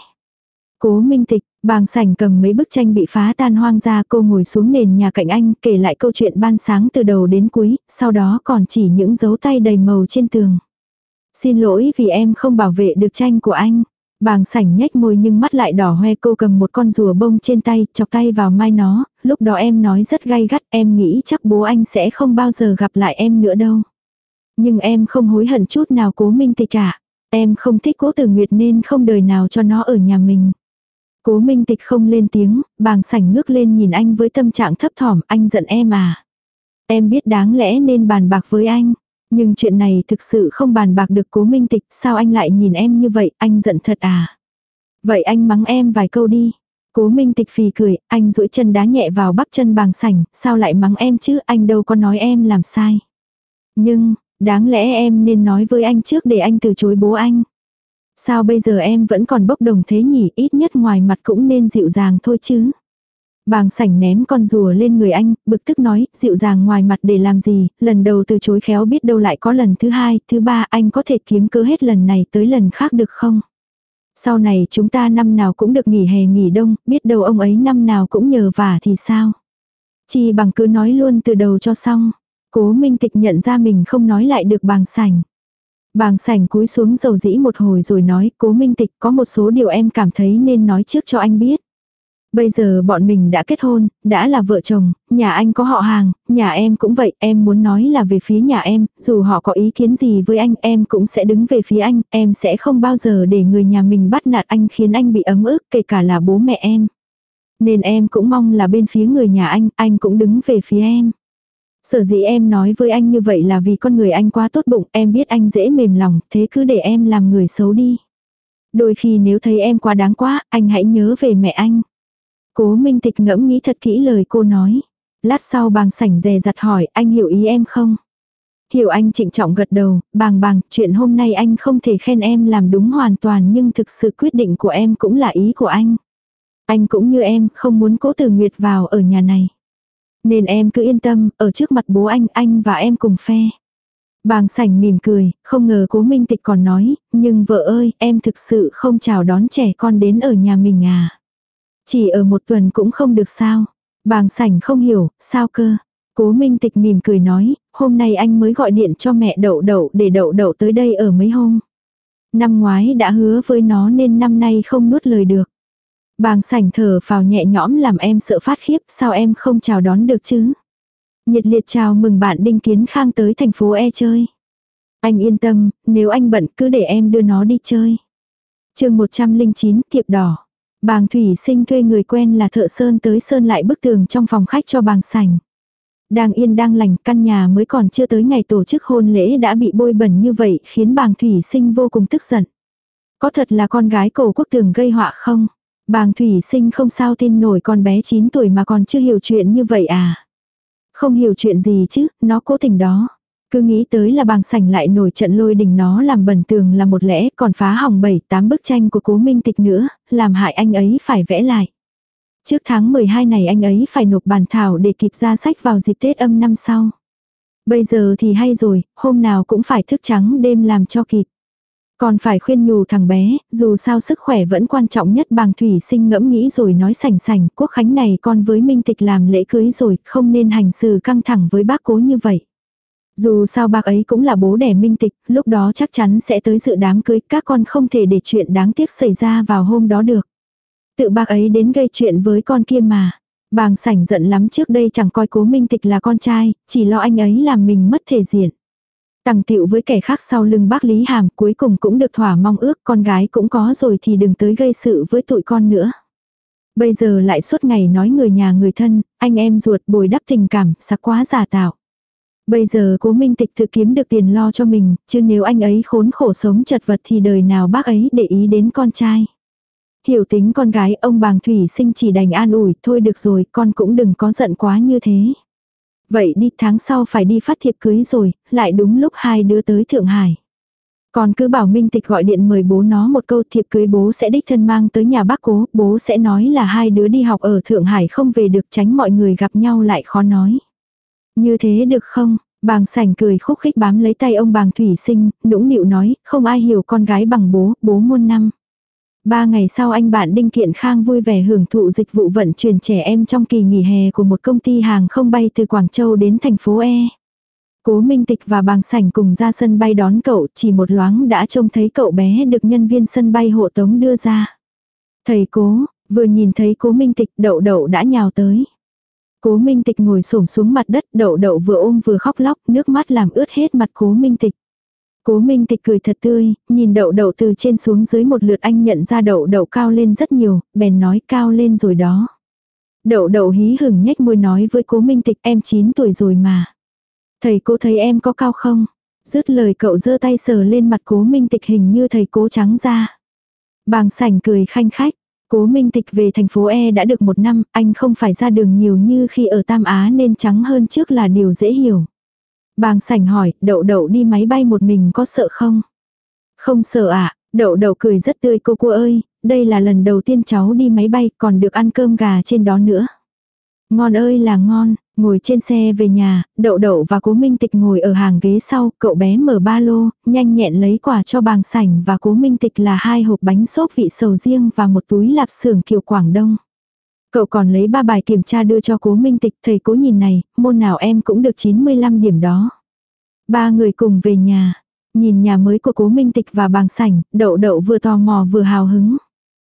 Cố Minh Tịch, Bàng Sảnh cầm mấy bức tranh bị phá tan hoang ra, cô ngồi xuống nền nhà cạnh anh, kể lại câu chuyện ban sáng từ đầu đến cuối, sau đó còn chỉ những dấu tay đầy màu trên tường. Xin lỗi vì em không bảo vệ được tranh của anh. Bàng Sảnh nhếch môi nhưng mắt lại đỏ hoe, cô cầm một con rùa bông trên tay, chọc tay vào mai nó, lúc đó em nói rất gay gắt, em nghĩ chắc bố anh sẽ không bao giờ gặp lại em nữa đâu. Nhưng em không hối hận chút nào Cố Minh Tịch cả. Em không thích Cố Tử Nguyệt nên không đời nào cho nó ở nhà mình. Cố Minh Tịch không lên tiếng, Bàng Sảnh ngước lên nhìn anh với tâm trạng thấp thỏm, anh giận em à. Em biết đáng lẽ nên bàn bạc với anh. Nhưng chuyện này thực sự không bàn bạc được Cố Minh Tịch, sao anh lại nhìn em như vậy, anh giận thật à. Vậy anh mắng em vài câu đi. Cố Minh Tịch phì cười, anh duỗi chân đá nhẹ vào bắp chân Bàng Sảnh, sao lại mắng em chứ, anh đâu có nói em làm sai. Nhưng, đáng lẽ em nên nói với anh trước để anh từ chối bố anh. Sao bây giờ em vẫn còn bốc đồng thế nhỉ, ít nhất ngoài mặt cũng nên dịu dàng thôi chứ. Bàng Sảnh ném con rùa lên người anh, bực tức nói, dịu dàng ngoài mặt để làm gì, lần đầu từ chối khéo biết đâu lại có lần thứ hai, thứ ba, anh có thể kiếm cớ hết lần này tới lần khác được không? Sau này chúng ta năm nào cũng được nghỉ hè nghỉ đông, biết đâu ông ấy năm nào cũng nhờ vả thì sao? Chỉ bằng cứ nói luôn từ đầu cho xong. Cố Minh Tịch nhận ra mình không nói lại được Bàng Sảnh. Bàng Sảnh cúi xuống dầu dĩ một hồi rồi nói, Cố Minh Tịch có một số điều em cảm thấy nên nói trước cho anh biết. Bây giờ bọn mình đã kết hôn, đã là vợ chồng, nhà anh có họ hàng, nhà em cũng vậy, em muốn nói là về phía nhà em, dù họ có ý kiến gì với anh, em cũng sẽ đứng về phía anh, em sẽ không bao giờ để người nhà mình bắt nạt anh khiến anh bị ấm ức, kể cả là bố mẹ em. Nên em cũng mong là bên phía người nhà anh, anh cũng đứng về phía em. Sở dĩ em nói với anh như vậy là vì con người anh quá tốt bụng, em biết anh dễ mềm lòng, thế cứ để em làm người xấu đi. Đôi khi nếu thấy em quá đáng quá, anh hãy nhớ về mẹ anh. Cố Minh Tịch ngẫm nghĩ thật kỹ lời cô nói. Lát sau Bàng Sảnh dè dặt hỏi, anh hiểu ý em không? Hiểu. Anh trịnh trọng gật đầu, Bàng Bàng, chuyện hôm nay anh không thể khen em làm đúng hoàn toàn nhưng thực sự quyết định của em cũng là ý của anh. Anh cũng như em, không muốn Cố Tử Nguyệt vào ở nhà này. Nên em cứ yên tâm, ở trước mặt bố anh, anh và em cùng phe. Bàng Sảnh mỉm cười, không ngờ Cố Minh Tịch còn nói, nhưng vợ ơi, em thực sự không chào đón trẻ con đến ở nhà mình à. Chỉ ở một tuần cũng không được sao. Bàng Sảnh không hiểu, sao cơ. Cố Minh Tịch mỉm cười nói, hôm nay anh mới gọi điện cho mẹ Đậu Đậu để Đậu Đậu tới đây ở mấy hôm. Năm ngoái đã hứa với nó nên năm nay không nuốt lời được. Bàng Sảnh thở phào nhẹ nhõm làm em sợ phát khiếp, sao em không chào đón được chứ. Nhiệt liệt chào mừng bạn Đinh Kiến Khang tới thành phố E chơi. Anh yên tâm, nếu anh bận cứ để em đưa nó đi chơi. Chương một trăm lẻ chín, thiệp đỏ. Bàng Thủy Sinh thuê người quen là thợ sơn tới sơn lại bức tường trong phòng khách cho Bàng Sảnh. Đang yên đang lành, căn nhà mới còn chưa tới ngày tổ chức hôn lễ đã bị bôi bẩn như vậy khiến Bàng Thủy Sinh vô cùng tức giận. Có thật là con gái Cổ Quốc Tường gây họa không? Bàng Thủy Sinh không sao tin nổi con bé chín tuổi mà còn chưa hiểu chuyện như vậy à? Không hiểu chuyện gì chứ, nó cố tình đó. Cứ nghĩ tới là bàng sảnh lại nổi trận lôi đình nó làm bẩn tường là một lẽ, còn phá hỏng bảy tám bức tranh của Cố Minh Tịch nữa, làm hại anh ấy phải vẽ lại. Trước tháng mười hai này anh ấy phải nộp bản thảo để kịp ra sách vào dịp Tết Âm năm sau. Bây giờ thì hay rồi, hôm nào cũng phải thức trắng đêm làm cho kịp. Còn phải khuyên nhủ thằng bé, dù sao sức khỏe vẫn quan trọng nhất. Bàng Thủy Sinh ngẫm nghĩ rồi nói sành sành, Quốc khánh này con với Minh Tịch làm lễ cưới rồi, không nên hành xử căng thẳng với bác Cố như vậy. Dù sao bác ấy cũng là bố đẻ Minh Tịch, lúc đó chắc chắn sẽ tới dự đám cưới, các con không thể để chuyện đáng tiếc xảy ra vào hôm đó được. Tự bác ấy đến gây chuyện với con kia mà. Bàng Sảnh giận lắm, trước đây chẳng coi Cố Minh Tịch là con trai, chỉ lo anh ấy làm mình mất thể diện. Tằng tiệu với kẻ khác sau lưng bác Lý Hàm, cuối cùng cũng được thỏa mong ước, con gái cũng có rồi thì đừng tới gây sự với tụi con nữa. Bây giờ lại suốt ngày nói người nhà người thân, anh em ruột, bồi đắp tình cảm, sắc quá giả tạo. Bây giờ Cố Minh Tịch tự kiếm được tiền lo cho mình, chứ nếu anh ấy khốn khổ sống chật vật thì đời nào bác ấy để ý đến con trai. Hiểu tính con gái, ông Bàng Thủy Sinh chỉ đành an ủi, thôi được rồi, con cũng đừng có giận quá như thế. Vậy đi, tháng sau phải đi phát thiệp cưới rồi, lại đúng lúc hai đứa tới Thượng Hải. Con cứ bảo Minh Tịch gọi điện mời bố nó một câu, thiệp cưới bố sẽ đích thân mang tới nhà bác Cố, bố sẽ nói là hai đứa đi học ở Thượng Hải không về được, tránh mọi người gặp nhau lại khó nói. Như thế được không? Bàng Sảnh cười khúc khích bám lấy tay ông Bàng Thủy Sinh, nũng nịu nói, không ai hiểu con gái bằng bố, bố muôn năm. Ba ngày sau anh bạn Đinh Kiện Khang vui vẻ hưởng thụ dịch vụ vận chuyển trẻ em trong kỳ nghỉ hè của một công ty hàng không bay từ Quảng Châu đến thành phố E. Cố Minh Tịch và Bàng Sảnh cùng ra sân bay đón cậu, chỉ một loáng đã trông thấy cậu bé được nhân viên sân bay hộ tống đưa ra. Thầy Cố, vừa nhìn thấy Cố Minh Tịch, Đậu Đậu đã nhào tới. Cố Minh Tịch ngồi xổm xuống mặt đất, Đậu Đậu vừa ôm vừa khóc lóc, nước mắt làm ướt hết mặt Cố Minh Tịch. Cố Minh Tịch cười thật tươi, nhìn Đậu Đậu từ trên xuống dưới một lượt, anh nhận ra Đậu Đậu cao lên rất nhiều, bèn nói cao lên rồi đó. Đậu Đậu hí hửng nhếch môi nói với Cố Minh Tịch, em chín tuổi rồi mà. Thầy Cố thấy em có cao không? Dứt lời cậu giơ tay sờ lên mặt Cố Minh Tịch, hình như thầy Cố trắng da. Bàng Sảnh cười khanh khách. Cố Minh Tịch về thành phố E đã được một năm, anh không phải ra đường nhiều như khi ở Tam Á nên trắng hơn trước là điều dễ hiểu. Bàng Sảnh hỏi, Đậu Đậu đi máy bay một mình có sợ không? Không sợ ạ, à? Đậu Đậu cười rất tươi, cô cô ơi, đây là lần đầu tiên cháu đi máy bay, còn được ăn cơm gà trên đó nữa. Ngon ơi là ngon, ngồi trên xe về nhà, Đậu Đậu và Cố Minh Tịch ngồi ở hàng ghế sau, cậu bé mở ba lô, nhanh nhẹn lấy quà cho Bàng Sảnh và Cố Minh Tịch là hai hộp bánh xốp vị sầu riêng và một túi lạp xưởng kiểu Quảng Đông. Cậu còn lấy ba bài kiểm tra đưa cho Cố Minh Tịch, thầy Cố nhìn này, môn nào em cũng được chín mươi lăm điểm đó. Ba người cùng về nhà, nhìn nhà mới của Cố Minh Tịch và Bàng Sảnh, Đậu Đậu vừa tò mò vừa hào hứng.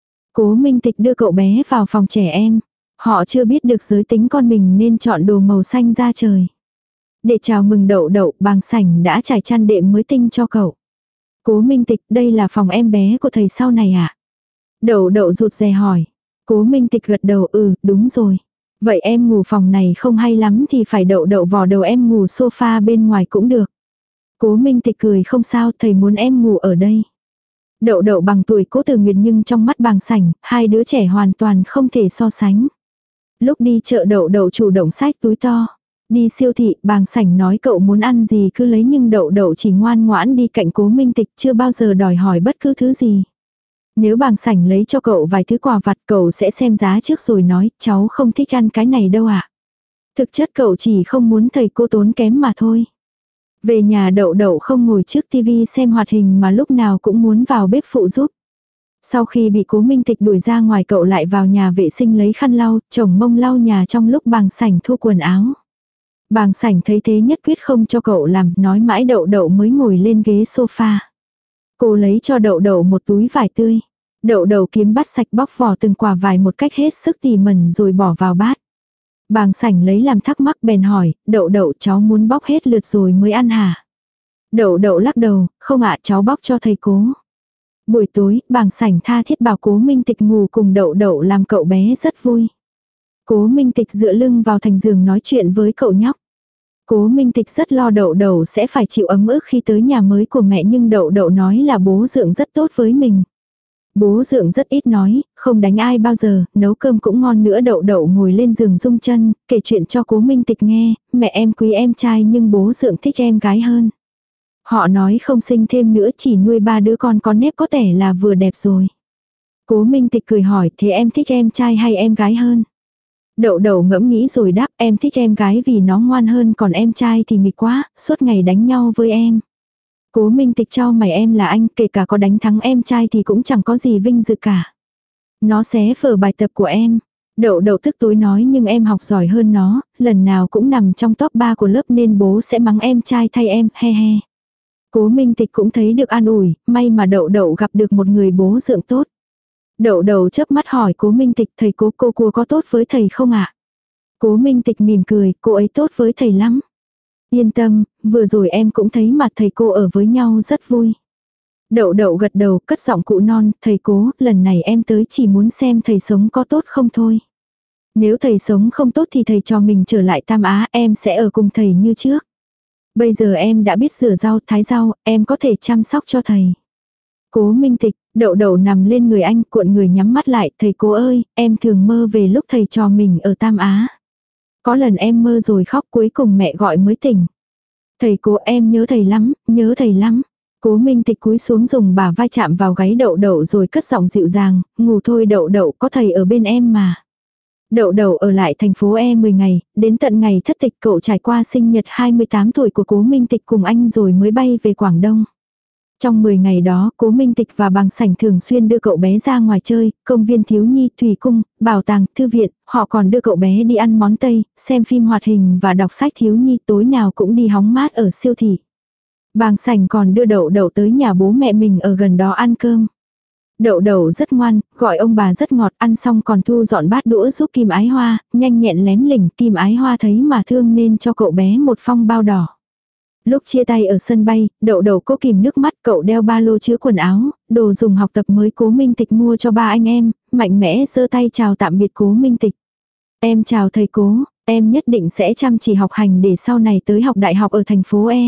Cố Minh Tịch đưa cậu bé vào phòng trẻ em. Họ chưa biết được giới tính con mình nên chọn đồ màu xanh da trời. Để chào mừng Đậu Đậu, Bàng Sảnh đã trải chăn đệm mới tinh cho cậu. Cố Minh Tịch, đây là phòng em bé của thầy sau này ạ? À? Đậu Đậu rụt rè hỏi. Cố Minh Tịch gật đầu, ừ, đúng rồi. Vậy em ngủ phòng này không hay lắm thì phải Đậu Đậu vò đầu em ngủ sofa bên ngoài cũng được. Cố Minh Tịch cười, không sao, thầy muốn em ngủ ở đây. Đậu Đậu bằng tuổi Cố Tử Nguyệt nhưng trong mắt Bàng Sảnh, hai đứa trẻ hoàn toàn không thể so sánh. Lúc đi chợ Đậu Đậu chủ động xách túi to. Đi siêu thị, Bàng Sảnh nói cậu muốn ăn gì cứ lấy, nhưng Đậu Đậu chỉ ngoan ngoãn đi cạnh Cố Minh Tịch, chưa bao giờ đòi hỏi bất cứ thứ gì. Nếu Bàng Sảnh lấy cho cậu vài thứ quà vặt, cậu sẽ xem giá trước rồi nói, cháu không thích ăn cái này đâu ạ. À. Thực chất cậu chỉ không muốn thầy cô tốn kém mà thôi. Về nhà Đậu Đậu không ngồi trước tivi xem hoạt hình mà lúc nào cũng muốn vào bếp phụ giúp. Sau khi bị Cố Minh Tịch đuổi ra ngoài, cậu lại vào nhà vệ sinh lấy khăn lau, chồng mông lau nhà trong lúc Bàng Sảnh thu quần áo. Bàng Sảnh thấy thế nhất quyết không cho cậu làm, nói mãi Đậu Đậu mới ngồi lên ghế sofa. Cô lấy cho Đậu Đậu một túi vải tươi. Đậu Đậu kiếm bắt sạch bóc vỏ từng quả vải một cách hết sức tỉ mẩn rồi bỏ vào bát. Bàng Sảnh lấy làm thắc mắc bèn hỏi, Đậu Đậu cháu muốn bóc hết lượt rồi mới ăn hả? Đậu Đậu lắc đầu, không ạ, cháu bóc cho thầy Cố. Buổi tối, Bàng Sảnh tha thiết bảo Cố Minh Tịch ngủ cùng Đậu Đậu làm cậu bé rất vui. Cố Minh Tịch dựa lưng vào thành giường nói chuyện với cậu nhóc. Cố Minh Tịch rất lo Đậu Đậu sẽ phải chịu ấm ức khi tới nhà mới của mẹ, nhưng Đậu Đậu nói là bố dượng rất tốt với mình. Bố Dượng rất ít nói, không đánh ai bao giờ, nấu cơm cũng ngon nữa. Đậu đậu ngồi lên giường rung chân, kể chuyện cho Cố Minh Tịch nghe, mẹ em quý em trai nhưng bố Dượng thích em gái hơn. Họ nói không sinh thêm nữa, chỉ nuôi ba đứa con có nếp có tẻ là vừa đẹp rồi. Cố Minh Tịch cười hỏi, thế em thích em trai hay em gái hơn? Đậu đậu ngẫm nghĩ rồi đáp, em thích em gái vì nó ngoan hơn, còn em trai thì nghịch quá, suốt ngày đánh nhau với em. Cố Minh Tịch cho mày, em là anh, kể cả có đánh thắng em trai thì cũng chẳng có gì vinh dự cả. Nó xé phở bài tập của em. Đậu đậu tức tối nói, nhưng em học giỏi hơn nó, lần nào cũng nằm trong top ba của lớp nên bố sẽ mắng em trai thay em, he he. Cố Minh Tịch cũng thấy được an ủi, may mà đậu đậu gặp được một người bố Dượng tốt. Đậu đậu chớp mắt hỏi Cố Minh Tịch, thầy Cố cô cô có tốt với thầy không ạ? Cố Minh Tịch mỉm cười, cô ấy tốt với thầy lắm. Yên tâm, vừa rồi em cũng thấy mà thầy cô ở với nhau rất vui. Đậu đậu gật đầu, cất giọng cụ non, thầy Cố, lần này em tới chỉ muốn xem thầy sống có tốt không thôi. Nếu thầy sống không tốt thì thầy cho mình trở lại Tam Á, em sẽ ở cùng thầy như trước. Bây giờ em đã biết rửa rau, thái rau, em có thể chăm sóc cho thầy. Cố Minh Tịch, đậu đậu nằm lên người anh, cuộn người nhắm mắt lại, thầy Cố ơi, em thường mơ về lúc thầy cho mình ở Tam Á. Có lần em mơ rồi khóc, cuối cùng mẹ gọi mới tỉnh. Thầy Cố, em nhớ thầy lắm, nhớ thầy lắm. Cố Minh Tịch cúi xuống dùng bả vai chạm vào gáy đậu đậu rồi cất giọng dịu dàng, ngủ thôi đậu đậu, có thầy ở bên em mà. Đậu đậu ở lại thành phố E mười ngày, đến tận ngày thất tịch cậu trải qua sinh nhật hai mươi tám tuổi của Cố Minh Tịch cùng anh rồi mới bay về Quảng Đông. Trong mười ngày đó, Cố Minh Tịch và Bàng Sảnh thường xuyên đưa cậu bé ra ngoài chơi, công viên thiếu nhi, thủy cung, bảo tàng, thư viện, họ còn đưa cậu bé đi ăn món Tây, xem phim hoạt hình và đọc sách thiếu nhi, tối nào cũng đi hóng mát ở siêu thị. Bàng Sảnh còn đưa đậu đậu tới nhà bố mẹ mình ở gần đó ăn cơm. Đậu đậu rất ngoan, gọi ông bà rất ngọt, ăn xong còn thu dọn bát đũa giúp Kim Ái Hoa, nhanh nhẹn lém lỉnh. Kim Ái Hoa thấy mà thương nên cho cậu bé một phong bao đỏ. Lúc chia tay ở sân bay, đậu đậu cố kìm nước mắt, cậu đeo ba lô chứa quần áo, đồ dùng học tập mới Cố Minh Tịch mua cho ba anh em, mạnh mẽ giơ tay chào tạm biệt Cố Minh Tịch. Em chào thầy Cố, em nhất định sẽ chăm chỉ học hành để sau này tới học đại học ở thành phố E.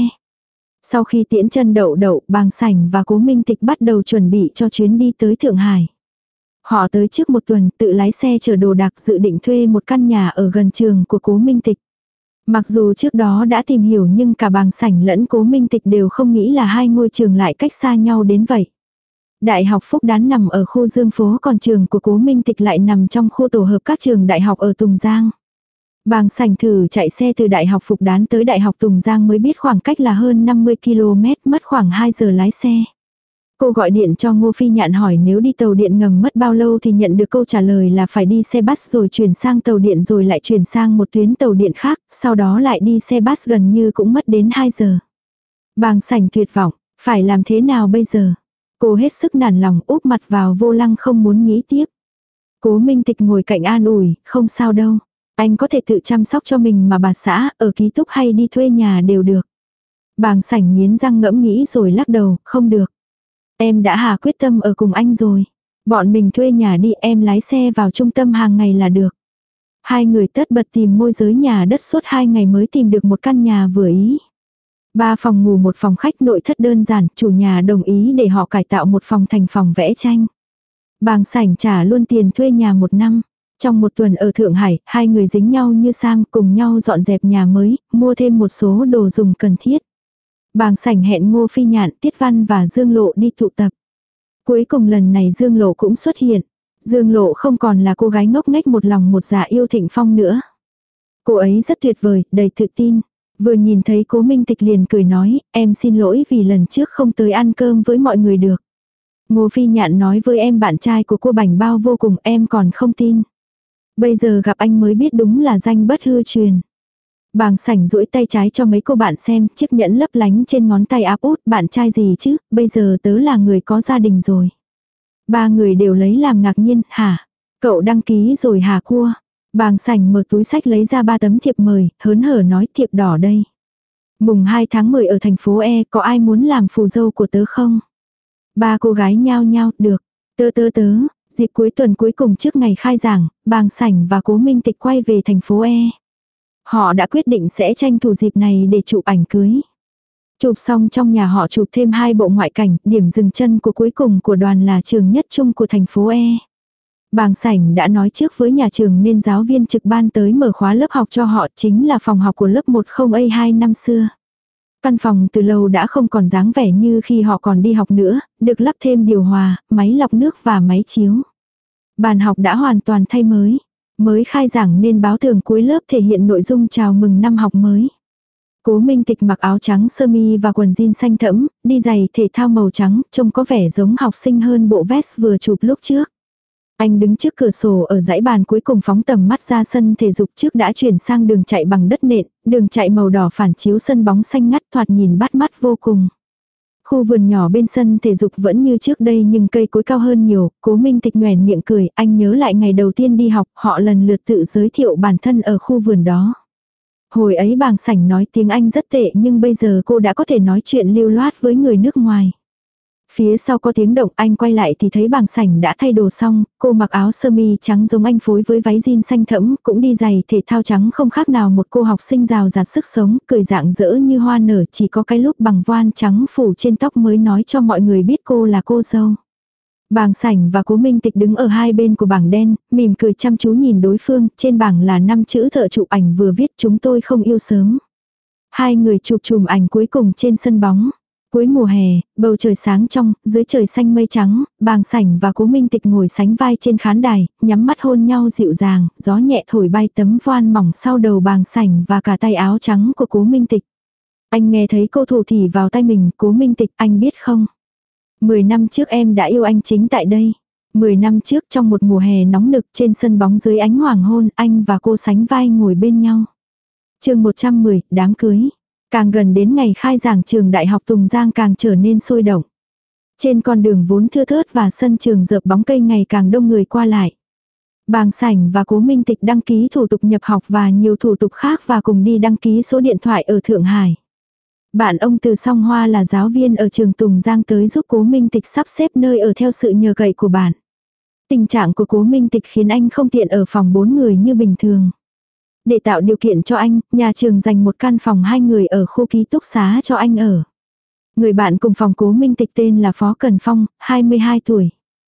Sau khi tiễn chân đậu đậu, Bàng Sảnh và Cố Minh Tịch bắt đầu chuẩn bị cho chuyến đi tới Thượng Hải. Họ tới trước một tuần, tự lái xe chở đồ đạc, dự định thuê một căn nhà ở gần trường của Cố Minh Tịch. Mặc dù trước đó đã tìm hiểu nhưng cả Bàng Sảnh lẫn Cố Minh Tịch đều không nghĩ là hai ngôi trường lại cách xa nhau đến vậy. Đại học Phúc Đán nằm ở khu Dương Phố, còn trường của Cố Minh Tịch lại nằm trong khu tổ hợp các trường đại học ở Tùng Giang. Bàng Sảnh thử chạy xe từ Đại học Phục Đán tới Đại học Tùng Giang mới biết khoảng cách là hơn năm mươi ki lô mét, mất khoảng hai giờ lái xe. Cô gọi điện cho Ngô Phi Nhạn hỏi nếu đi tàu điện ngầm mất bao lâu thì nhận được câu trả lời là phải đi xe bus rồi chuyển sang tàu điện rồi lại chuyển sang một tuyến tàu điện khác, sau đó lại đi xe bus gần như cũng mất đến hai giờ. Bàng Sảnh tuyệt vọng, phải làm thế nào bây giờ? Cô hết sức nản lòng úp mặt vào vô lăng không muốn nghĩ tiếp. Cố Minh Tịch ngồi cạnh an ủi, không sao đâu. Anh có thể tự chăm sóc cho mình mà bà xã, ở ký túc hay đi thuê nhà đều được. Bàng Sảnh nghiến răng ngẫm nghĩ rồi lắc đầu, không được. Em đã hà quyết tâm ở cùng anh rồi. Bọn mình thuê nhà đi, em lái xe vào trung tâm hàng ngày là được. Hai người tất bật tìm môi giới nhà đất suốt hai ngày mới tìm được một căn nhà vừa ý. Ba phòng ngủ một phòng khách, nội thất đơn giản, chủ nhà đồng ý để họ cải tạo một phòng thành phòng vẽ tranh. Bàng Sảnh trả luôn tiền thuê nhà một năm. Trong một tuần ở Thượng Hải, hai người dính nhau như sam, cùng nhau dọn dẹp nhà mới, mua thêm một số đồ dùng cần thiết. Bàng Sảnh hẹn Ngô Phi Nhạn, Tiết Văn và Dương Lộ đi tụ tập. Cuối cùng lần này Dương Lộ cũng xuất hiện. Dương Lộ không còn là cô gái ngốc nghếch một lòng một dạ yêu Thịnh Phong nữa. Cô ấy rất tuyệt vời, đầy tự tin. Vừa nhìn thấy Cố Minh Tịch liền cười nói, em xin lỗi vì lần trước không tới ăn cơm với mọi người được. Ngô Phi Nhạn nói với em bạn trai của cô bảnh bao vô cùng, em còn không tin. Bây giờ gặp anh mới biết đúng là danh bất hư truyền. Bàng Sảnh duỗi tay trái cho mấy cô bạn xem, chiếc nhẫn lấp lánh trên ngón tay áp út, bạn trai gì chứ, bây giờ tớ là người có gia đình rồi. Ba người đều lấy làm ngạc nhiên, hả? Cậu đăng ký rồi hả cua? Bàng Sảnh mở túi sách lấy ra ba tấm thiệp mời, hớn hở nói thiệp đỏ đây. Mùng hai tháng mười ở thành phố E, có ai muốn làm phù dâu của tớ không? Ba cô gái nhao nhao, được. Tớ tớ tớ, dịp cuối tuần cuối cùng trước ngày khai giảng, Bàng Sảnh và Cố Minh Tịch quay về thành phố E. Họ đã quyết định sẽ tranh thủ dịp này để chụp ảnh cưới. Chụp xong trong nhà họ chụp thêm hai bộ ngoại cảnh, điểm dừng chân của cuối cùng của đoàn là trường nhất trung của thành phố E. Bàng Sảnh đã nói trước với nhà trường nên giáo viên trực ban tới mở khóa lớp học cho họ, chính là phòng học của lớp một không A hai năm xưa. Căn phòng từ lâu đã không còn dáng vẻ như khi họ còn đi học nữa, được lắp thêm điều hòa, máy lọc nước và máy chiếu. Bàn học đã hoàn toàn thay mới. Mới khai giảng nên báo tường cuối lớp thể hiện nội dung chào mừng năm học mới. Cố Minh Tịch mặc áo trắng sơ mi và quần jean xanh thẫm, đi giày thể thao màu trắng, trông có vẻ giống học sinh hơn bộ vest vừa chụp lúc trước. Anh đứng trước cửa sổ ở dãy bàn cuối cùng phóng tầm mắt ra sân thể dục trước đã chuyển sang đường chạy bằng đất nện, đường chạy màu đỏ phản chiếu sân bóng xanh ngắt thoạt nhìn bắt mắt vô cùng. Khu vườn nhỏ bên sân thể dục vẫn như trước đây nhưng cây cối cao hơn nhiều, Cố Minh Tịch nhoẻn miệng cười, anh nhớ lại ngày đầu tiên đi học, họ lần lượt tự giới thiệu bản thân ở khu vườn đó. Hồi ấy Bàng Sảnh nói tiếng Anh rất tệ nhưng bây giờ cô đã có thể nói chuyện lưu loát với người nước ngoài. Phía sau có tiếng động, anh quay lại thì thấy Bàng Sảnh đã thay đồ xong, cô mặc áo sơ mi trắng giống anh phối với váy jean xanh thẫm, cũng đi giày thể thao trắng không khác nào một cô học sinh rào rạt sức sống, cười rạng rỡ như hoa nở, chỉ có cái lúc bằng voan trắng phủ trên tóc mới nói cho mọi người biết cô là cô dâu. Bàng Sảnh và Cố Minh Tịch đứng ở hai bên của bảng đen, mỉm cười chăm chú nhìn đối phương, trên bảng là năm chữ thợ chụp ảnh vừa viết chúng tôi không yêu sớm. Hai người chụp chùm ảnh cuối cùng trên sân bóng. Cuối mùa hè, bầu trời sáng trong, dưới trời xanh mây trắng, Bàng Sảnh và Cố Minh Tịch ngồi sánh vai trên khán đài, nhắm mắt hôn nhau dịu dàng, gió nhẹ thổi bay tấm voan mỏng sau đầu Bàng Sảnh và cả tay áo trắng của Cố Minh Tịch. Anh nghe thấy cô thủ thỉ vào tay mình, Cố Minh Tịch, anh biết không? Mười năm trước em đã yêu anh chính tại đây. Mười năm trước trong một mùa hè nóng nực trên sân bóng dưới ánh hoàng hôn, anh và cô sánh vai ngồi bên nhau. Chương một trăm mười, đám cưới. Càng gần đến ngày khai giảng trường Đại học Tùng Giang càng trở nên sôi động. Trên con đường vốn thưa thớt và sân trường dợp bóng cây ngày càng đông người qua lại. Bàng Sảnh và Cố Minh Tịch đăng ký thủ tục nhập học và nhiều thủ tục khác và cùng đi đăng ký số điện thoại ở Thượng Hải. Bạn ông Từ Song Hoa là giáo viên ở trường Tùng Giang tới giúp Cố Minh Tịch sắp xếp nơi ở theo sự nhờ cậy của bạn. Tình trạng của Cố Minh Tịch khiến anh không tiện ở phòng bốn người như bình thường. Để tạo điều kiện cho anh, nhà trường dành một căn phòng hai người ở khu ký túc xá cho anh ở. Người bạn cùng phòng Cố Minh Tịch tên là Phó Cần Phong, hai mươi hai tuổi.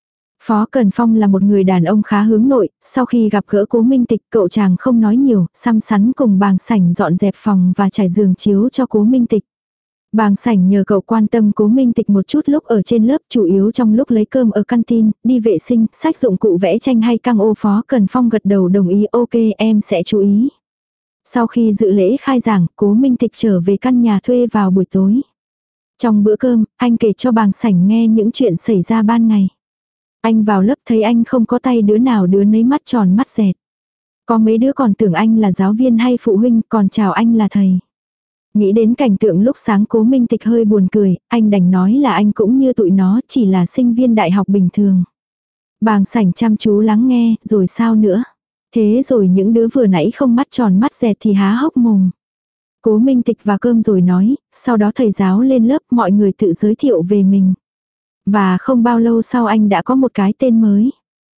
Phó Cần Phong là một người đàn ông khá hướng nội, sau khi gặp gỡ Cố Minh Tịch cậu chàng không nói nhiều, xăm xắn cùng Bàng Sảnh dọn dẹp phòng và trải giường chiếu cho Cố Minh Tịch. Bàng Sảnh nhờ cậu quan tâm Cố Minh Tịch một chút lúc ở trên lớp, chủ yếu trong lúc lấy cơm ở canteen, đi vệ sinh, sách dụng cụ vẽ tranh hay căng ô. Phó Cần Phong gật đầu đồng ý, ok em sẽ chú ý. Sau khi dự lễ khai giảng, Cố Minh Tịch trở về căn nhà thuê vào buổi tối. Trong bữa cơm, anh kể cho Bàng Sảnh nghe những chuyện xảy ra ban ngày. Anh vào lớp thấy anh không có tay đứa nào đứa nấy mắt tròn mắt dẹt. Có mấy đứa còn tưởng anh là giáo viên hay phụ huynh, còn chào anh là thầy. Nghĩ đến cảnh tượng lúc sáng Cố Minh Tịch hơi buồn cười, anh đành nói là anh cũng như tụi nó, chỉ là sinh viên đại học bình thường. Bàng Sảnh chăm chú lắng nghe, rồi sao nữa? Thế rồi những đứa vừa nãy không mắt tròn mắt dẹt thì há hốc mồm. Cố Minh Tịch vào cơm rồi nói, sau đó thầy giáo lên lớp mọi người tự giới thiệu về mình. Và không bao lâu sau anh đã có một cái tên mới.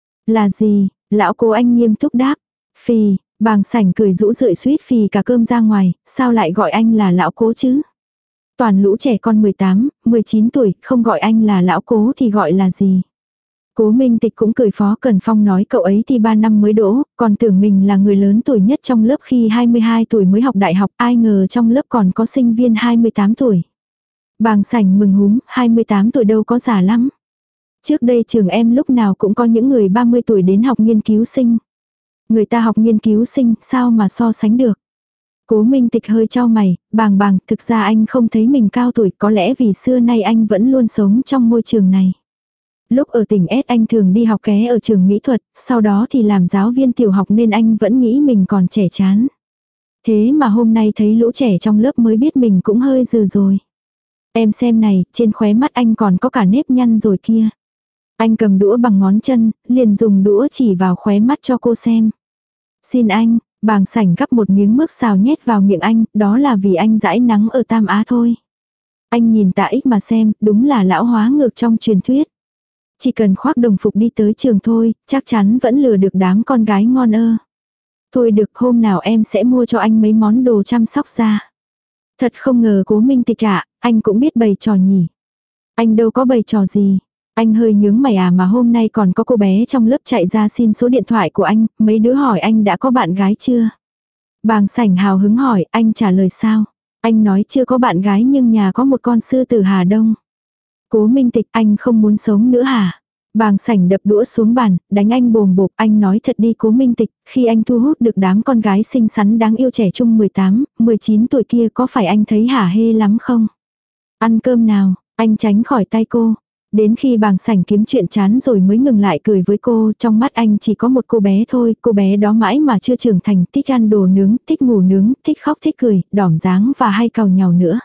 Là gì? Lão Cố anh nghiêm túc đáp. Phì. Bàng Sảnh cười rũ rượi suýt phì cả cơm ra ngoài, sao lại gọi anh là Lão Cố chứ? Toàn lũ trẻ con mười tám, mười chín tuổi, không gọi anh là Lão Cố thì gọi là gì? Cố Minh Tịch cũng cười. Phó Cần Phong nói cậu ấy thì ba năm mới đỗ, còn tưởng mình là người lớn tuổi nhất trong lớp khi hai mươi hai tuổi mới học đại học, ai ngờ trong lớp còn có sinh viên hai mươi tám tuổi. Bàng Sảnh mừng húm, hai mươi tám tuổi đâu có già lắm. Trước đây trường em lúc nào cũng có những người ba mươi tuổi đến học nghiên cứu sinh. Người ta học nghiên cứu sinh, sao mà so sánh được. Cố Minh Tịch hơi chau mày, Bàng Bàng, thực ra anh không thấy mình cao tuổi, có lẽ vì xưa nay anh vẫn luôn sống trong môi trường này. Lúc ở tỉnh S anh thường đi học ké ở trường mỹ thuật, sau đó thì làm giáo viên tiểu học nên anh vẫn nghĩ mình còn trẻ chán. Thế mà hôm nay thấy lũ trẻ trong lớp mới biết mình cũng hơi dừ rồi. Em xem này, trên khóe mắt anh còn có cả nếp nhăn rồi kia. Anh cầm đũa bằng ngón chân, liền dùng đũa chỉ vào khóe mắt cho cô xem. Xin anh, Bàng Sảnh gắp một miếng mướp xào nhét vào miệng anh, đó là vì anh dãi nắng ở Tam Á thôi. Anh nhìn Tạ Ích mà xem, đúng là lão hóa ngược trong truyền thuyết. Chỉ cần khoác đồng phục đi tới trường thôi, chắc chắn vẫn lừa được đám con gái ngon ơ. Thôi được, hôm nào em sẽ mua cho anh mấy món đồ chăm sóc da. Thật không ngờ Cố Minh Tịch ạ, anh cũng biết bày trò nhỉ. Anh đâu có bày trò gì. Anh hơi nhướng mày à, mà hôm nay còn có cô bé trong lớp chạy ra xin số điện thoại của anh, mấy đứa hỏi anh đã có bạn gái chưa. Bàng Sảnh hào hứng hỏi, anh trả lời sao? Anh nói chưa có bạn gái nhưng nhà có một con sư tử Hà Đông. Cố Minh Tịch, anh không muốn sống nữa hả? Bàng Sảnh đập đũa xuống bàn, đánh anh bồm bộp. Anh nói thật đi Cố Minh Tịch, khi anh thu hút được đám con gái xinh xắn đáng yêu trẻ trung mười tám, mười chín tuổi kia, có phải anh thấy hả hê lắm không? Ăn cơm nào, anh tránh khỏi tay cô. Đến khi Bàng Sảnh kiếm chuyện chán rồi mới ngừng lại cười với cô, trong mắt anh chỉ có một cô bé thôi, cô bé đó mãi mà chưa trưởng thành, thích ăn đồ nướng, thích ngủ nướng, thích khóc thích cười, đỏm dáng và hay càu nhàu nữa.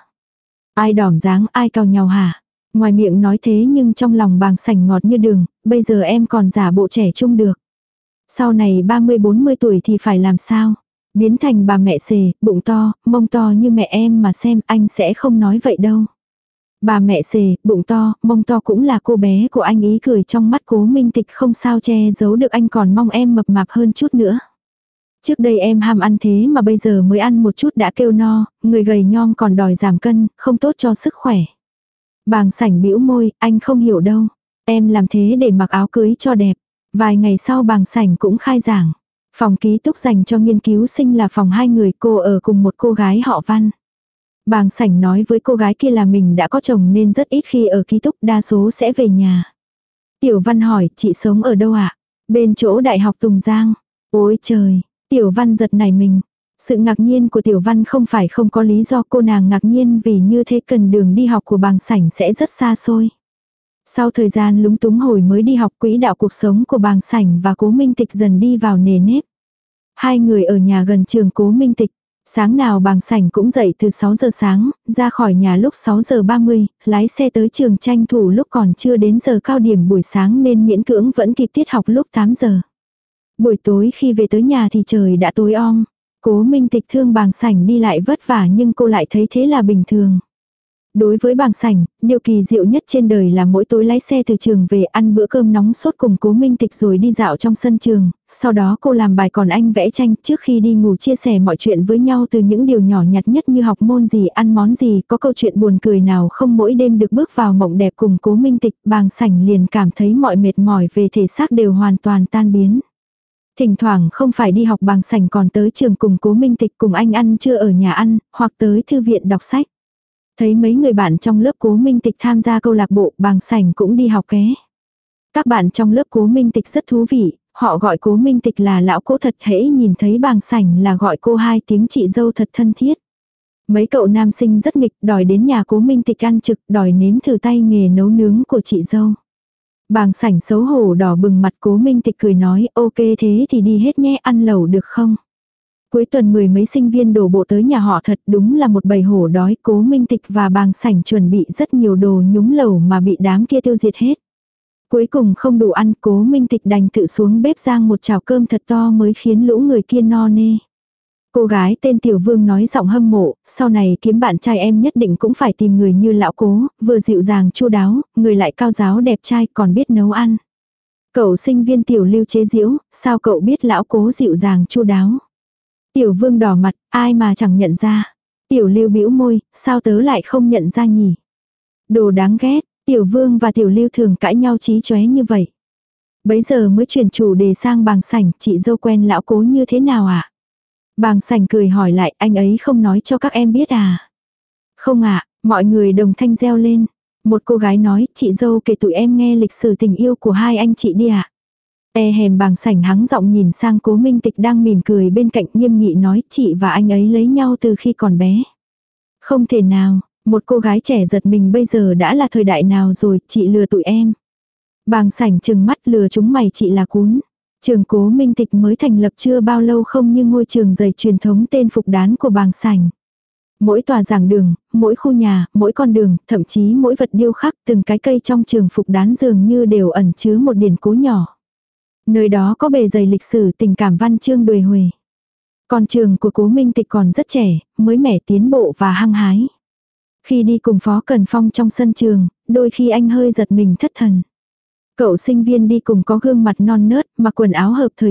Ai đỏm dáng, ai càu nhàu hả? Ngoài miệng nói thế nhưng trong lòng Bàng Sảnh ngọt như đường, bây giờ em còn giả bộ trẻ trung được. Sau này ba mươi bốn mươi tuổi thì phải làm sao? Biến thành bà mẹ xề, bụng to, mông to như mẹ em mà xem, anh sẽ không nói vậy đâu. Bà mẹ xề, bụng to, mông to cũng là cô bé của anh. Ý cười trong mắt Cố Minh Tịch không sao che giấu được, anh còn mong em mập mạp hơn chút nữa. Trước đây em ham ăn thế mà bây giờ mới ăn một chút đã kêu no, người gầy nhom còn đòi giảm cân, không tốt cho sức khỏe. Bàng Sảnh bĩu môi, anh không hiểu đâu. Em làm thế để mặc áo cưới cho đẹp. Vài ngày sau Bàng Sảnh cũng khai giảng. Phòng ký túc dành cho nghiên cứu sinh là phòng hai người, cô ở cùng một cô gái họ Văn. Bàng Sảnh nói với cô gái kia là mình đã có chồng nên rất ít khi ở ký túc, đa số sẽ về nhà. Tiểu Văn hỏi, chị sống ở đâu ạ? Bên chỗ Đại học Tùng Giang. Ôi trời, Tiểu Văn giật nảy mình. Sự ngạc nhiên của Tiểu Văn không phải không có lý do, cô nàng ngạc nhiên vì như thế cần đường đi học của Bàng Sảnh sẽ rất xa xôi. Sau thời gian lúng túng hồi mới đi học, quỹ đạo cuộc sống của Bàng Sảnh và Cố Minh Tịch dần đi vào nề nếp. Hai người ở nhà gần trường Cố Minh Tịch. Sáng nào Bàng Sảnh cũng dậy từ sáu giờ sáng, ra khỏi nhà lúc sáu giờ ba mươi, lái xe tới trường tranh thủ lúc còn chưa đến giờ cao điểm buổi sáng nên miễn cưỡng vẫn kịp tiết học lúc tám giờ. Buổi tối khi về tới nhà thì trời đã tối om. Cố Minh Tịch thương Bàng Sảnh đi lại vất vả nhưng cô lại thấy thế là bình thường. Đối với Bàng Sảnh, điều kỳ diệu nhất trên đời là mỗi tối lái xe từ trường về ăn bữa cơm nóng sốt cùng Cố Minh Tịch rồi đi dạo trong sân trường, sau đó cô làm bài còn anh vẽ tranh, trước khi đi ngủ chia sẻ mọi chuyện với nhau từ những điều nhỏ nhặt nhất như học môn gì, ăn món gì, có câu chuyện buồn cười nào không. Mỗi đêm được bước vào mộng đẹp cùng Cố Minh Tịch, Bàng Sảnh liền cảm thấy mọi mệt mỏi về thể xác đều hoàn toàn tan biến. Thỉnh thoảng không phải đi học Bàng Sảnh còn tới trường cùng Cố Minh Tịch, cùng anh ăn trưa ở nhà ăn, hoặc tới thư viện đọc sách. Thấy mấy người bạn trong lớp Cố Minh Tịch tham gia câu lạc bộ, Bàng Sảnh cũng đi học ké. Các bạn trong lớp Cố Minh Tịch rất thú vị, họ gọi Cố Minh Tịch là lão Cố thật, hễ nhìn thấy Bàng Sảnh là gọi cô hai tiếng chị dâu thật thân thiết. Mấy cậu nam sinh rất nghịch, đòi đến nhà Cố Minh Tịch ăn trực, đòi nếm thử tay nghề nấu nướng của chị dâu. Bàng Sảnh xấu hổ đỏ bừng mặt, Cố Minh Tịch cười nói, ok thế thì đi hết nhé, ăn lẩu được không? Cuối tuần mười mấy sinh viên đổ bộ tới nhà họ thật, đúng là một bầy hổ đói. Cố Minh Tịch và Bàng Sảnh chuẩn bị rất nhiều đồ nhúng lẩu mà bị đám kia tiêu diệt hết. Cuối cùng không đủ ăn, Cố Minh Tịch đành tự xuống bếp rang một chảo cơm thật to mới khiến lũ người kia no nê. Cô gái tên Tiểu Vương nói giọng hâm mộ, sau này kiếm bạn trai em nhất định cũng phải tìm người như lão Cố, vừa dịu dàng chu đáo, người lại cao giáo đẹp trai còn biết nấu ăn. Cậu sinh viên Tiểu Lưu chế giễu, sao cậu biết lão Cố dịu dàng chu đáo? Tiểu Vương đỏ mặt, ai mà chẳng nhận ra. Tiểu Lưu bĩu môi, sao tớ lại không nhận ra nhỉ? Đồ đáng ghét, Tiểu Vương và Tiểu Lưu thường cãi nhau chí chóe như vậy. Bấy giờ mới chuyển chủ đề sang Bàng Sảnh, chị dâu quen lão Cố như thế nào ạ? À? Bàng Sảnh cười hỏi lại, anh ấy không nói cho các em biết à? Không ạ, à, mọi người đồng thanh reo lên. Một cô gái nói, chị dâu kể tụi em nghe lịch sử tình yêu của hai anh chị đi ạ. À? E hèm Bàng Sảnh hắng giọng nhìn sang Cố Minh Tịch đang mỉm cười bên cạnh, nghiêm nghị nói, chị và anh ấy lấy nhau từ khi còn bé. Không thể nào, một cô gái trẻ giật mình, bây giờ đã là thời đại nào rồi, chị lừa tụi em. Bàng Sảnh trừng mắt, lừa chúng mày chị là cún. Trường Cố Minh Tịch mới thành lập chưa bao lâu không như ngôi trường dày truyền thống tên Phục Đán của Bàng Sảnh. Mỗi tòa giảng đường, mỗi khu nhà, mỗi con đường, thậm chí mỗi vật điêu khắc, từng cái cây trong trường Phục Đán dường như đều ẩn chứa một điển cố nhỏ. Nơi đó có bề dày lịch sử, tình cảm, văn chương đuề huề. Còn trường của Cố Minh Tịch còn rất trẻ, mới mẻ, tiến bộ và hăng hái. Khi đi cùng Phó Cần Phong trong sân trường, đôi khi anh hơi giật mình thất thần. Cậu sinh viên đi cùng có gương mặt non nớt, mặc quần áo hợp thời trang,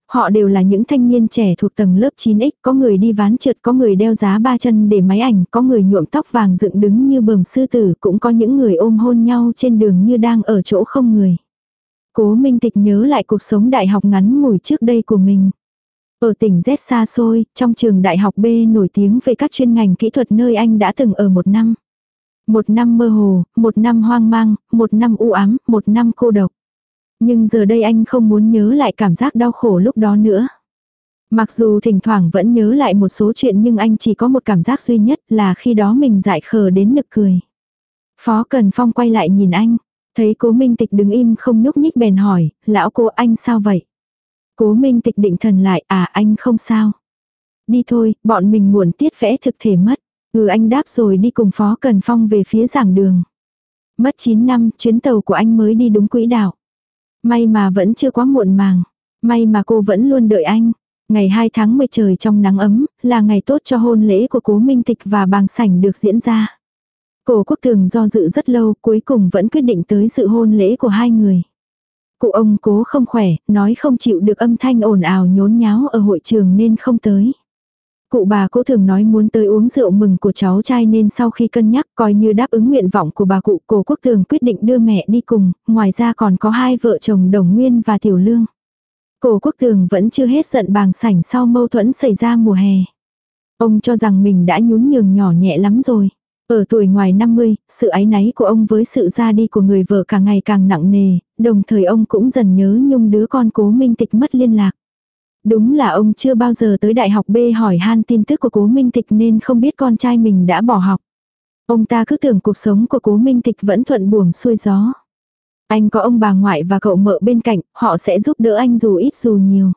họ đều là những thanh niên trẻ thuộc tầng lớp chín x, có người đi ván trượt, có người đeo giá ba chân để máy ảnh, có người nhuộm tóc vàng dựng đứng như bờm sư tử, cũng có những người ôm hôn nhau trên đường như đang ở chỗ không người. Cố Minh Tịch nhớ lại cuộc sống đại học ngắn ngủi trước đây của mình. Ở tỉnh Z xa xôi, trong trường đại học B nổi tiếng về các chuyên ngành kỹ thuật nơi anh đã từng ở một năm. Một năm mơ hồ, một năm hoang mang, một năm u ám, một năm cô độc. Nhưng giờ đây anh không muốn nhớ lại cảm giác đau khổ lúc đó nữa. Mặc dù thỉnh thoảng vẫn nhớ lại một số chuyện nhưng anh chỉ có một cảm giác duy nhất là khi đó mình dại khờ đến nực cười. Phó Cần Phong quay lại nhìn anh. Thấy Cố Minh Tịch đứng im không nhúc nhích bèn hỏi, lão cô anh sao vậy? Cố Minh Tịch định thần lại, à anh không sao. Đi thôi, bọn mình muộn tiết vẽ thực thể mất. Ừ anh đáp rồi đi cùng Phó Cần Phong về phía giảng đường. Mất chín năm, chuyến tàu của anh mới đi đúng quỹ đạo. May mà vẫn chưa quá muộn màng. May mà cô vẫn luôn đợi anh. Ngày hai tháng mười trời trong nắng ấm, là ngày tốt cho hôn lễ của Cố Minh Tịch và Bàng Sảnh được diễn ra. Cổ Quốc Tường do dự rất lâu, cuối cùng vẫn quyết định tới dự hôn lễ của hai người. Cụ ông Cố không khỏe, nói không chịu được âm thanh ồn ào nhốn nháo ở hội trường nên không tới. Cụ bà Cố thường nói muốn tới uống rượu mừng của cháu trai nên sau khi cân nhắc coi như đáp ứng nguyện vọng của bà cụ, Cố Quốc Tường quyết định đưa mẹ đi cùng, ngoài ra còn có hai vợ chồng Đồng Nguyên và Tiểu Lương. Cố Quốc Tường vẫn chưa hết giận Bàng Sảnh sau mâu thuẫn xảy ra mùa hè. Ông cho rằng mình đã nhún nhường nhỏ nhẹ lắm rồi. Ở tuổi ngoài năm mươi, sự áy náy của ông với sự ra đi của người vợ càng ngày càng nặng nề, đồng thời ông cũng dần nhớ nhung đứa con Cố Minh Tịch mất liên lạc. Đúng là ông chưa bao giờ tới đại học B hỏi han tin tức của Cố Minh Tịch nên không biết con trai mình đã bỏ học. Ông ta cứ tưởng cuộc sống của Cố Minh Tịch vẫn thuận buồm xuôi gió. Anh có ông bà ngoại và cậu mợ bên cạnh, họ sẽ giúp đỡ anh dù ít dù nhiều.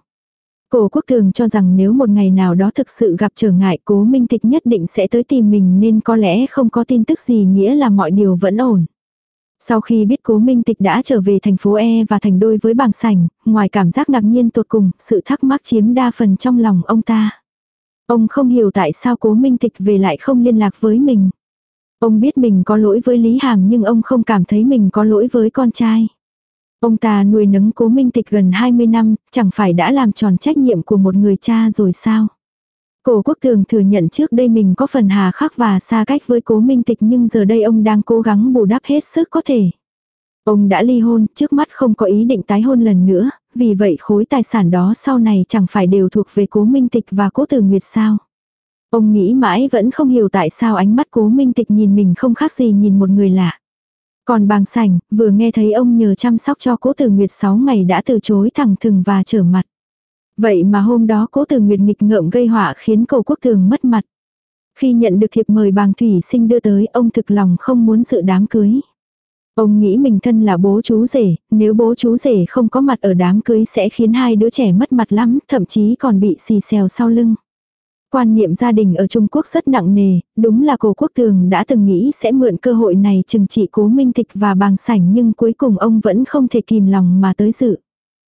Cố Quốc Tường cho rằng nếu một ngày nào đó thực sự gặp trở ngại Cố Minh Tịch nhất định sẽ tới tìm mình nên có lẽ không có tin tức gì nghĩa là mọi điều vẫn ổn. Sau khi biết Cố Minh Tịch đã trở về thành phố E và thành đôi với Bàng Sảnh, ngoài cảm giác ngạc nhiên tột cùng, sự thắc mắc chiếm đa phần trong lòng ông ta. Ông không hiểu tại sao Cố Minh Tịch về lại không liên lạc với mình. Ông biết mình có lỗi với Lý Hàm nhưng ông không cảm thấy mình có lỗi với con trai. Ông ta nuôi nấng Cố Minh Tịch gần hai mươi năm, chẳng phải đã làm tròn trách nhiệm của một người cha rồi sao? Cố Quốc Tường thừa nhận trước đây mình có phần hà khắc và xa cách với Cố Minh Tịch nhưng giờ đây ông đang cố gắng bù đắp hết sức có thể. Ông đã ly hôn, trước mắt không có ý định tái hôn lần nữa, vì vậy khối tài sản đó sau này chẳng phải đều thuộc về Cố Minh Tịch và Cố Tử Nguyệt sao? Ông nghĩ mãi vẫn không hiểu tại sao ánh mắt Cố Minh Tịch nhìn mình không khác gì nhìn một người lạ. Còn Bàng Sảnh, vừa nghe thấy ông nhờ chăm sóc cho Cố Tử Nguyệt sáu ngày đã từ chối thẳng thừng và trở mặt. Vậy mà hôm đó Cố Tử Nguyệt nghịch ngợm gây họa khiến Cố Quốc Tường mất mặt. Khi nhận được thiệp mời Bàng Thủy Sinh đưa tới, ông thực lòng không muốn dự đám cưới. Ông nghĩ mình thân là bố chú rể, nếu bố chú rể không có mặt ở đám cưới sẽ khiến hai đứa trẻ mất mặt lắm, thậm chí còn bị xì xèo sau lưng. Quan niệm gia đình ở Trung Quốc rất nặng nề, đúng là Cố Quốc Tường đã từng nghĩ sẽ mượn cơ hội này trừng trị Cố Minh Tịch và Bàng Sảnh nhưng cuối cùng ông vẫn không thể kìm lòng mà tới dự.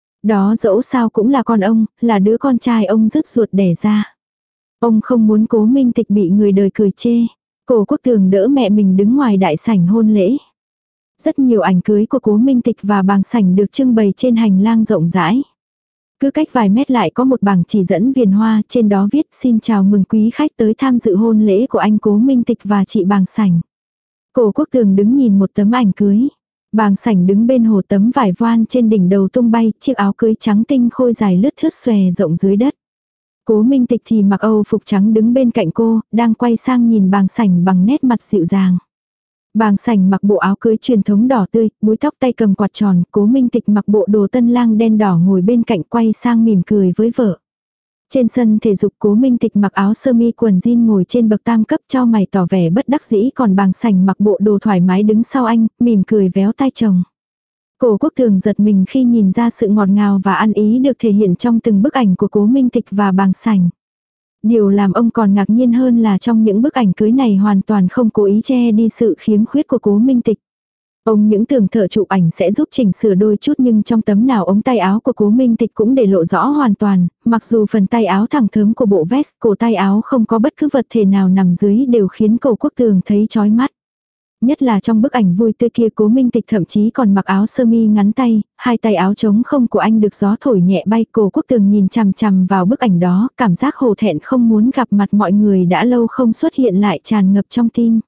Đó dẫu sao cũng là con ông, là đứa con trai ông rứt ruột đẻ ra. Ông không muốn Cố Minh Tịch bị người đời cười chê. Cố Quốc Tường đỡ mẹ mình đứng ngoài đại sảnh hôn lễ. Rất nhiều ảnh cưới của Cố Minh Tịch và Bàng Sảnh được trưng bày trên hành lang rộng rãi. Cứ cách vài mét lại có một bảng chỉ dẫn viền hoa, trên đó viết xin chào mừng quý khách tới tham dự hôn lễ của anh Cố Minh Tịch và chị Bàng Sảnh. Cố Quốc Tường đứng nhìn một tấm ảnh cưới. Bàng Sảnh đứng bên hồ, tấm vải voan trên đỉnh đầu tung bay, chiếc áo cưới trắng tinh khôi dài lướt thướt xòe rộng dưới đất. Cố Minh Tịch thì mặc Âu phục trắng đứng bên cạnh cô, đang quay sang nhìn Bàng Sảnh bằng nét mặt dịu dàng. Bàng Sảnh mặc bộ áo cưới truyền thống đỏ tươi, búi tóc tay cầm quạt tròn, Cố Minh Tịch mặc bộ đồ tân lang đen đỏ ngồi bên cạnh quay sang mỉm cười với vợ. Trên sân thể dục Cố Minh Tịch mặc áo sơ mi quần jean ngồi trên bậc tam cấp cho mày tỏ vẻ bất đắc dĩ, còn Bàng Sảnh mặc bộ đồ thoải mái đứng sau anh, mỉm cười véo tai chồng. Cố Quốc Tường giật mình khi nhìn ra sự ngọt ngào và ăn ý được thể hiện trong từng bức ảnh của Cố Minh Tịch và Bàng Sảnh. Điều làm ông còn ngạc nhiên hơn là trong những bức ảnh cưới này hoàn toàn không cố ý che đi sự khiếm khuyết của Cố Minh Tịch. Ông những tưởng thợ chụp ảnh sẽ giúp chỉnh sửa đôi chút nhưng trong tấm nào ống tay áo của Cố Minh Tịch cũng để lộ rõ hoàn toàn, mặc dù phần tay áo thẳng thớm của bộ vest, cổ tay áo không có bất cứ vật thể nào nằm dưới đều khiến Cố Quốc Tường thấy chói mắt. Nhất là trong bức ảnh vui tươi kia Cố Minh Tịch thậm chí còn mặc áo sơ mi ngắn tay, hai tay áo trống không của anh được gió thổi nhẹ bay. Cố Quốc Tường nhìn chằm chằm vào bức ảnh đó, cảm giác hổ thẹn không muốn gặp mặt mọi người đã lâu không xuất hiện lại tràn ngập trong tim.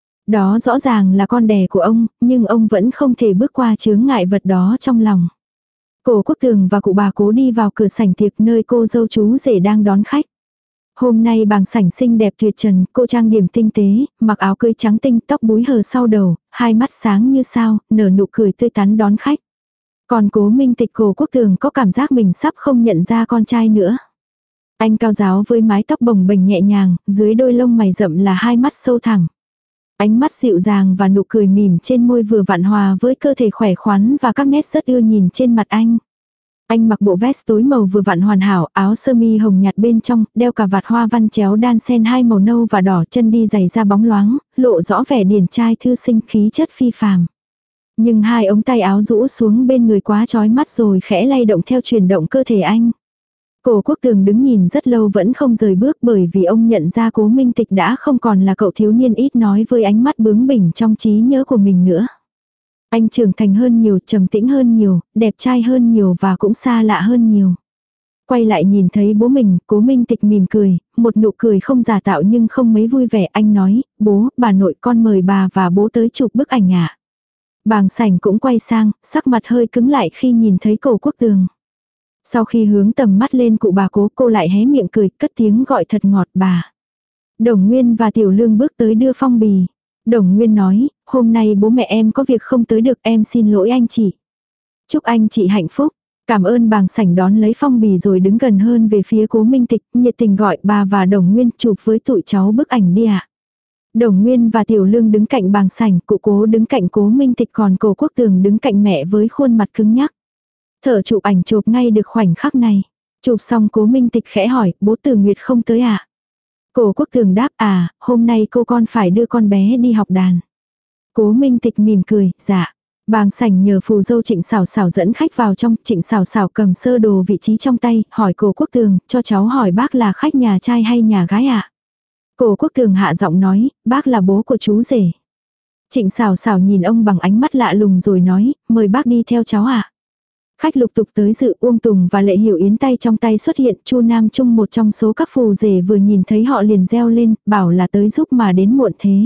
Đó rõ ràng là con đẻ của ông, nhưng ông vẫn không thể bước qua chướng ngại vật đó trong lòng. Cố Quốc Tường và cụ bà Cố đi vào cửa sảnh tiệc nơi cô dâu chú rể đang đón khách. Hôm nay bàng sảnh xinh đẹp tuyệt trần, cô trang điểm tinh tế, mặc áo cưới trắng tinh, tóc búi hờ sau đầu, hai mắt sáng như sao, nở nụ cười tươi tắn đón khách. Còn Cố Minh Tịch Cố Quốc Tường có cảm giác mình sắp không nhận ra con trai nữa. Anh cao giáo với mái tóc bồng bềnh nhẹ nhàng, dưới đôi lông mày rậm là hai mắt sâu thẳm. Ánh mắt dịu dàng và nụ cười mỉm trên môi vừa vặn hòa với cơ thể khỏe khoắn và các nét rất ưa nhìn trên mặt anh. Anh mặc bộ vest tối màu vừa vặn hoàn hảo, áo sơ mi hồng nhạt bên trong, đeo cà vạt hoa văn chéo đan xen hai màu nâu và đỏ, chân đi giày da bóng loáng, lộ rõ vẻ điển trai thư sinh khí chất phi phàm. Nhưng hai ống tay áo rũ xuống bên người quá chói mắt rồi khẽ lay động theo chuyển động cơ thể anh. Cố Quốc Tường đứng nhìn rất lâu vẫn không rời bước bởi vì ông nhận ra Cố Minh Tịch đã không còn là cậu thiếu niên ít nói với ánh mắt bướng bỉnh trong trí nhớ của mình nữa. Anh trưởng thành hơn nhiều, trầm tĩnh hơn nhiều, đẹp trai hơn nhiều và cũng xa lạ hơn nhiều. Quay lại nhìn thấy bố mình, Cố Minh Tịch mỉm cười, một nụ cười không giả tạo nhưng không mấy vui vẻ. Anh nói, bố, bà nội con mời bà và bố tới chụp bức ảnh ạ. Bàng sảnh cũng quay sang, sắc mặt hơi cứng lại khi nhìn thấy Cố Quốc Tường. Sau khi hướng tầm mắt lên cụ bà Cố, cô lại hé miệng cười, cất tiếng gọi thật ngọt bà. Đồng Nguyên và Tiểu Lương bước tới đưa phong bì. Đồng Nguyên nói, hôm nay bố mẹ em có việc không tới được, em xin lỗi anh chị. Chúc anh chị hạnh phúc. Cảm ơn. Bàng sảnh đón lấy phong bì rồi đứng gần hơn về phía Cố Minh Tịch, nhiệt tình gọi bà và Đồng Nguyên chụp với tụi cháu bức ảnh đi ạ. Đồng Nguyên và Tiểu Lương đứng cạnh bàng sảnh, cụ Cố đứng cạnh Cố Minh Tịch, còn Cố Quốc Tường đứng cạnh mẹ với khuôn mặt cứng nhắc. Thợ chụp ảnh chụp ngay được khoảnh khắc này. Chụp xong Cố Minh Tịch khẽ hỏi, bố Từ Nguyệt không tới à? Cố Quốc Tường đáp, à, hôm nay cô con phải đưa con bé đi học đàn. Cố Minh Tịch mỉm cười, dạ. Bàng sảnh nhờ phù dâu Trịnh Sảo Sảo dẫn khách vào trong. Trịnh Sảo Sảo cầm sơ đồ vị trí trong tay, hỏi Cố Quốc Tường, cho cháu hỏi bác là khách nhà trai hay nhà gái ạ? À? Cố Quốc Tường hạ giọng nói, bác là bố của chú rể. Trịnh Sảo Sảo nhìn ông bằng ánh mắt lạ lùng rồi nói, mời bác đi theo cháu ạ. À? Khách lục tục tới dự. Uông Tùng và Lệ Hiểu Yến tay trong tay xuất hiện. Chu Nam Trung một trong số các phù rể vừa nhìn thấy họ liền reo lên, bảo là tới giúp mà đến muộn thế.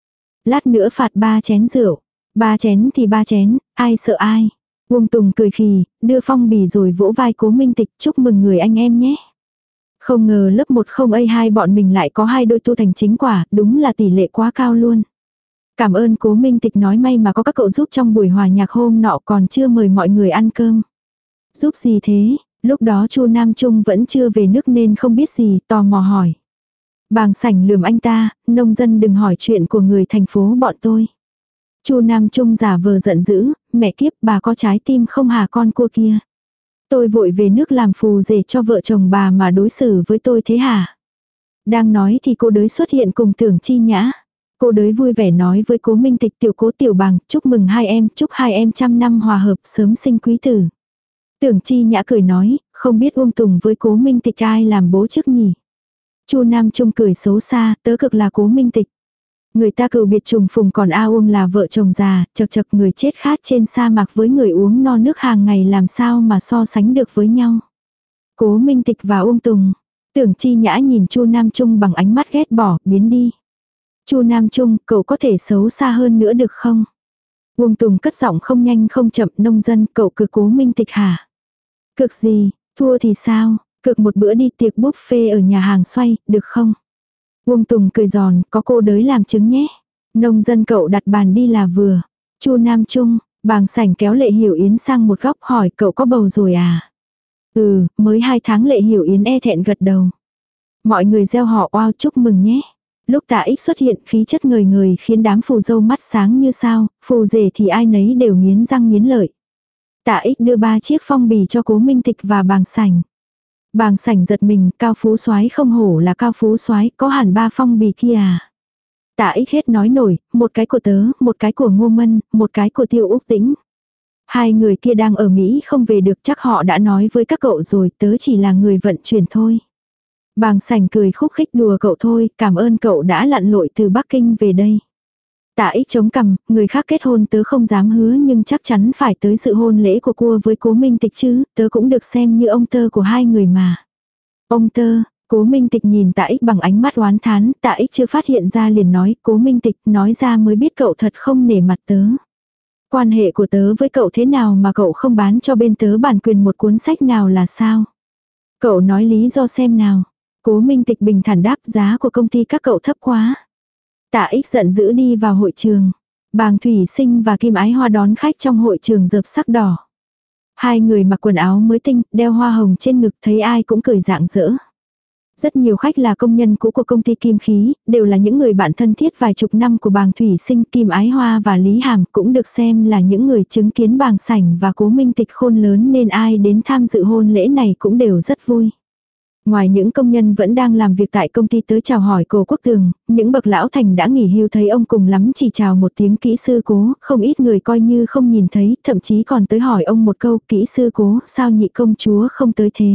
Lát nữa phạt ba chén rượu. Ba chén thì ba chén, ai sợ ai. Uông Tùng cười khì, đưa phong bì rồi vỗ vai Cố Minh Tịch, chúc mừng người anh em nhé. Không ngờ lớp một không A hai bọn mình lại có hai đôi tu thành chính quả, đúng là tỷ lệ quá cao luôn. Cảm ơn. Cố Minh Tịch nói may mà có các cậu giúp trong buổi hòa nhạc hôm nọ, còn chưa mời mọi người ăn cơm. Giúp gì thế? Lúc đó Chu Nam Trung vẫn chưa về nước nên không biết gì, tò mò hỏi. Bàng sảnh lườm anh ta, nông dân đừng hỏi chuyện của người thành phố bọn tôi. Chu Nam Trung giả vờ giận dữ, mẹ kiếp, bà có trái tim không hả con cua kia? Tôi vội về nước làm phù rể cho vợ chồng bà mà đối xử với tôi thế hả? Đang nói thì cô đới xuất hiện cùng Tưởng Chi Nhã. Cô đới vui vẻ nói với Cố Minh Tịch, tiểu Cố tiểu Bàng, chúc mừng hai em, chúc hai em trăm năm hòa hợp, sớm sinh quý tử. Tưởng Chi Nhã cười nói, không biết Uông Tùng với Cố Minh Tịch ai làm bố trước nhỉ? Chu Nam Trung cười xấu xa, tớ cực là Cố Minh Tịch. Người ta cừu biệt trùng phùng còn A Uông là vợ chồng già, chật chật người chết khát trên sa mạc với người uống no nước hàng ngày làm sao mà so sánh được với nhau. Cố Minh Tịch và Uông Tùng. Tưởng Chi Nhã nhìn Chu Nam Trung bằng ánh mắt ghét bỏ, biến đi. Chu Nam Trung, cậu có thể xấu xa hơn nữa được không? Uông Tùng cất giọng không nhanh không chậm, nông dân, cậu cực Cố Minh Tịch hả? Cực gì, thua thì sao, cực một bữa đi tiệc buffet ở nhà hàng xoay, được không? Uông Tùng cười giòn, có cô đới làm chứng nhé. Nông dân, cậu đặt bàn đi là vừa. Chu Nam Trung, bàng sảnh kéo Lệ Hiểu Yến sang một góc hỏi, cậu có bầu rồi à? Ừ, mới hai tháng. Lệ Hiểu Yến e thẹn gật đầu. Mọi người reo họ oao chúc mừng nhé. Lúc Tạ Ích xuất hiện, khí chất ngời ngời khiến đám phù dâu mắt sáng như sao, phù rể thì ai nấy đều nghiến răng nghiến lợi. Tạ Ích đưa ba chiếc phong bì cho Cố Minh Tịch và bàng sảnh. Bàng sảnh giật mình, Cao Phú Soái không hổ là Cao Phú Soái, có hẳn ba phong bì kia à. Tạ Ích hết nói nổi, một cái của tớ, một cái của Ngô Mân, một cái của Tiêu Úc Tĩnh. Hai người kia đang ở Mỹ không về được, chắc họ đã nói với các cậu rồi, tớ chỉ là người vận chuyển thôi. Bàng sảnh cười khúc khích, đùa cậu thôi, cảm ơn cậu đã lặn lội từ Bắc Kinh về đây. Tạ Ích chống cằm, người khác kết hôn tớ không dám hứa nhưng chắc chắn phải tới sự hôn lễ của cua với Cố Minh Tịch chứ, tớ cũng được xem như ông tơ của hai người mà. Ông tơ, Cố Minh Tịch nhìn Tạ Ích bằng ánh mắt oán thán, Tạ Ích chưa phát hiện ra liền nói, Cố Minh Tịch nói ra mới biết cậu thật không nể mặt tớ. Quan hệ của tớ với cậu thế nào mà cậu không bán cho bên tớ bản quyền một cuốn sách nào là sao? Cậu nói lý do xem nào. Cố Minh Tịch bình thản đáp giá của công ty các cậu thấp quá. Tạ Ích giận dữ đi vào hội trường. Bàng Thủy Sinh và Kim Ái Hoa đón khách trong hội trường rợp sắc đỏ. Hai người mặc quần áo mới tinh, đeo hoa hồng trên ngực, thấy ai cũng cười rạng rỡ. Rất nhiều khách là công nhân cũ của công ty Kim Khí, đều là những người bạn thân thiết vài chục năm của Bàng Thủy Sinh, Kim Ái Hoa và Lý Hàm, cũng được xem là những người chứng kiến Bàng Sảnh và Cố Minh Tịch khôn lớn nên ai đến tham dự hôn lễ này cũng đều rất vui. Ngoài những công nhân vẫn đang làm việc tại công ty tới chào hỏi Cố Quốc Tường, những bậc lão thành đã nghỉ hưu thấy ông cùng lắm chỉ chào một tiếng kỹ sư Cố, không ít người coi như không nhìn thấy, thậm chí còn tới hỏi ông một câu, kỹ sư Cố, sao nhị công chúa không tới thế?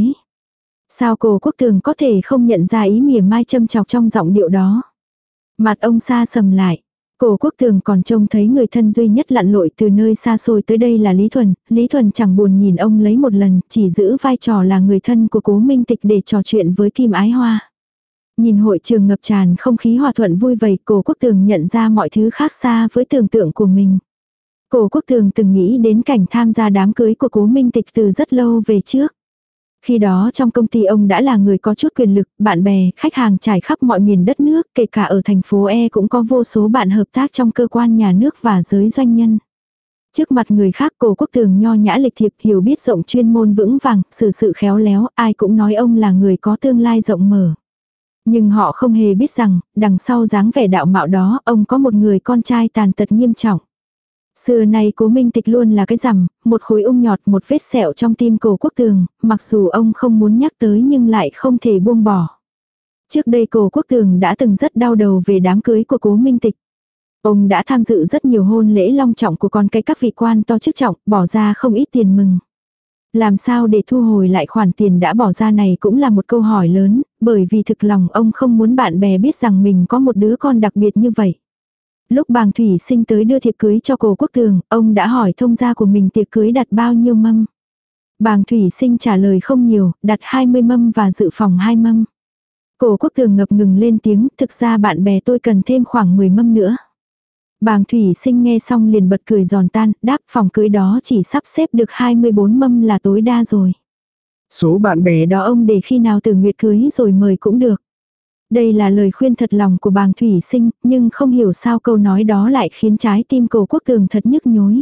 Sao Cố Quốc Tường có thể không nhận ra ý mỉa mai châm chọc trong giọng điệu đó? Mặt ông xa sầm lại. Cố Quốc Tường còn trông thấy người thân duy nhất lặn lội từ nơi xa xôi tới đây là Lý Thuần. Lý Thuần chẳng buồn nhìn ông lấy một lần, chỉ giữ vai trò là người thân của Cố Minh Tịch để trò chuyện với Kim Ái Hoa. Nhìn hội trường ngập tràn không khí hòa thuận vui vầy, Cố Quốc Tường nhận ra mọi thứ khác xa với tưởng tượng của mình. Cố Quốc Tường từng nghĩ đến cảnh tham gia đám cưới của Cố Minh Tịch từ rất lâu về trước. Khi đó trong công ty ông đã là người có chút quyền lực, bạn bè, khách hàng trải khắp mọi miền đất nước, kể cả ở thành phố E cũng có vô số bạn hợp tác trong cơ quan nhà nước và giới doanh nhân. Trước mặt người khác Cố Quốc Tường nho nhã lịch thiệp, hiểu biết rộng, chuyên môn vững vàng, xử sự khéo léo, ai cũng nói ông là người có tương lai rộng mở. Nhưng họ không hề biết rằng, đằng sau dáng vẻ đạo mạo đó, ông có một người con trai tàn tật nghiêm trọng. Xưa nay Cố Minh Tịch luôn là cái rằm, một khối ung nhọt, một vết sẹo trong tim Cố Quốc Tường, mặc dù ông không muốn nhắc tới nhưng lại không thể buông bỏ. Trước đây Cố Quốc Tường đã từng rất đau đầu về đám cưới của Cố Minh Tịch. Ông đã tham dự rất nhiều hôn lễ long trọng của con cái các vị quan to chức trọng, bỏ ra không ít tiền mừng. Làm sao để thu hồi lại khoản tiền đã bỏ ra này cũng là một câu hỏi lớn, bởi vì thực lòng ông không muốn bạn bè biết rằng mình có một đứa con đặc biệt như vậy. Lúc Bàng Thủy Sinh tới đưa thiệp cưới cho Cố Quốc Tường, ông đã hỏi thông gia của mình tiệc cưới đặt bao nhiêu mâm. Bàng Thủy Sinh trả lời không nhiều, đặt hai mươi mâm và dự phòng hai mâm. Cố Quốc Tường ngập ngừng lên tiếng, thực ra bạn bè tôi cần thêm khoảng mười mâm nữa. Bàng Thủy Sinh nghe xong liền bật cười giòn tan, đáp phòng cưới đó chỉ sắp xếp được hai mươi bốn mâm là tối đa rồi. Số bạn bè đó ông để khi nào Từ Nguyệt cưới rồi mời cũng được. Đây là lời khuyên thật lòng của Bàng Thủy Sinh, nhưng không hiểu sao câu nói đó lại khiến trái tim Cố Quốc Tường thật nhức nhối.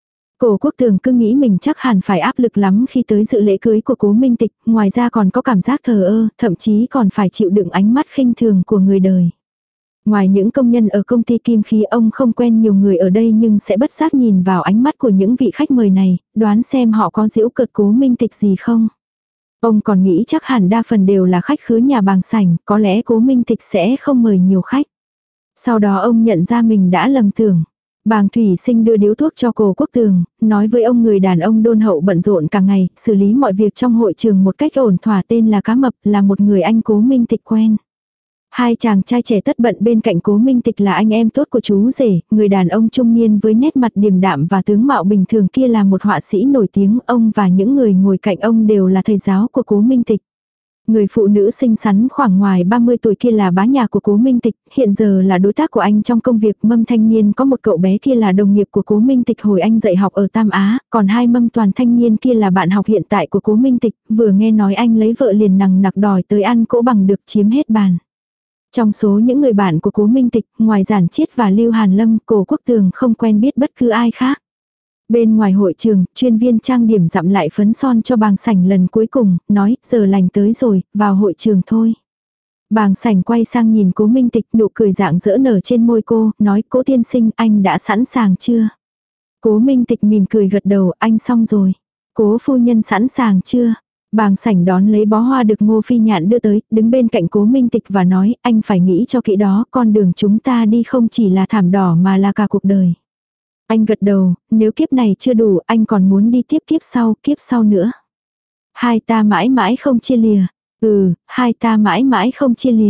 Cố Quốc Tường cứ nghĩ mình chắc hẳn phải áp lực lắm khi tới dự lễ cưới của Cố Minh Tịch, ngoài ra còn có cảm giác thờ ơ, thậm chí còn phải chịu đựng ánh mắt khinh thường của người đời. Ngoài những công nhân ở công ty Kim Khí, ông không quen nhiều người ở đây nhưng sẽ bất giác nhìn vào ánh mắt của những vị khách mời này, đoán xem họ có giễu cợt Cố Minh Tịch gì không. Ông còn nghĩ chắc hẳn đa phần đều là khách khứa nhà Bàng Sảnh, có lẽ Cố Minh Tịch sẽ không mời nhiều khách. Sau đó ông nhận ra mình đã lầm tưởng. Bàng Thủy Sinh đưa điếu thuốc cho Cố Quốc Tường, nói với ông người đàn ông đôn hậu bận rộn cả ngày, xử lý mọi việc trong hội trường một cách ổn thỏa, tên là Cá Mập, là một người anh Cố Minh Tịch quen. Hai chàng trai trẻ tất bận bên cạnh Cố Minh Tịch là anh em tốt của chú rể, người đàn ông trung niên với nét mặt điềm đạm và tướng mạo bình thường kia là một họa sĩ nổi tiếng, ông và những người ngồi cạnh ông đều là thầy giáo của Cố Minh Tịch. Người phụ nữ xinh xắn khoảng ngoài ba mươi tuổi kia là bá nhà của Cố Minh Tịch, hiện giờ là đối tác của anh trong công việc. Mâm thanh niên có một cậu bé kia là đồng nghiệp của Cố Minh Tịch hồi anh dạy học ở Tam Á, còn hai mâm toàn thanh niên kia là bạn học hiện tại của Cố Minh Tịch, vừa nghe nói anh lấy vợ liền nằng nặc đòi tới ăn cỗ bằng được chiếm hết bàn. Trong số những người bạn của Cố Minh Tịch, ngoài Giản Chiết và Lưu Hàn Lâm, Cố Quốc Tường không quen biết bất cứ ai khác. Bên ngoài hội trường, chuyên viên trang điểm dặm lại phấn son cho Bàng Sảnh lần cuối cùng, nói, giờ lành tới rồi, vào hội trường thôi. Bàng Sảnh quay sang nhìn Cố Minh Tịch, nụ cười rạng rỡ nở trên môi cô, nói, Cố tiên sinh, anh đã sẵn sàng chưa? Cố Minh Tịch mỉm cười gật đầu, anh xong rồi. Cố phu nhân sẵn sàng chưa? Bàng Sảnh đón lấy bó hoa được Ngô Phi Nhạn đưa tới, đứng bên cạnh Cố Minh Tịch và nói, anh phải nghĩ cho kỹ đó, con đường chúng ta đi không chỉ là thảm đỏ mà là cả cuộc đời. Anh gật đầu, nếu kiếp này chưa đủ, anh còn muốn đi tiếp kiếp sau, kiếp sau nữa. Hai ta mãi mãi không chia lìa. Ừ, hai ta mãi mãi không chia lìa.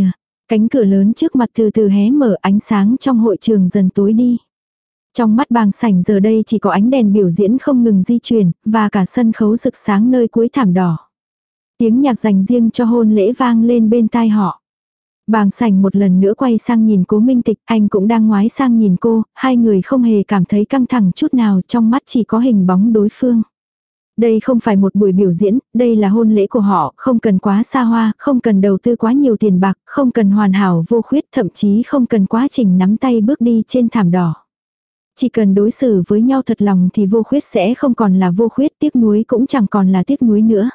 Cánh cửa lớn trước mặt từ từ hé mở, ánh sáng trong hội trường dần tối đi. Trong mắt Bàng Sảnh giờ đây chỉ có ánh đèn biểu diễn không ngừng di chuyển, và cả sân khấu rực sáng nơi cuối thảm đỏ. Tiếng nhạc dành riêng cho hôn lễ vang lên bên tai họ. Bàng Sảnh một lần nữa quay sang nhìn Cố Minh Tịch, anh cũng đang ngoái sang nhìn cô, hai người không hề cảm thấy căng thẳng chút nào, trong mắt chỉ có hình bóng đối phương. Đây không phải một buổi biểu diễn, đây là hôn lễ của họ, không cần quá xa hoa, không cần đầu tư quá nhiều tiền bạc, không cần hoàn hảo vô khuyết, thậm chí không cần quá trình nắm tay bước đi trên thảm đỏ. Chỉ cần đối xử với nhau thật lòng thì vô khuyết sẽ không còn là vô khuyết, tiếc nuối cũng chẳng còn là tiếc nuối nữa.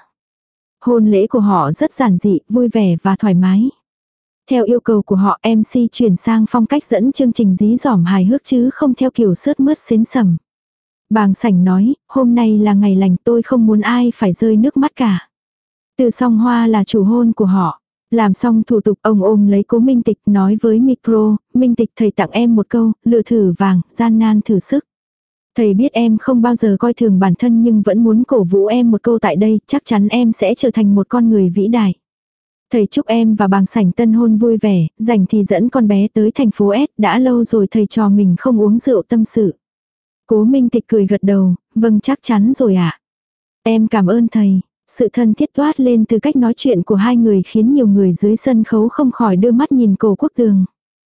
Hôn lễ của họ rất giản dị, vui vẻ và thoải mái. Theo yêu cầu của họ, em xê chuyển sang phong cách dẫn chương trình dí dỏm hài hước chứ không theo kiểu sướt mướt xến sẩm. Bàng Sảnh nói, hôm nay là ngày lành, tôi không muốn ai phải rơi nước mắt cả. Từ Song Hoa là chủ hôn của họ. Làm xong thủ tục, ông ôm lấy Cố Minh Tịch nói với micro, Minh Tịch thầy tặng em một câu, lựa thử vàng, gian nan thử sức. Thầy biết em không bao giờ coi thường bản thân nhưng vẫn muốn cổ vũ em một câu tại đây, chắc chắn em sẽ trở thành một con người vĩ đại. Thầy chúc em và Bàng Sảnh tân hôn vui vẻ, rảnh thì dẫn con bé tới thành phố S, đã lâu rồi thầy trò mình không uống rượu tâm sự. Cố Minh Tịch cười gật đầu, vâng chắc chắn rồi ạ. Em cảm ơn thầy. Sự thân thiết toát lên từ cách nói chuyện của hai người khiến nhiều người dưới sân khấu không khỏi đưa mắt nhìn Cổ Quốc Tường.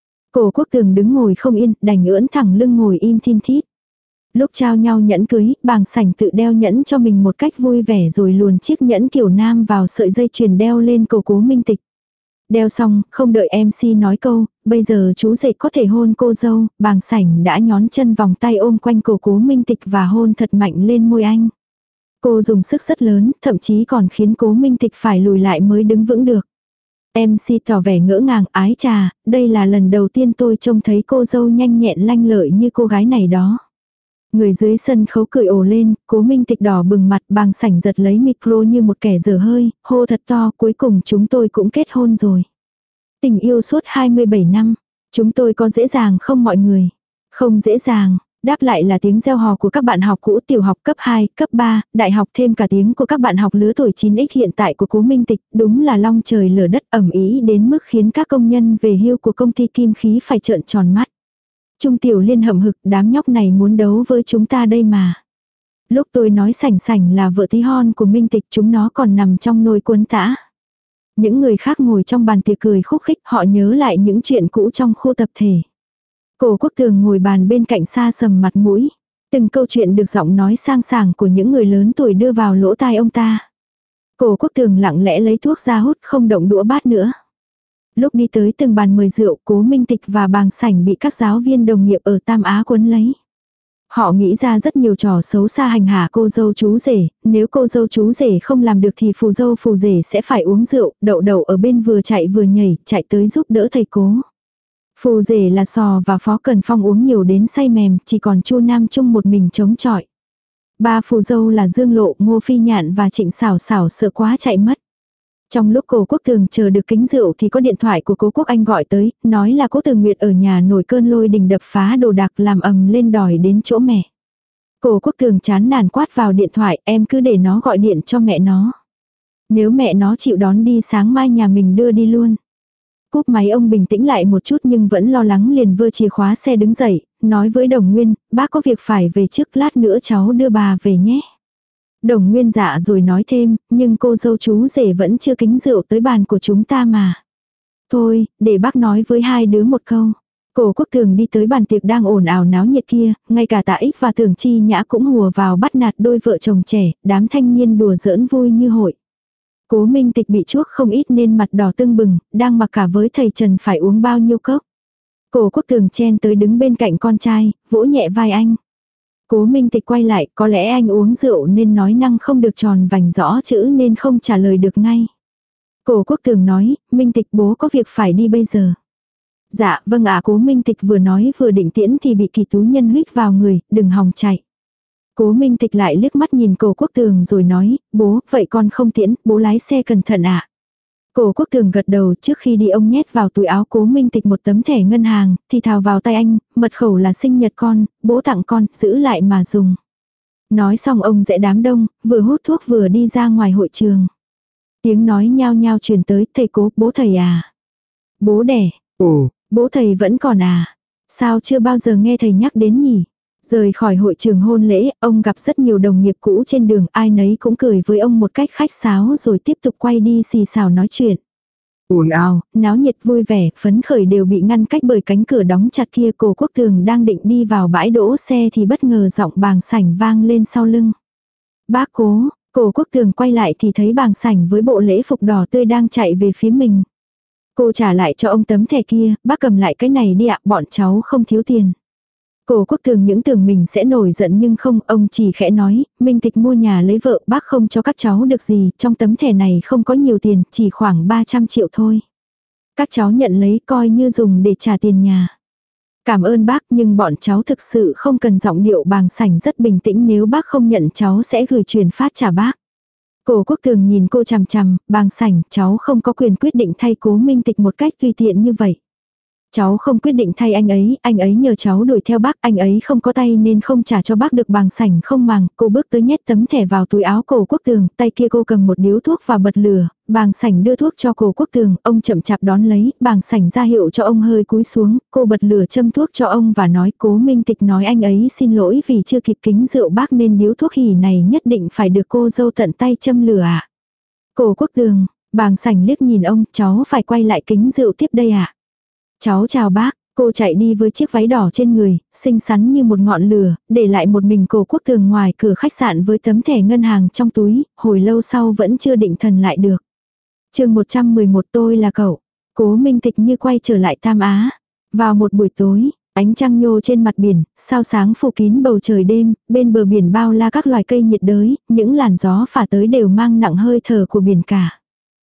Cổ Quốc Tường đứng ngồi không yên, đành ưỡn thẳng lưng ngồi im thin thít. Lúc trao nhau nhẫn cưới, Bàng Sảnh tự đeo nhẫn cho mình một cách vui vẻ rồi luồn chiếc nhẫn kiểu nam vào sợi dây chuyền đeo lên cổ Cố Minh Tịch. Đeo xong, không đợi em xê nói câu, bây giờ chú rể có thể hôn cô dâu, Bàng Sảnh đã nhón chân vòng tay ôm quanh cổ Cố Minh Tịch và hôn thật mạnh lên môi anh. Cô dùng sức rất lớn, thậm chí còn khiến Cố Minh Tịch phải lùi lại mới đứng vững được. em xê tỏ vẻ ngỡ ngàng, ái chà, đây là lần đầu tiên tôi trông thấy cô dâu nhanh nhẹn lanh lợi như cô gái này đó. Người dưới sân khấu cười ồ lên, Cố Minh Tịch đỏ bừng mặt, Bàng Sảnh giật lấy micro như một kẻ dở hơi, hô thật to, cuối cùng chúng tôi cũng kết hôn rồi. Tình yêu suốt hai mươi bảy năm, chúng tôi có dễ dàng không mọi người? Không dễ dàng. Đáp lại là tiếng reo hò của các bạn học cũ tiểu học cấp hai, cấp ba, đại học thêm cả tiếng của các bạn học lứa tuổi chín x hiện tại của Cố Minh Tịch, đúng là long trời lở đất ẩm ý đến mức khiến các công nhân về hưu của công ty kim khí phải trợn tròn mắt. Trung Tiểu Liên hậm hực, đám nhóc này muốn đấu với chúng ta đây mà. Lúc tôi nói Sảnh Sảnh là vợ tí hon của Minh Tịch chúng nó còn nằm trong nồi cuốn tã. Những người khác ngồi trong bàn tiệc cười khúc khích, họ nhớ lại những chuyện cũ trong khu tập thể. Cổ Quốc Tường ngồi bàn bên cạnh xa sầm mặt mũi. Từng câu chuyện được giọng nói sang sảng của những người lớn tuổi đưa vào lỗ tai ông ta. Cổ Quốc Tường lặng lẽ lấy thuốc ra hút không động đũa bát nữa. Lúc đi tới từng bàn mời rượu, Cố Minh Tịch và Bàng Sảnh bị các giáo viên đồng nghiệp ở Tam Á quấn lấy. Họ nghĩ ra rất nhiều trò xấu xa hành hạ cô dâu chú rể, nếu cô dâu chú rể không làm được thì phù dâu phù rể sẽ phải uống rượu, đậu đậu ở bên vừa chạy vừa nhảy, chạy tới giúp đỡ thầy Cố. Phù rể là Sò và Phó Cần Phong uống nhiều đến say mềm, chỉ còn Chu Nam Trung một mình chống chọi. Ba phù dâu là Dương Lộ, Ngô Phi Nhạn và Trịnh Xảo Xảo sợ quá chạy mất. Trong lúc Cố Quốc Tường chờ được kính rượu thì có điện thoại của Cố Quốc Anh gọi tới, nói là Cố Từ Nguyệt ở nhà nổi cơn lôi đình đập phá đồ đạc làm ầm lên đòi đến chỗ mẹ. Cố Quốc Tường chán nản quát vào điện thoại, em cứ để nó gọi điện cho mẹ nó. Nếu mẹ nó chịu đón đi sáng mai nhà mình đưa đi luôn. Cúp máy ông bình tĩnh lại một chút nhưng vẫn lo lắng liền vơ chìa khóa xe đứng dậy, nói với Đồng Nguyên, bác có việc phải về trước lát nữa cháu đưa bà về nhé. Đồng Nguyên dạ rồi nói thêm, nhưng cô dâu chú rể vẫn chưa kính rượu tới bàn của chúng ta mà. Thôi, để bác nói với hai đứa một câu. Cổ Quốc Tường đi tới bàn tiệc đang ồn ào náo nhiệt kia, ngay cả Tạ Ích và Tưởng Chi Nhã cũng hùa vào bắt nạt đôi vợ chồng trẻ, đám thanh niên đùa giỡn vui như hội. Cố Minh Tịch bị chuốc không ít nên mặt đỏ tưng bừng, đang mặc cả với thầy Trần phải uống bao nhiêu cốc. Cổ Quốc Tường chen tới đứng bên cạnh con trai, vỗ nhẹ vai anh. Cố Minh Tịch quay lại, có lẽ anh uống rượu nên nói năng không được tròn vành rõ chữ nên không trả lời được ngay. Cổ Quốc Tường nói, Minh Tịch bố có việc phải đi bây giờ. Dạ, vâng ạ. Cố Minh Tịch vừa nói vừa định tiễn thì bị Kỳ Tú Nhân huých vào người, đừng hòng chạy. Cố Minh Tịch lại liếc mắt nhìn Cổ Quốc Tường rồi nói, bố, vậy con không tiễn, bố lái xe cẩn thận ạ. Cổ Quốc Tường gật đầu, trước khi đi ông nhét vào túi áo Cố Minh Tịch một tấm thẻ ngân hàng, thì thào vào tay anh, mật khẩu là sinh nhật con, bố tặng con, giữ lại mà dùng. Nói xong ông rẽ đám đông, vừa hút thuốc vừa đi ra ngoài hội trường. Tiếng nói nhao nhao truyền tới, thầy Cố, bố thầy à. Bố đẻ. Ồ, Bố thầy vẫn còn à? Sao chưa bao giờ nghe thầy nhắc đến nhỉ? Rời khỏi hội trường hôn lễ, ông gặp rất nhiều đồng nghiệp cũ trên đường, ai nấy cũng cười với ông một cách khách sáo rồi tiếp tục quay đi xì xào nói chuyện. ồn ào. Náo nhiệt vui vẻ, phấn khởi đều bị ngăn cách bởi cánh cửa đóng chặt kia. Cổ Quốc Tường đang định đi vào bãi đỗ xe thì bất ngờ giọng Bàng Sảnh vang lên sau lưng. Bác Cố. Cổ Quốc Tường quay lại thì thấy Bàng Sảnh với bộ lễ phục đỏ tươi đang chạy về phía mình. Cô trả lại cho ông tấm thẻ kia, bác cầm lại cái này đi ạ, bọn cháu không thiếu tiền. Cổ Quốc Tường những tưởng mình sẽ nổi giận nhưng không, ông chỉ khẽ nói, Minh Tịch mua nhà lấy vợ, bác không cho các cháu được gì, trong tấm thẻ này không có nhiều tiền, chỉ khoảng ba trăm triệu thôi. Các cháu nhận lấy coi như dùng để trả tiền nhà. Cảm ơn bác nhưng bọn cháu thực sự không cần. Giọng điệu Bàng Sảnh rất bình tĩnh, nếu bác không nhận cháu sẽ gửi chuyển phát trả bác. Cổ Quốc Tường nhìn cô chằm chằm, Bàng Sảnh, cháu không có quyền quyết định thay Cố Minh Tịch một cách tùy tiện như vậy. Cháu không quyết định thay anh ấy, anh ấy nhờ cháu đuổi theo bác, anh ấy không có tay nên không trả cho bác được. Bàng Sảnh không màng, cô bước tới nhét tấm thẻ vào túi áo Cổ Quốc Tường, tay kia cô cầm một điếu thuốc và bật lửa. Bàng Sảnh đưa thuốc cho Cổ Quốc Tường, ông chậm chạp đón lấy, Bàng Sảnh ra hiệu cho ông hơi cúi xuống, cô bật lửa châm thuốc cho ông và nói Cố Minh Tịch nói anh ấy xin lỗi vì chưa kịp kính rượu bác nên điếu thuốc hỉ này nhất định phải được cô dâu tận tay châm lửa ạ. À? Cổ Quốc Tường, Bàng Sảnh liếc nhìn ông, cháu phải quay lại kính rượu tiếp đây ạ. À? Cháu chào bác, cô chạy đi với chiếc váy đỏ trên người, xinh xắn như một ngọn lửa, để lại một mình Cổ Quốc Tường ngoài cửa khách sạn với tấm thẻ ngân hàng trong túi, hồi lâu sau vẫn chưa định thần lại được. Chương một trăm mười một tôi là cậu. Cố Minh Tịch như quay trở lại Tam Á. Vào một buổi tối, ánh trăng nhô trên mặt biển, sao sáng phủ kín bầu trời đêm, bên bờ biển bao la các loài cây nhiệt đới, những làn gió phả tới đều mang nặng hơi thở của biển cả.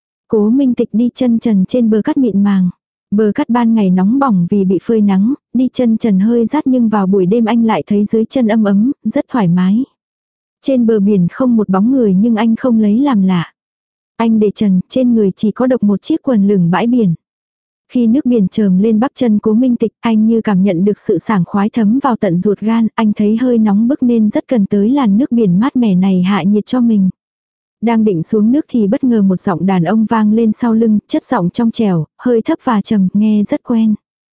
Cố Minh Tịch đi chân trần trên bờ cát mịn màng. Bờ cát ban ngày nóng bỏng vì bị phơi nắng, đi chân trần hơi rát nhưng vào buổi đêm anh lại thấy dưới chân ấm ấm, rất thoải mái. Trên bờ biển không một bóng người nhưng anh không lấy làm lạ. Anh để trần, trên người chỉ có độc một chiếc quần lửng bãi biển. Khi nước biển chờm lên bắp chân Cố Minh Tịch, anh như cảm nhận được sự sảng khoái thấm vào tận ruột gan, anh thấy hơi nóng bức nên rất cần tới làn nước biển mát mẻ này hạ nhiệt cho mình. Đang định xuống nước thì bất ngờ một giọng đàn ông vang lên sau lưng, chất giọng trong trẻo, hơi thấp và trầm, nghe rất quen.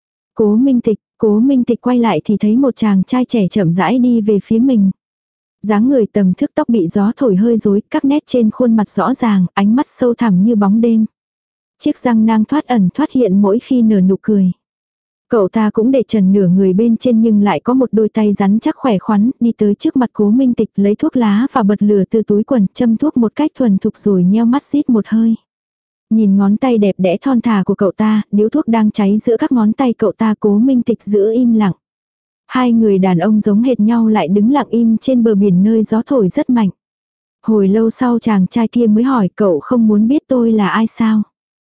Cố Minh Tịch, Cố Minh Tịch quay lại thì thấy một chàng trai trẻ chậm rãi đi về phía mình. Dáng người tầm thước, tóc bị gió thổi hơi rối, các nét trên khuôn mặt rõ ràng, ánh mắt sâu thẳm như bóng đêm. Chiếc răng nang thoát ẩn thoát hiện mỗi khi nở nụ cười. Cậu ta cũng để trần nửa người bên trên nhưng lại có một đôi tay rắn chắc khỏe khoắn, đi tới trước mặt Cố Minh Tịch lấy thuốc lá và bật lửa từ túi quần, châm thuốc một cách thuần thục rồi nheo mắt rít một hơi. Nhìn ngón tay đẹp đẽ thon thả của cậu ta, điếu thuốc đang cháy giữa các ngón tay cậu ta. Cố Minh Tịch giữ im lặng. Hai người đàn ông giống hệt nhau lại đứng lặng im trên bờ biển nơi gió thổi rất mạnh. Hồi lâu sau chàng trai kia mới hỏi, cậu không muốn biết tôi là ai sao?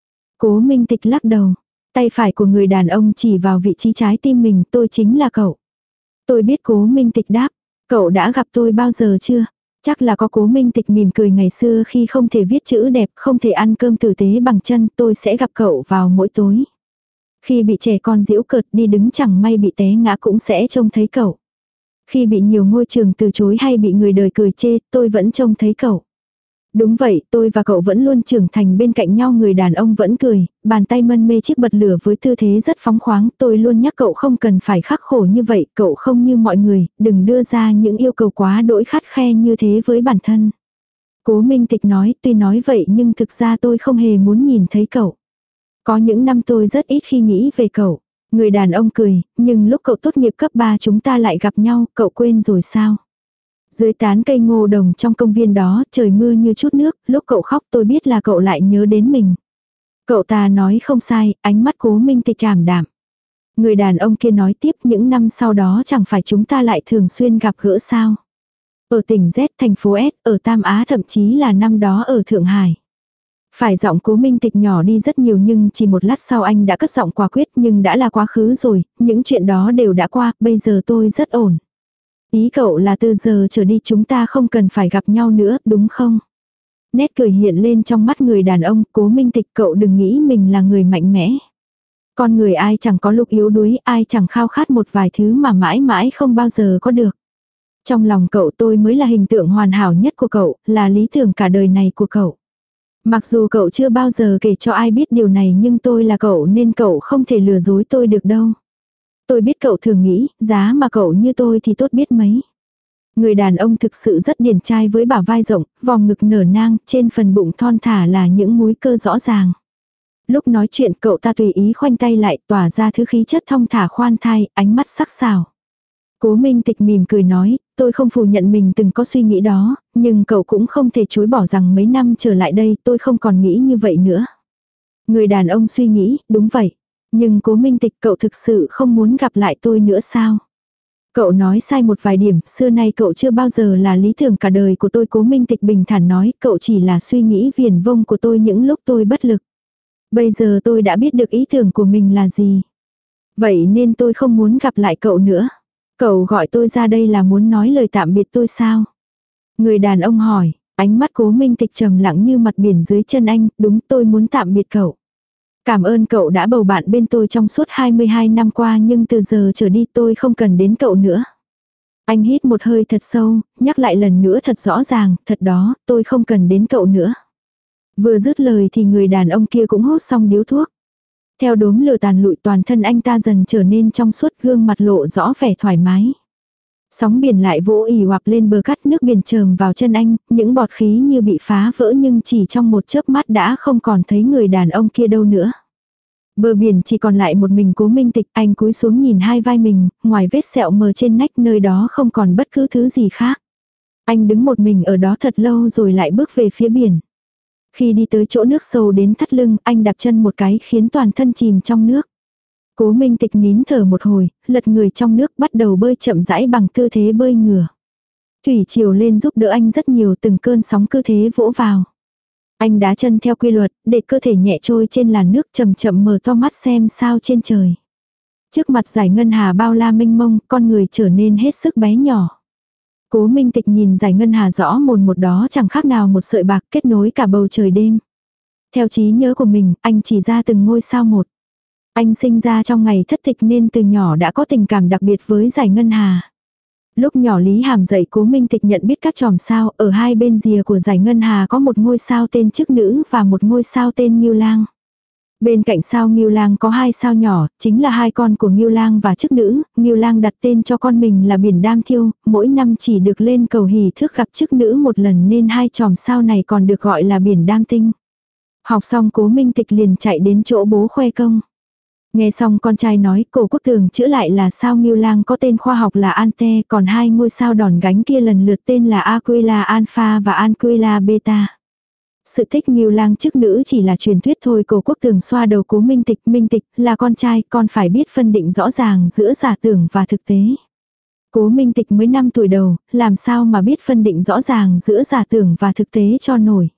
Cố Minh Tịch lắc đầu. Tay phải của người đàn ông chỉ vào vị trí trái tim mình, tôi chính là cậu. Tôi biết. Cố Minh Tịch đáp. Cậu đã gặp tôi bao giờ chưa? Chắc là có. Cố Minh Tịch mỉm cười, ngày xưa khi không thể viết chữ đẹp, không thể ăn cơm tử tế bằng chân, tôi sẽ gặp cậu vào mỗi tối. Khi bị trẻ con giễu cợt đi đứng chẳng may bị té ngã cũng sẽ trông thấy cậu. Khi bị nhiều ngôi trường từ chối hay bị người đời cười chê, tôi vẫn trông thấy cậu. Đúng vậy, tôi và cậu vẫn luôn trưởng thành bên cạnh nhau. Người đàn ông vẫn cười, bàn tay mân mê chiếc bật lửa với tư thế rất phóng khoáng. Tôi luôn nhắc cậu không cần phải khắc khổ như vậy, cậu không như mọi người, đừng đưa ra những yêu cầu quá đỗi khắt khe như thế với bản thân. Cố Minh Tịch nói, tuy nói vậy nhưng thực ra tôi không hề muốn nhìn thấy cậu. Có những năm tôi rất ít khi nghĩ về cậu. Người đàn ông cười, nhưng lúc cậu tốt nghiệp cấp ba chúng ta lại gặp nhau, cậu quên rồi sao? Dưới tán cây ngô đồng trong công viên đó, trời mưa như chút nước, lúc cậu khóc tôi biết là cậu lại nhớ đến mình. Cậu ta nói không sai, ánh mắt Cố Minh Tịch ảm đạm. Người đàn ông kia nói tiếp, những năm sau đó chẳng phải chúng ta lại thường xuyên gặp gỡ sao? Ở tỉnh Z, thành phố S, ở Tam Á, thậm chí là năm đó ở Thượng Hải. Phải, giọng Cố Minh Tịch nhỏ đi rất nhiều nhưng chỉ một lát sau anh đã cất giọng quả quyết, nhưng đã là quá khứ rồi, những chuyện đó đều đã qua, bây giờ tôi rất ổn. Ý cậu là từ giờ trở đi chúng ta không cần phải gặp nhau nữa, đúng không? Nét cười hiện lên trong mắt người đàn ông. Cố Minh Tịch, cậu đừng nghĩ mình là người mạnh mẽ. Con người ai chẳng có lúc yếu đuối, ai chẳng khao khát một vài thứ mà mãi mãi không bao giờ có được. Trong lòng cậu tôi mới là hình tượng hoàn hảo nhất của cậu, là lý tưởng cả đời này của cậu. Mặc dù cậu chưa bao giờ kể cho ai biết điều này nhưng tôi là cậu nên cậu không thể lừa dối tôi được đâu. Tôi biết cậu thường nghĩ, giá mà cậu như tôi thì tốt biết mấy. Người đàn ông thực sự rất điển trai với bả vai rộng, vòng ngực nở nang, trên phần bụng thon thả là những múi cơ rõ ràng. Lúc nói chuyện cậu ta tùy ý khoanh tay lại tỏa ra thứ khí chất thong thả khoan thai, ánh mắt sắc sảo. Cố Minh Tịch mỉm cười nói, tôi không phủ nhận mình từng có suy nghĩ đó, nhưng cậu cũng không thể chối bỏ rằng mấy năm trở lại đây tôi không còn nghĩ như vậy nữa. Người đàn ông suy nghĩ, đúng vậy. Nhưng Cố Minh Tịch cậu thực sự không muốn gặp lại tôi nữa sao? Cậu nói sai một vài điểm, xưa nay cậu chưa bao giờ là lý tưởng cả đời của tôi. Cố Minh Tịch bình thản nói, cậu chỉ là suy nghĩ viển vông của tôi những lúc tôi bất lực. Bây giờ tôi đã biết được ý tưởng của mình là gì. Vậy nên tôi không muốn gặp lại cậu nữa. Cậu gọi tôi ra đây là muốn nói lời tạm biệt tôi sao? Người đàn ông hỏi, ánh mắt Cố Minh Tịch trầm lặng như mặt biển dưới chân anh, đúng tôi muốn tạm biệt cậu. Cảm ơn cậu đã bầu bạn bên tôi trong suốt hai mươi hai năm qua nhưng từ giờ trở đi tôi không cần đến cậu nữa. Anh hít một hơi thật sâu, nhắc lại lần nữa thật rõ ràng, thật đó, tôi không cần đến cậu nữa. Vừa dứt lời thì người đàn ông kia cũng hút xong điếu thuốc. Theo đốm lửa tàn lụi toàn thân anh ta dần trở nên trong suốt, gương mặt lộ rõ vẻ thoải mái. Sóng biển lại vỗ ì oạp lên bờ cát, nước biển chờm vào chân anh, những bọt khí như bị phá vỡ nhưng chỉ trong một chớp mắt đã không còn thấy người đàn ông kia đâu nữa. Bờ biển chỉ còn lại một mình Cố Minh Tịch, anh cúi xuống nhìn hai vai mình, ngoài vết sẹo mờ trên nách nơi đó không còn bất cứ thứ gì khác. Anh đứng một mình ở đó thật lâu rồi lại bước về phía biển. Khi đi tới chỗ nước sâu đến thắt lưng, anh đạp chân một cái khiến toàn thân chìm trong nước. Cố Minh Tịch nín thở một hồi, lật người trong nước bắt đầu bơi chậm rãi bằng tư thế bơi ngửa. Thủy triều lên giúp đỡ anh rất nhiều, từng cơn sóng cứ thế vỗ vào. Anh đá chân theo quy luật, để cơ thể nhẹ trôi trên làn nước, chậm chậm mở to mắt xem sao trên trời. Trước mặt dải ngân hà bao la mênh mông, con người trở nên hết sức bé nhỏ. Cố Minh Tịch nhìn dải ngân hà rõ mồn một đó chẳng khác nào một sợi bạc kết nối cả bầu trời đêm. Theo trí nhớ của mình, anh chỉ ra từng ngôi sao một. Anh sinh ra trong ngày thất tịch nên từ nhỏ đã có tình cảm đặc biệt với dải ngân hà. Lúc nhỏ Lý Hàm dạy Cố Minh Tịch nhận biết các chòm sao, ở hai bên rìa của dải ngân hà có một ngôi sao tên Chức Nữ và một ngôi sao tên Ngưu Lang. Bên cạnh sao Ngưu Lang có hai sao nhỏ, chính là hai con của Ngưu Lang và Chức Nữ. Ngưu Lang đặt tên cho con mình là Biển Đam Thiêu, mỗi năm chỉ được lên cầu hỷ thước gặp Chức Nữ một lần nên hai chòm sao này còn được gọi là Biển Đam Tinh. Học xong Cố Minh Tịch liền chạy đến chỗ bố khoe công. Nghe xong con trai nói, Cổ Quốc Tường chữa lại là sao Ngưu Lang có tên khoa học là Ante, còn hai ngôi sao đòn gánh kia lần lượt tên là Aquila Alpha và Aquila Beta. Sự tích Ngưu Lang Chức Nữ chỉ là truyền thuyết thôi. Cổ Quốc Tường xoa đầu Cố Minh Tịch, Minh Tịch là con trai, con phải biết phân định rõ ràng giữa giả tưởng và thực tế. Cố Minh Tịch mới năm tuổi đầu, làm sao mà biết phân định rõ ràng giữa giả tưởng và thực tế cho nổi.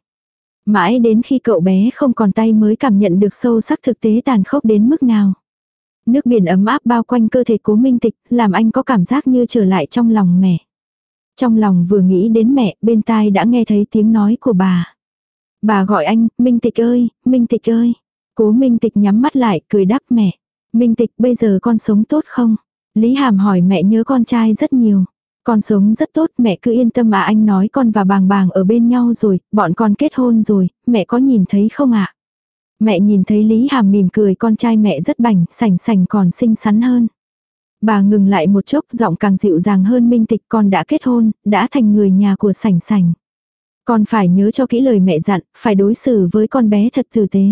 Mãi đến khi cậu bé không còn tay mới cảm nhận được sâu sắc thực tế tàn khốc đến mức nào. Nước biển ấm áp bao quanh cơ thể Cố Minh Tịch, làm anh có cảm giác như trở lại trong lòng mẹ. Trong lòng vừa nghĩ đến mẹ, bên tai đã nghe thấy tiếng nói của bà. Bà gọi anh, Minh Tịch ơi, Minh Tịch ơi. Cố Minh Tịch nhắm mắt lại, cười đáp mẹ. Minh Tịch, bây giờ con sống tốt không? Lý Hàm hỏi mẹ nhớ con trai rất nhiều. Con sống rất tốt, mẹ cứ yên tâm à, anh nói con và Bàng Bàng ở bên nhau rồi, bọn con kết hôn rồi, mẹ có nhìn thấy không ạ? Mẹ nhìn thấy. Lý Hàm mỉm cười, con trai mẹ rất bảnh, sành sành còn xinh xắn hơn. Bà ngừng lại một chốc, giọng càng dịu dàng hơn. Minh Tịch, con đã kết hôn, đã thành người nhà của sành sành. Con phải nhớ cho kỹ lời mẹ dặn, phải đối xử với con bé thật tử tế.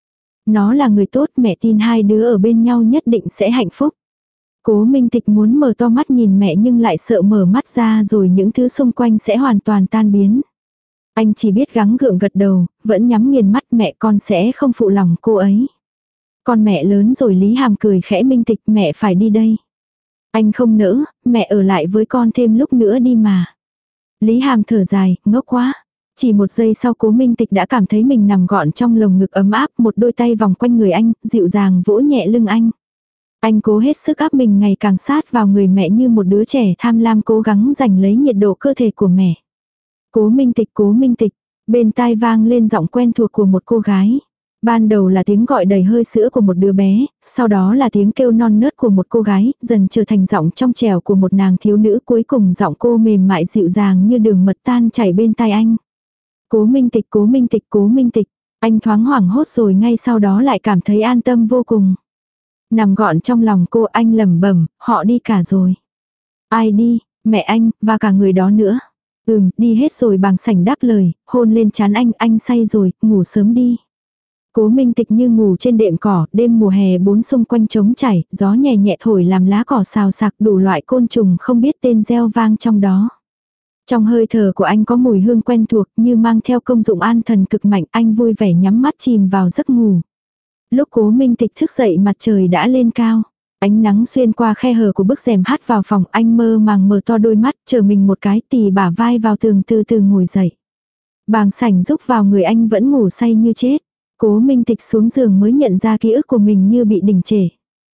Nó là người tốt, mẹ tin hai đứa ở bên nhau nhất định sẽ hạnh phúc. Cố Minh Tịch muốn mở to mắt nhìn mẹ nhưng lại sợ mở mắt ra rồi những thứ xung quanh sẽ hoàn toàn tan biến. Anh chỉ biết gắng gượng gật đầu, vẫn nhắm nghiền mắt. Mẹ, con sẽ không phụ lòng cô ấy. Con mẹ lớn rồi. Lý Hàm cười khẽ. Minh Tịch, mẹ phải đi đây. Anh không nỡ, mẹ ở lại với con thêm lúc nữa đi mà. Lý Hàm thở dài, ngốc quá. Chỉ một giây sau Cố Minh Tịch đã cảm thấy mình nằm gọn trong lồng ngực ấm áp, một đôi tay vòng quanh người anh, dịu dàng vỗ nhẹ lưng anh. Anh cố hết sức áp mình ngày càng sát vào người mẹ như một đứa trẻ tham lam cố gắng giành lấy nhiệt độ cơ thể của mẹ. Cố Minh Tịch, Cố Minh Tịch, bên tai vang lên giọng quen thuộc của một cô gái. Ban đầu là tiếng gọi đầy hơi sữa của một đứa bé, sau đó là tiếng kêu non nớt của một cô gái, dần trở thành giọng trong trẻo của một nàng thiếu nữ, cuối cùng giọng cô mềm mại dịu dàng như đường mật tan chảy bên tai anh. Cố Minh Tịch, Cố Minh Tịch, Cố Minh Tịch. Anh thoáng hoảng hốt rồi ngay sau đó lại cảm thấy an tâm vô cùng. Nằm gọn trong lòng cô, anh lẩm bẩm, họ đi cả rồi. Ai đi? Mẹ anh, và cả người đó nữa. Ừm, đi hết rồi. Bàng Sảnh đáp lời, hôn lên trán anh, anh say rồi, ngủ sớm đi. Cố Minh Tịch như ngủ trên đệm cỏ, đêm mùa hè bốn xung quanh trống chảy, gió nhẹ nhẹ thổi làm lá cỏ xào xạc, đủ loại côn trùng không biết tên reo vang trong đó. Trong hơi thở của anh có mùi hương quen thuộc như mang theo công dụng an thần cực mạnh, anh vui vẻ nhắm mắt chìm vào giấc ngủ. Lúc Cố Minh Tịch thức dậy mặt trời đã lên cao. Ánh nắng xuyên qua khe hở của bức rèm hắt vào phòng, anh mơ màng mở to đôi mắt, chờ mình một cái tì bả vai vào tường từ từ ngồi dậy. Bàng Sảnh rúc vào người anh vẫn ngủ say như chết. Cố Minh Tịch xuống giường mới nhận ra ký ức của mình như bị đình trệ.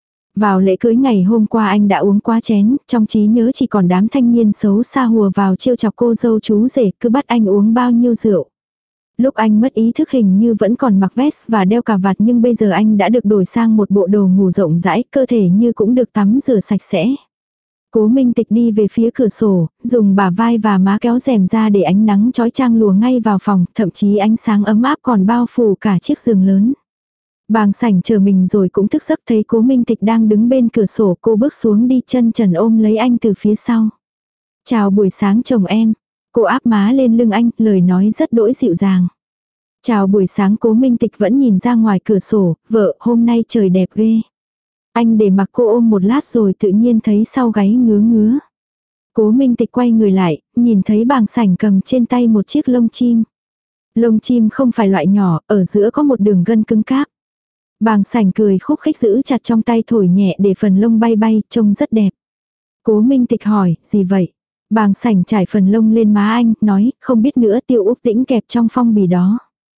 Vào lễ cưới ngày hôm qua anh đã uống quá chén, trong trí nhớ chỉ còn đám thanh niên xấu xa hùa vào trêu chọc cô dâu chú rể, cứ bắt anh uống bao nhiêu rượu. Lúc anh mất ý thức hình như vẫn còn mặc vest và đeo cà vạt, nhưng bây giờ anh đã được đổi sang một bộ đồ ngủ rộng rãi, cơ thể như cũng được tắm rửa sạch sẽ. Cố Minh Tịch đi về phía cửa sổ, dùng bả vai và má kéo rèm ra để ánh nắng chói chang lùa ngay vào phòng, thậm chí ánh sáng ấm áp còn bao phủ cả chiếc giường lớn. Bàng Sảnh chờ mình rồi cũng thức giấc, thấy Cố Minh Tịch đang đứng bên cửa sổ, cô bước xuống đi chân trần ôm lấy anh từ phía sau. Chào buổi sáng chồng em. Cô áp má lên lưng anh, lời nói rất đỗi dịu dàng. Chào buổi sáng. Cố Minh Tịch vẫn nhìn ra ngoài cửa sổ, vợ, hôm nay trời đẹp ghê. Anh để mặc cô ôm một lát rồi tự nhiên thấy sau gáy ngứa ngứa. Cố Minh Tịch quay người lại, nhìn thấy Bàng Sảnh cầm trên tay một chiếc lông chim. Lông chim không phải loại nhỏ, ở giữa có một đường gân cứng cáp. Bàng Sảnh cười khúc khích giữ chặt trong tay thổi nhẹ để phần lông bay bay, trông rất đẹp. Cố Minh Tịch hỏi, gì vậy? Bàng Sảnh trải phần lông lên má anh, nói, không biết nữa, Tiêu Úc Tĩnh kẹp trong phong bì đó.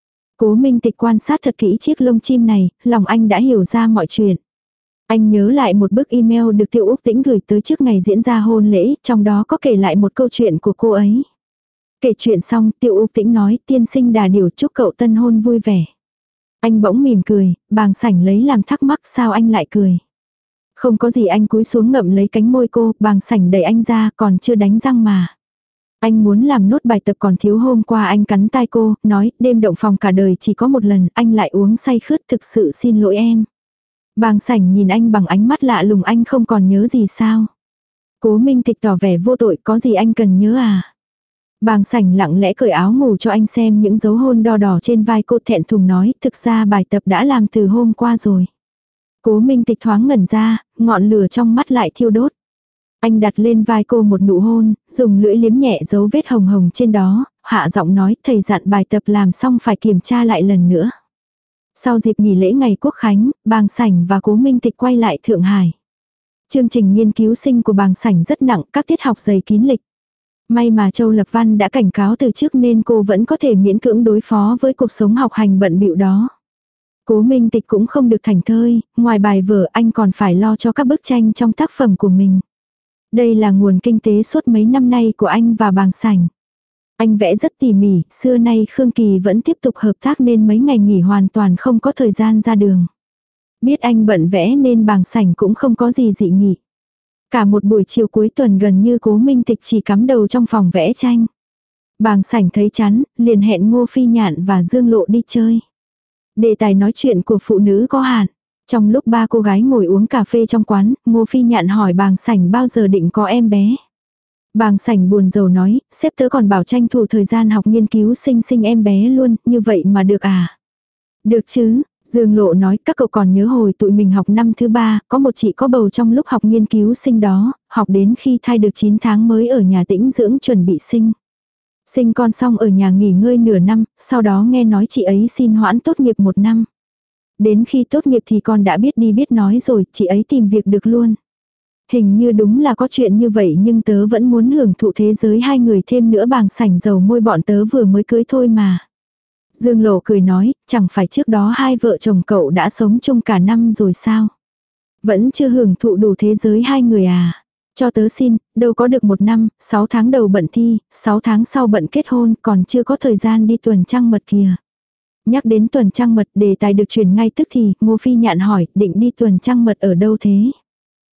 Cố Minh Tịch quan sát thật kỹ chiếc lông chim này, lòng anh đã hiểu ra mọi chuyện. Anh nhớ lại một bức email được Tiêu Úc Tĩnh gửi tới trước ngày diễn ra hôn lễ, trong đó có kể lại một câu chuyện của cô ấy. Kể chuyện xong, Tiêu Úc Tĩnh nói, tiên sinh Đà Điểu chúc cậu tân hôn vui vẻ. Anh bỗng mỉm cười, Bàng Sảnh lấy làm thắc mắc sao anh lại cười. Không có gì, anh cúi xuống ngậm lấy cánh môi cô, Bàng Sảnh đẩy anh ra, còn chưa đánh răng mà. Anh muốn làm nốt bài tập còn thiếu hôm qua. Anh cắn tai cô, nói, đêm động phòng cả đời chỉ có một lần, anh lại uống say khướt, thực sự xin lỗi em. Bàng Sảnh nhìn anh bằng ánh mắt lạ lùng, anh không còn nhớ gì sao? Cố Minh Tịch tỏ vẻ vô tội, có gì anh cần nhớ à? Bàng Sảnh lặng lẽ cởi áo ngủ cho anh xem những dấu hôn đo đỏ trên vai cô, thẹn thùng nói, thực ra bài tập đã làm từ hôm qua rồi. Cố Minh Tịch thoáng ngẩn ra, ngọn lửa trong mắt lại thiêu đốt. Anh đặt lên vai cô một nụ hôn, dùng lưỡi liếm nhẹ dấu vết hồng hồng trên đó, hạ giọng nói, thầy dặn bài tập làm xong phải kiểm tra lại lần nữa. Sau dịp nghỉ lễ ngày Quốc Khánh, Bàng Sảnh và Cố Minh Tịch quay lại Thượng Hải. Chương trình nghiên cứu sinh của Bàng Sảnh rất nặng, các tiết học dày kín lịch. May mà Châu Lập Văn đã cảnh cáo từ trước nên cô vẫn có thể miễn cưỡng đối phó với cuộc sống học hành bận bịu đó. Cố Minh Tịch cũng không được thảnh thơi, ngoài bài vở anh còn phải lo cho các bức tranh trong tác phẩm của mình. Đây là nguồn kinh tế suốt mấy năm nay của anh và Bàng Sảnh. Anh vẽ rất tỉ mỉ, xưa nay Khương Kỳ vẫn tiếp tục hợp tác nên mấy ngày nghỉ hoàn toàn không có thời gian ra đường. Biết anh bận vẽ nên Bàng Sảnh cũng không có gì dị nghị. Cả một buổi chiều cuối tuần gần như Cố Minh Tịch chỉ cắm đầu trong phòng vẽ tranh. Bàng Sảnh thấy chán, liền hẹn Ngô Phi Nhạn và Dương Lộ đi chơi. Đề tài nói chuyện của phụ nữ có hạn. Trong lúc ba cô gái ngồi uống cà phê trong quán, Ngô Phi Nhạn hỏi Bàng Sảnh bao giờ định có em bé. Bàng Sảnh buồn rầu nói, sếp tớ còn bảo tranh thủ thời gian học nghiên cứu sinh sinh em bé luôn, như vậy mà được à? Được chứ, Dương Lộ nói, các cậu còn nhớ hồi tụi mình học năm thứ ba, có một chị có bầu trong lúc học nghiên cứu sinh đó, học đến khi thai được chín tháng mới ở nhà tĩnh dưỡng chuẩn bị sinh. Sinh con xong ở nhà nghỉ ngơi nửa năm, sau đó nghe nói chị ấy xin hoãn tốt nghiệp một năm. Đến khi tốt nghiệp thì con đã biết đi biết nói rồi, chị ấy tìm việc được luôn. Hình như đúng là có chuyện như vậy, nhưng tớ vẫn muốn hưởng thụ thế giới hai người thêm nữa. Bàng Sảnh dầu môi, bọn tớ vừa mới cưới thôi mà. Dương Lộ cười nói, chẳng phải trước đó hai vợ chồng cậu đã sống chung cả năm rồi sao? Vẫn chưa hưởng thụ đủ thế giới hai người à? Cho tớ xin, đâu có được một năm, sáu tháng đầu bận thi, sáu tháng sau bận kết hôn, còn chưa có thời gian đi tuần trăng mật kìa. Nhắc đến tuần trăng mật, đề tài được chuyển ngay tức thì, Ngô Phi Nhạn hỏi, định đi tuần trăng mật ở đâu thế?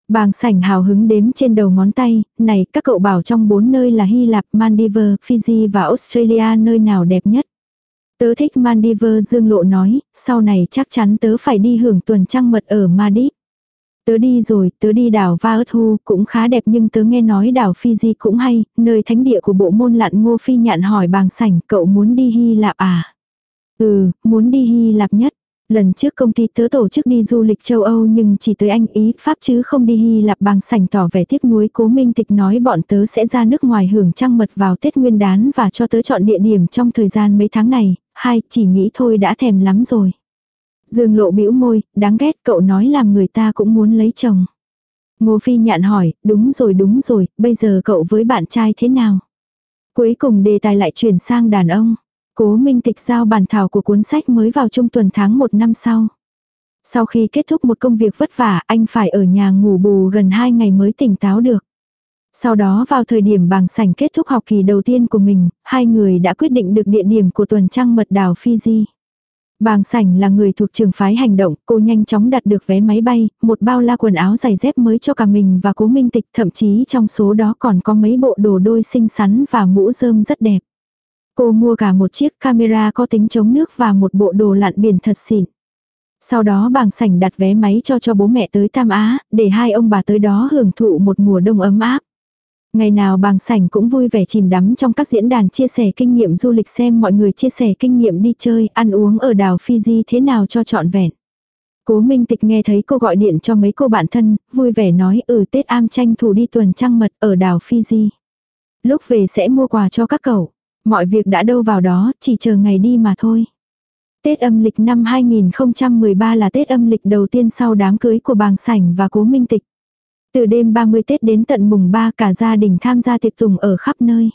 Bàng sảnh hào hứng đếm trên đầu ngón tay, này các cậu bảo trong bốn nơi là Hy Lạp, Maldives, Fiji và Australia nơi nào đẹp nhất. Tớ thích Maldives, Dương Lộ nói, sau này chắc chắn tớ phải đi hưởng tuần trăng mật ở Maldives. Tớ đi rồi, tớ đi đảo Vanuatu cũng khá đẹp nhưng tớ nghe nói đảo Fiji cũng hay, nơi thánh địa của bộ môn lặn. Ngô Phi Nhạn hỏi Bàng sảnh, cậu muốn đi Hy Lạp à? Ừ, muốn đi Hy Lạp nhất. Lần trước công ty tớ tổ chức đi du lịch châu Âu nhưng chỉ tới Anh Ý, Pháp chứ không đi Hy Lạp. Bàng sảnh tỏ vẻ tiếc nuối. Cố Minh Tịch nói bọn tớ sẽ ra nước ngoài hưởng trăng mật vào Tết Nguyên đán và cho tớ chọn địa điểm trong thời gian mấy tháng này, hai chỉ nghĩ thôi đã thèm lắm rồi. Dương Lộ bĩu môi, đáng ghét, cậu nói làm người ta cũng muốn lấy chồng. Ngô Phi Nhạn hỏi, đúng rồi đúng rồi, bây giờ cậu với bạn trai thế nào? Cuối cùng đề tài lại chuyển sang đàn ông. Cố Minh Tịch giao bản thảo của cuốn sách mới vào trung tuần tháng một năm sau. Sau khi kết thúc một công việc vất vả, anh phải ở nhà ngủ bù gần hai ngày mới tỉnh táo được. Sau đó vào thời điểm Bàng sảnh kết thúc học kỳ đầu tiên của mình, hai người đã quyết định được địa điểm của tuần trăng mật đảo Fiji. Bàng sảnh là người thuộc trường phái hành động, cô nhanh chóng đặt được vé máy bay, một bao la quần áo giày dép mới cho cả mình và Cố Minh Tịch, thậm chí trong số đó còn có mấy bộ đồ đôi xinh xắn và mũ rơm rất đẹp. Cô mua cả một chiếc camera có tính chống nước và một bộ đồ lặn biển thật xịn. Sau đó Bàng sảnh đặt vé máy cho cho bố mẹ tới Tam Á, để hai ông bà tới đó hưởng thụ một mùa đông ấm áp. Ngày nào Bàng sảnh cũng vui vẻ chìm đắm trong các diễn đàn chia sẻ kinh nghiệm du lịch, xem mọi người chia sẻ kinh nghiệm đi chơi, ăn uống ở đảo Fiji thế nào cho trọn vẹn. Cố Minh Tịch nghe thấy cô gọi điện cho mấy cô bạn thân, vui vẻ nói ừ Tết am tranh thủ đi tuần trăng mật ở đảo Fiji. Lúc về sẽ mua quà cho các cậu. Mọi việc đã đâu vào đó, chỉ chờ ngày đi mà thôi. Tết âm lịch năm hai nghìn không trăm mười ba là Tết âm lịch đầu tiên sau đám cưới của Bàng sảnh và Cố Minh Tịch. Từ đêm ba mươi Tết đến tận mùng ba cả gia đình tham gia tiệc tùng ở khắp nơi.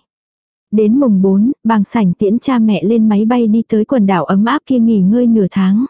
Đến mùng bốn, Bàng sảnh tiễn cha mẹ lên máy bay đi tới quần đảo ấm áp kia nghỉ ngơi nửa tháng.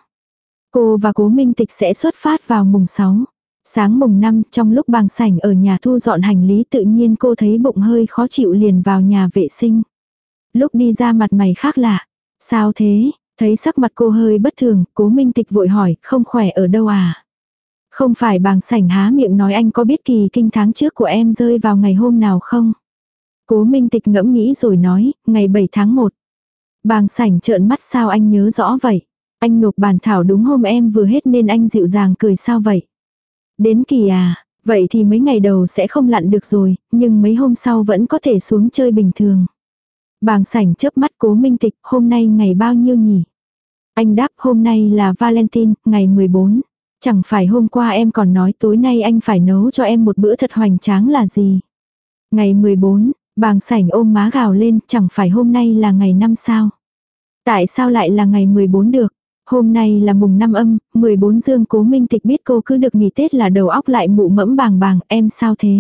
Cô và Cố Minh Tịch sẽ xuất phát vào mùng sáu. Sáng mùng năm, trong lúc Bàng sảnh ở nhà thu dọn hành lý, tự nhiên cô thấy bụng hơi khó chịu liền vào nhà vệ sinh. Lúc đi ra mặt mày khác lạ. Sao thế? Thấy sắc mặt cô hơi bất thường, Cố Minh Tịch vội hỏi, không khỏe ở đâu à? Không phải. Bàng sảnh há miệng nói, anh có biết kỳ kinh tháng trước của em rơi vào ngày hôm nào không? Cố Minh Tịch ngẫm nghĩ rồi nói, ngày bảy tháng một. Bàng sảnh trợn mắt, sao anh nhớ rõ vậy? Anh nộp bản thảo đúng hôm em vừa hết nên anh dịu dàng cười, sao vậy? Đến kỳ à, vậy thì mấy ngày đầu sẽ không lặn được rồi, nhưng mấy hôm sau vẫn có thể xuống chơi bình thường. Bàng sảnh chớp mắt. Cố Minh Tịch, hôm nay ngày bao nhiêu nhỉ? Anh đáp, hôm nay là Valentine, ngày mười bốn. Chẳng phải hôm qua em còn nói tối nay anh phải nấu cho em một bữa thật hoành tráng là gì? Ngày mười bốn, Bàng sảnh ôm má gào lên, chẳng phải hôm nay là ngày năm sao? Tại sao lại là ngày mười bốn được? Hôm nay là mùng năm âm, mười bốn dương. Cố Minh Tịch biết cô cứ được nghỉ Tết là đầu óc lại mụ mẫm bàng bàng, em sao thế?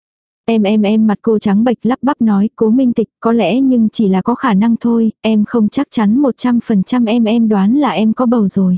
Em em em mặt cô trắng bệch lắp bắp nói, Cố Minh Tịch, có lẽ nhưng chỉ là có khả năng thôi, em không chắc chắn một trăm phần trăm, em em đoán là em có bầu rồi.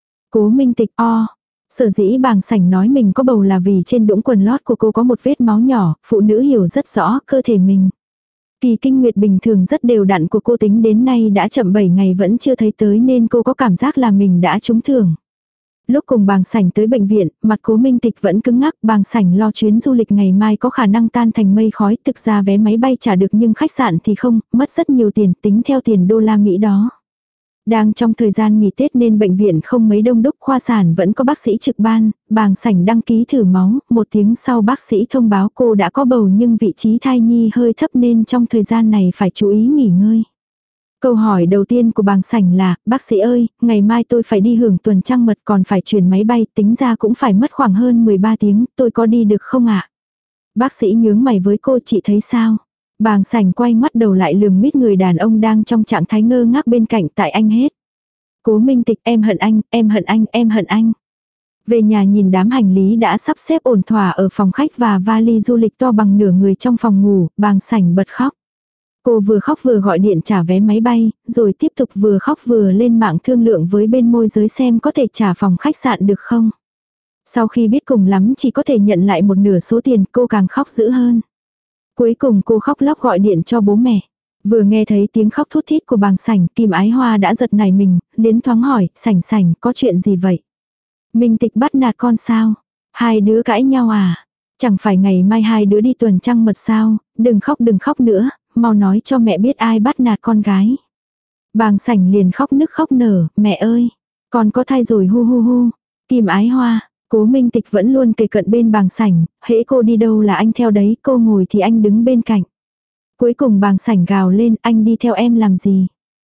Cố Minh Tịch o. Sở dĩ Bàng sảnh nói mình có bầu là vì trên đũng quần lót của cô có một vết máu nhỏ, phụ nữ hiểu rất rõ cơ thể mình. Kỳ kinh nguyệt bình thường rất đều đặn của cô tính đến nay đã chậm bảy ngày vẫn chưa thấy tới nên cô có cảm giác là mình đã trúng thưởng. Lúc cùng Bàng sảnh tới bệnh viện, mặt Cố Minh Tịch vẫn cứng ngắc. Bàng sảnh lo chuyến du lịch ngày mai có khả năng tan thành mây khói, thực ra vé máy bay trả được nhưng khách sạn thì không, mất rất nhiều tiền, tính theo tiền đô la Mỹ đó. Đang trong thời gian nghỉ Tết nên bệnh viện không mấy đông đúc, khoa sản vẫn có bác sĩ trực ban. Bàng sảnh đăng ký thử máu, một tiếng sau bác sĩ thông báo cô đã có bầu nhưng vị trí thai nhi hơi thấp nên trong thời gian này phải chú ý nghỉ ngơi. Câu hỏi đầu tiên của Bàng sảnh là, bác sĩ ơi, ngày mai tôi phải đi hưởng tuần trăng mật còn phải chuyển máy bay, tính ra cũng phải mất khoảng hơn mười ba tiếng, tôi có đi được không ạ? Bác sĩ nhướng mày với cô, chị thấy sao? Bàng sảnh quay mắt đầu lại lườm mít người đàn ông đang trong trạng thái ngơ ngác bên cạnh, tại anh hết. Cố Minh Tịch, em hận anh, em hận anh, em hận anh. Về nhà nhìn đám hành lý đã sắp xếp ổn thỏa ở phòng khách và vali du lịch to bằng nửa người trong phòng ngủ, Bàng sảnh bật khóc. Cô vừa khóc vừa gọi điện trả vé máy bay, rồi tiếp tục vừa khóc vừa lên mạng thương lượng với bên môi giới xem có thể trả phòng khách sạn được không. Sau khi biết cùng lắm chỉ có thể nhận lại một nửa số tiền, cô càng khóc dữ hơn. Cuối cùng cô khóc lóc gọi điện cho bố mẹ. Vừa nghe thấy tiếng khóc thút thít của Bàng sảnh, Kim Ái Hoa đã giật nảy mình, liến thoáng hỏi, sảnh sảnh, có chuyện gì vậy? Minh Tịch bắt nạt con sao? Hai đứa cãi nhau à? Chẳng phải ngày mai hai đứa đi tuần trăng mật sao, đừng khóc đừng khóc nữa, mau nói cho mẹ biết ai bắt nạt con gái. Bàng Sảnh liền khóc nức khóc nở, mẹ ơi, con có thai rồi hu hu hu. Kim Ái Hoa, Cố Minh Tịch vẫn luôn kề cận bên Bàng Sảnh, hễ cô đi đâu là anh theo đấy, cô ngồi thì anh đứng bên cạnh. Cuối cùng Bàng Sảnh gào lên, anh đi theo em làm gì?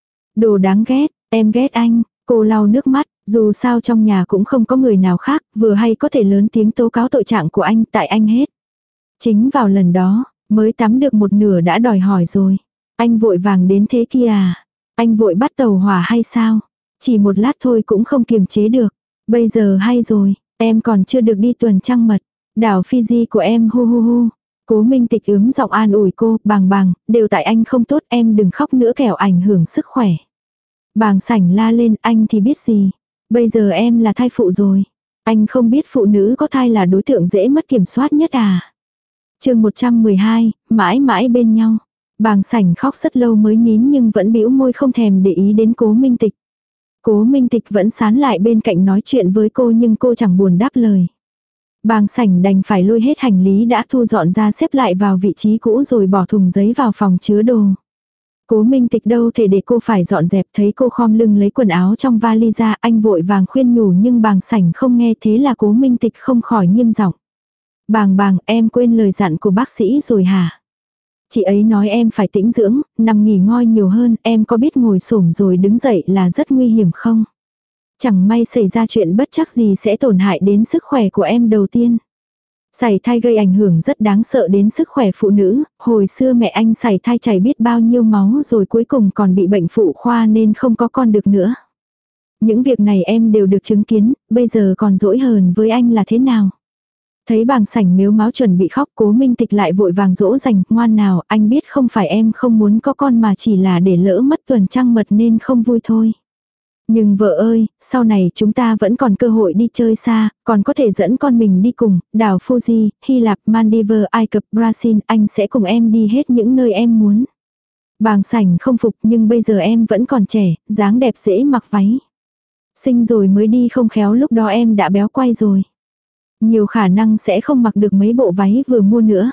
Đồ đáng ghét, em ghét anh. Cô lau nước mắt, dù sao trong nhà cũng không có người nào khác, vừa hay có thể lớn tiếng tố cáo tội trạng của anh, tại anh hết. Chính vào lần đó, mới tắm được một nửa đã đòi hỏi rồi. Anh vội vàng đến thế kia à? Anh vội bắt tàu hỏa hay sao? Chỉ một lát thôi cũng không kiềm chế được. Bây giờ hay rồi, em còn chưa được đi tuần trăng mật. Đảo Fiji của em hu hu hu. Cố Minh Tịch ướm giọng an ủi cô, Bàng Bàng, đều tại anh không tốt, em đừng khóc nữa kẻo ảnh hưởng sức khỏe. Bàng Sảnh la lên, anh thì biết gì. Bây giờ em là thai phụ rồi. Anh không biết phụ nữ có thai là đối tượng dễ mất kiểm soát nhất à. Chương một trăm mười hai, mãi mãi bên nhau. Bàng Sảnh khóc rất lâu mới nín nhưng vẫn bĩu môi không thèm để ý đến Cố Minh Tịch. Cố Minh Tịch vẫn sán lại bên cạnh nói chuyện với cô nhưng cô chẳng buồn đáp lời. Bàng Sảnh đành phải lôi hết hành lý đã thu dọn ra xếp lại vào vị trí cũ rồi bỏ thùng giấy vào phòng chứa đồ. Cố Minh Tịch đâu thể để cô phải dọn dẹp, thấy cô khom lưng lấy quần áo trong vali ra, anh vội vàng khuyên nhủ nhưng Bàng Sảnh không nghe, thế là Cố Minh Tịch không khỏi nghiêm giọng. Bàng Bàng, em quên lời dặn của bác sĩ rồi hả? Chị ấy nói em phải tĩnh dưỡng, nằm nghỉ ngơi nhiều hơn, em có biết ngồi xổm rồi đứng dậy là rất nguy hiểm không? Chẳng may xảy ra chuyện bất trắc gì sẽ tổn hại đến sức khỏe của em đầu tiên. Sảy thai gây ảnh hưởng rất đáng sợ đến sức khỏe phụ nữ, hồi xưa mẹ anh sảy thai chảy biết bao nhiêu máu rồi cuối cùng còn bị bệnh phụ khoa nên không có con được nữa. Những việc này em đều được chứng kiến, bây giờ còn dỗi hờn với anh là thế nào? Thấy Bàng Sảnh mếu máo chuẩn bị khóc, Cố Minh Tịch lại vội vàng dỗ dành, ngoan nào, anh biết không phải em không muốn có con mà chỉ là để lỡ mất tuần trăng mật nên không vui thôi. Nhưng vợ ơi, sau này chúng ta vẫn còn cơ hội đi chơi xa, còn có thể dẫn con mình đi cùng, đảo Fuji, Hy Lạp, Maldives, Ai Cập, Brazil, anh sẽ cùng em đi hết những nơi em muốn. Bàng Sảnh không phục nhưng bây giờ em vẫn còn trẻ, dáng đẹp dễ mặc váy. Sinh rồi mới đi không khéo lúc đó em đã béo quay rồi. Nhiều khả năng sẽ không mặc được mấy bộ váy vừa mua nữa.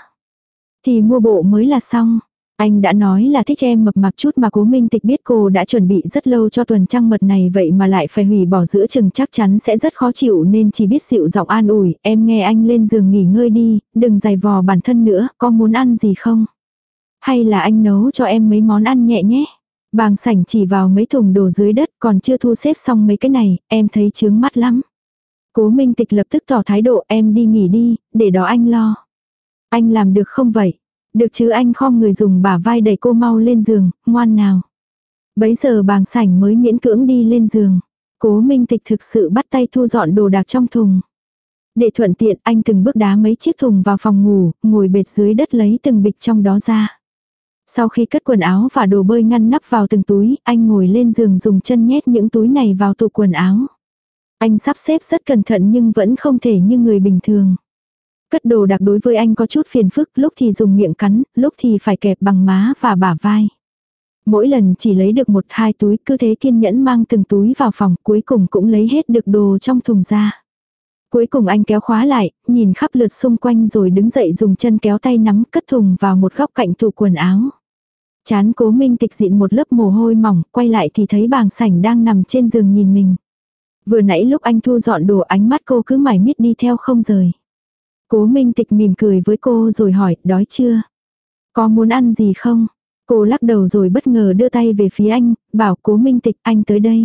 Thì mua bộ mới là xong. Anh đã nói là thích em mập mạp chút mà Cố Minh Tịch biết cô đã chuẩn bị rất lâu cho tuần trăng mật này vậy mà lại phải hủy bỏ giữa chừng chắc chắn sẽ rất khó chịu nên chỉ biết dịu giọng an ủi, em nghe anh lên giường nghỉ ngơi đi, đừng giày vò bản thân nữa, có muốn ăn gì không? Hay là anh nấu cho em mấy món ăn nhẹ nhé? Bàng Sảnh chỉ vào mấy thùng đồ dưới đất còn chưa thu xếp xong mấy cái này, em thấy chướng mắt lắm. Cố Minh Tịch lập tức tỏ thái độ, em đi nghỉ đi, để đó anh lo. Anh làm được không vậy? Được chứ, anh khom người dùng bả vai đẩy cô mau lên giường, ngoan nào. Bấy giờ Bàng Sảnh mới miễn cưỡng đi lên giường. Cố Minh Tịch thực sự bắt tay thu dọn đồ đạc trong thùng. Để thuận tiện anh từng bước đá mấy chiếc thùng vào phòng ngủ, ngồi bệt dưới đất lấy từng bịch trong đó ra. Sau khi cất quần áo và đồ bơi ngăn nắp vào từng túi, anh ngồi lên giường dùng chân nhét những túi này vào tủ quần áo. Anh sắp xếp rất cẩn thận nhưng vẫn không thể như người bình thường. Cất đồ đạc đối với anh có chút phiền phức, lúc thì dùng miệng cắn, lúc thì phải kẹp bằng má và bả vai. Mỗi lần chỉ lấy được một hai túi, cứ thế kiên nhẫn mang từng túi vào phòng, cuối cùng cũng lấy hết được đồ trong thùng ra. Cuối cùng anh kéo khóa lại, nhìn khắp lượt xung quanh rồi đứng dậy dùng chân kéo tay nắm cất thùng vào một góc cạnh tủ quần áo. Chán Cố Minh Tịch dịn một lớp mồ hôi mỏng, quay lại thì thấy Bàng Sảnh đang nằm trên giường nhìn mình. Vừa nãy lúc anh thu dọn đồ ánh mắt cô cứ mải miết đi theo không rời. Cố Minh Tịch mỉm cười với cô rồi hỏi, đói chưa? Có muốn ăn gì không? Cô lắc đầu rồi bất ngờ đưa tay về phía anh, bảo Cố Minh Tịch anh tới đây.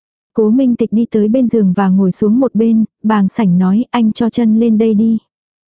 Cố Minh Tịch đi tới bên giường và ngồi xuống một bên, Bàng Sảnh nói anh cho chân lên đây đi.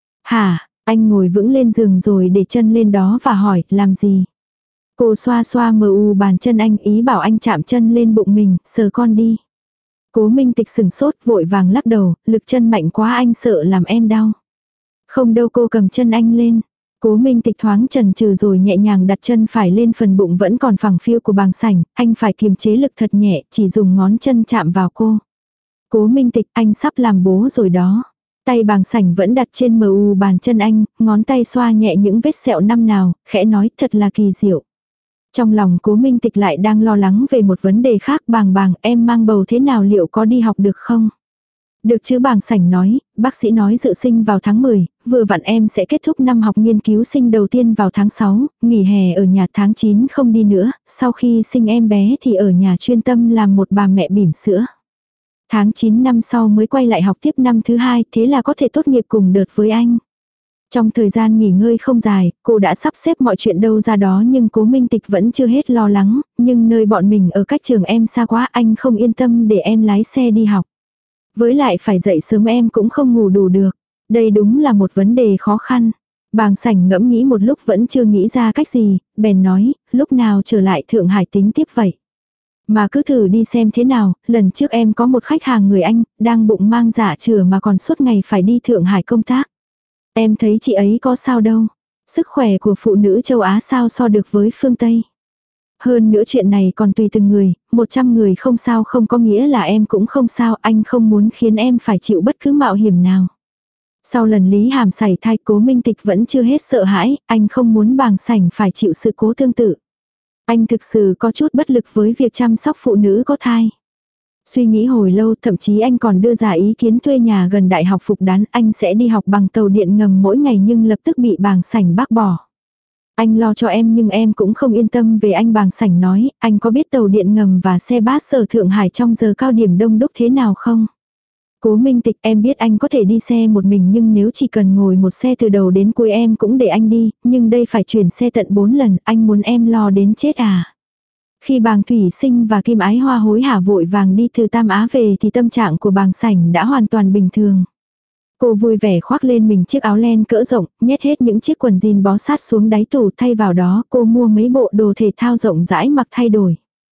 Hả, anh ngồi vững lên giường rồi để chân lên đó và hỏi, làm gì? Cô xoa xoa mờ u bàn chân anh, ý bảo anh chạm chân lên bụng mình, sờ con đi. Cố Minh Tịch sừng sốt vội vàng lắc đầu, lực chân mạnh quá anh sợ làm em đau. Không đâu, cô cầm chân anh lên. Cố Minh Tịch thoáng chần chừ rồi nhẹ nhàng đặt chân phải lên phần bụng vẫn còn phẳng phiu của Bàng Sảnh, anh phải kiềm chế lực thật nhẹ, chỉ dùng ngón chân chạm vào cô. Cố Minh Tịch, anh sắp làm bố rồi đó. Tay Bàng Sảnh vẫn đặt trên mờ u bàn chân anh, ngón tay xoa nhẹ những vết sẹo năm nào, khẽ nói thật là kỳ diệu. Trong lòng Cố Minh Tịch lại đang lo lắng về một vấn đề khác, Bàng Bàng em mang bầu thế nào, liệu có đi học được không? Được chứ, bàng sảnh nói, bác sĩ nói dự sinh vào tháng mười, vừa vặn em sẽ kết thúc năm học nghiên cứu sinh đầu tiên vào tháng sáu, nghỉ hè ở nhà tháng chín không đi nữa, sau khi sinh em bé thì ở nhà chuyên tâm làm một bà mẹ bỉm sữa. Tháng chín năm sau mới quay lại học tiếp năm thứ hai, thế là có thể tốt nghiệp cùng đợt với anh. Trong thời gian nghỉ ngơi không dài, cô đã sắp xếp mọi chuyện đâu ra đó nhưng Cố Minh Tịch vẫn chưa hết lo lắng, nhưng nơi bọn mình ở cách trường em xa quá, anh không yên tâm để em lái xe đi học. Với lại phải dậy sớm em cũng không ngủ đủ được. Đây đúng là một vấn đề khó khăn. Bàng sảnh ngẫm nghĩ một lúc vẫn chưa nghĩ ra cách gì, bèn nói, lúc nào trở lại Thượng Hải tính tiếp vậy. Mà cứ thử đi xem thế nào, lần trước em có một khách hàng người Anh, đang bụng mang dạ chửa mà còn suốt ngày phải đi Thượng Hải công tác. Em thấy chị ấy có sao đâu. Sức khỏe của phụ nữ châu Á sao so được với phương Tây. Hơn nữa chuyện này còn tùy từng người, một trăm người không sao không có nghĩa là em cũng không sao, anh không muốn khiến em phải chịu bất cứ mạo hiểm nào. Sau lần Lý Hàm sảy thai, Cố Minh Tịch vẫn chưa hết sợ hãi, anh không muốn bàng sảnh phải chịu sự cố tương tự. Anh thực sự có chút bất lực với việc chăm sóc phụ nữ có thai. Suy nghĩ hồi lâu, thậm chí anh còn đưa ra ý kiến thuê nhà gần đại học Phục Đán, anh sẽ đi học bằng tàu điện ngầm mỗi ngày nhưng lập tức bị bàng sảnh bác bỏ. Anh lo cho em nhưng em cũng không yên tâm về anh, bàng sảnh nói, anh có biết tàu điện ngầm và xe bus ở Thượng Hải trong giờ cao điểm đông đúc thế nào không? Cố Minh Tịch, em biết anh có thể đi xe một mình nhưng nếu chỉ cần ngồi một xe từ đầu đến cuối em cũng để anh đi, nhưng đây phải chuyển xe tận bốn lần, anh muốn em lo đến chết à? Khi bàng Thủy Sinh và Kim Ái Hoa hối hả vội vàng đi từ Tam Á về thì tâm trạng của bàng sảnh đã hoàn toàn bình thường. Cô vui vẻ khoác lên mình chiếc áo len cỡ rộng, nhét hết những chiếc quần jean bó sát xuống đáy tủ, thay vào đó cô mua mấy bộ đồ thể thao rộng rãi mặc thay đổi.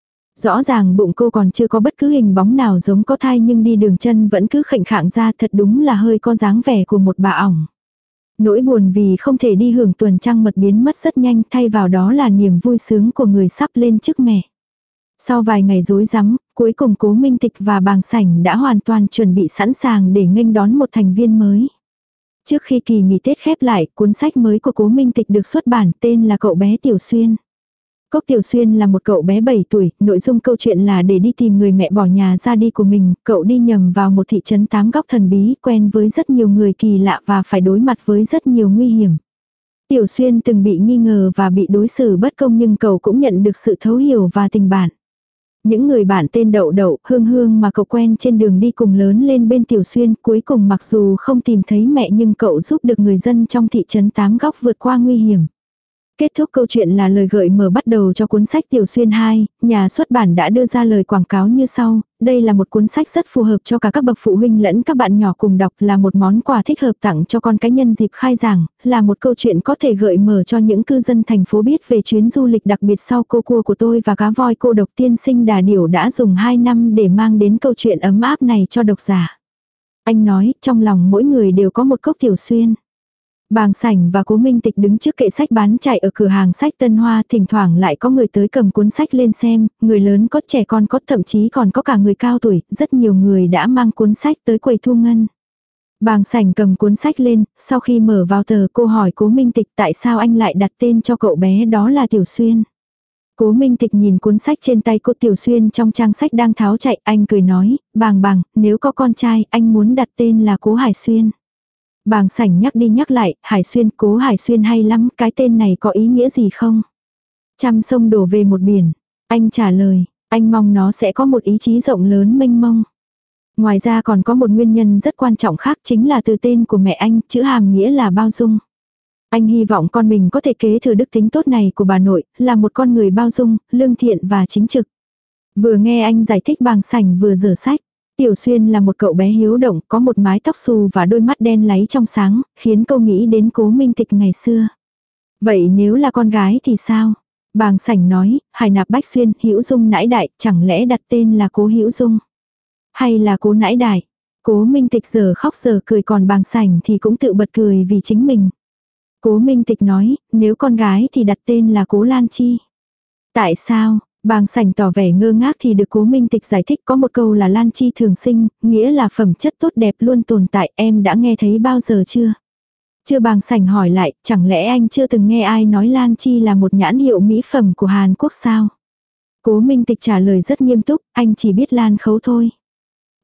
Rõ ràng bụng cô còn chưa có bất cứ hình bóng nào giống có thai nhưng đi đường chân vẫn cứ khệnh khạng ra, thật đúng là hơi có dáng vẻ của một bà ỏng. Nỗi buồn vì không thể đi hưởng tuần trăng mật biến mất rất nhanh, thay vào đó là niềm vui sướng của người sắp lên chức mẹ. Sau vài ngày rối rắm, cuối cùng Cố Minh Tịch và bàng sảnh đã hoàn toàn chuẩn bị sẵn sàng để nghênh đón một thành viên mới. Trước khi kỳ nghỉ Tết khép lại, cuốn sách mới của Cố Minh Tịch được xuất bản, tên là Cậu bé Tiểu Xuyên. Cốc Tiểu Xuyên là một cậu bé bảy tuổi, nội dung câu chuyện là để đi tìm người mẹ bỏ nhà ra đi của mình, cậu đi nhầm vào một thị trấn tám góc thần bí, quen với rất nhiều người kỳ lạ và phải đối mặt với rất nhiều nguy hiểm. Tiểu Xuyên từng bị nghi ngờ và bị đối xử bất công nhưng cậu cũng nhận được sự thấu hiểu và tình bạn. Những người bạn tên Đậu Đậu, Hương Hương mà cậu quen trên đường đi cùng lớn lên bên Tiểu Xuyên, cuối cùng mặc dù không tìm thấy mẹ nhưng cậu giúp được người dân trong thị trấn tám góc vượt qua nguy hiểm. Kết thúc câu chuyện là lời gợi mở bắt đầu cho cuốn sách Tiểu Xuyên hai, nhà xuất bản đã đưa ra lời quảng cáo như sau, đây là một cuốn sách rất phù hợp cho cả các bậc phụ huynh lẫn các bạn nhỏ cùng đọc, là một món quà thích hợp tặng cho con cái nhân dịp khai giảng, là một câu chuyện có thể gợi mở cho những cư dân thành phố biết về chuyến du lịch đặc biệt sau Cô Cua của tôi và Cá Voi Cô Độc. Tiên sinh Đà Điểu đã dùng hai năm để mang đến câu chuyện ấm áp này cho độc giả. Anh nói, trong lòng mỗi người đều có một cốc Tiểu Xuyên. Bàng sảnh và Cố Minh Tịch đứng trước kệ sách bán chạy ở cửa hàng sách Tân Hoa, thỉnh thoảng lại có người tới cầm cuốn sách lên xem, người lớn có, trẻ con có, thậm chí còn có cả người cao tuổi, rất nhiều người đã mang cuốn sách tới quầy thu ngân. Bàng sảnh cầm cuốn sách lên, sau khi mở vào tờ cô hỏi Cố Minh Tịch tại sao anh lại đặt tên cho cậu bé đó là Tiểu Xuyên. Cố Minh Tịch nhìn cuốn sách trên tay cô. Tiểu Xuyên trong trang sách đang tháo chạy, anh cười nói, bàng bàng, nếu có con trai, anh muốn đặt tên là Cố Hải Xuyên. Bàng sảnh nhắc đi nhắc lại, Hải Xuyên, Cố Hải Xuyên hay lắm, cái tên này có ý nghĩa gì không? Trăm sông đổ về một biển. Anh trả lời, anh mong nó sẽ có một ý chí rộng lớn mênh mông. Ngoài ra còn có một nguyên nhân rất quan trọng khác, chính là từ tên của mẹ anh, chữ hàm nghĩa là bao dung. Anh hy vọng con mình có thể kế thừa đức tính tốt này của bà nội, là một con người bao dung, lương thiện và chính trực. Vừa nghe anh giải thích, bàng sảnh vừa rửa sách. Tiểu Xuyên là một cậu bé hiếu động, có một mái tóc xù và đôi mắt đen láy trong sáng, khiến cô nghĩ đến Cố Minh Tịch ngày xưa. Vậy nếu là con gái thì sao? Bàng sảnh nói, Hải Nạp Bách Xuyên, Hữu Dung Nãi Đại, chẳng lẽ đặt tên là Cố Hữu Dung? Hay là Cố Nãi Đại? Cố Minh Tịch giờ khóc giờ cười, còn bàng sảnh thì cũng tự bật cười vì chính mình. Cố Minh Tịch nói, nếu con gái thì đặt tên là Cố Lan Chi. Tại sao? Bàng sảnh tỏ vẻ ngơ ngác thì được Cố Minh Tịch giải thích, có một câu là Lan Chi thường sinh, nghĩa là phẩm chất tốt đẹp luôn tồn tại, em đã nghe thấy bao giờ chưa? Chưa. Bàng sảnh hỏi lại, chẳng lẽ anh chưa từng nghe ai nói Lan Chi là một nhãn hiệu mỹ phẩm của Hàn Quốc sao? Cố Minh Tịch trả lời rất nghiêm túc, anh chỉ biết Lan Khấu thôi.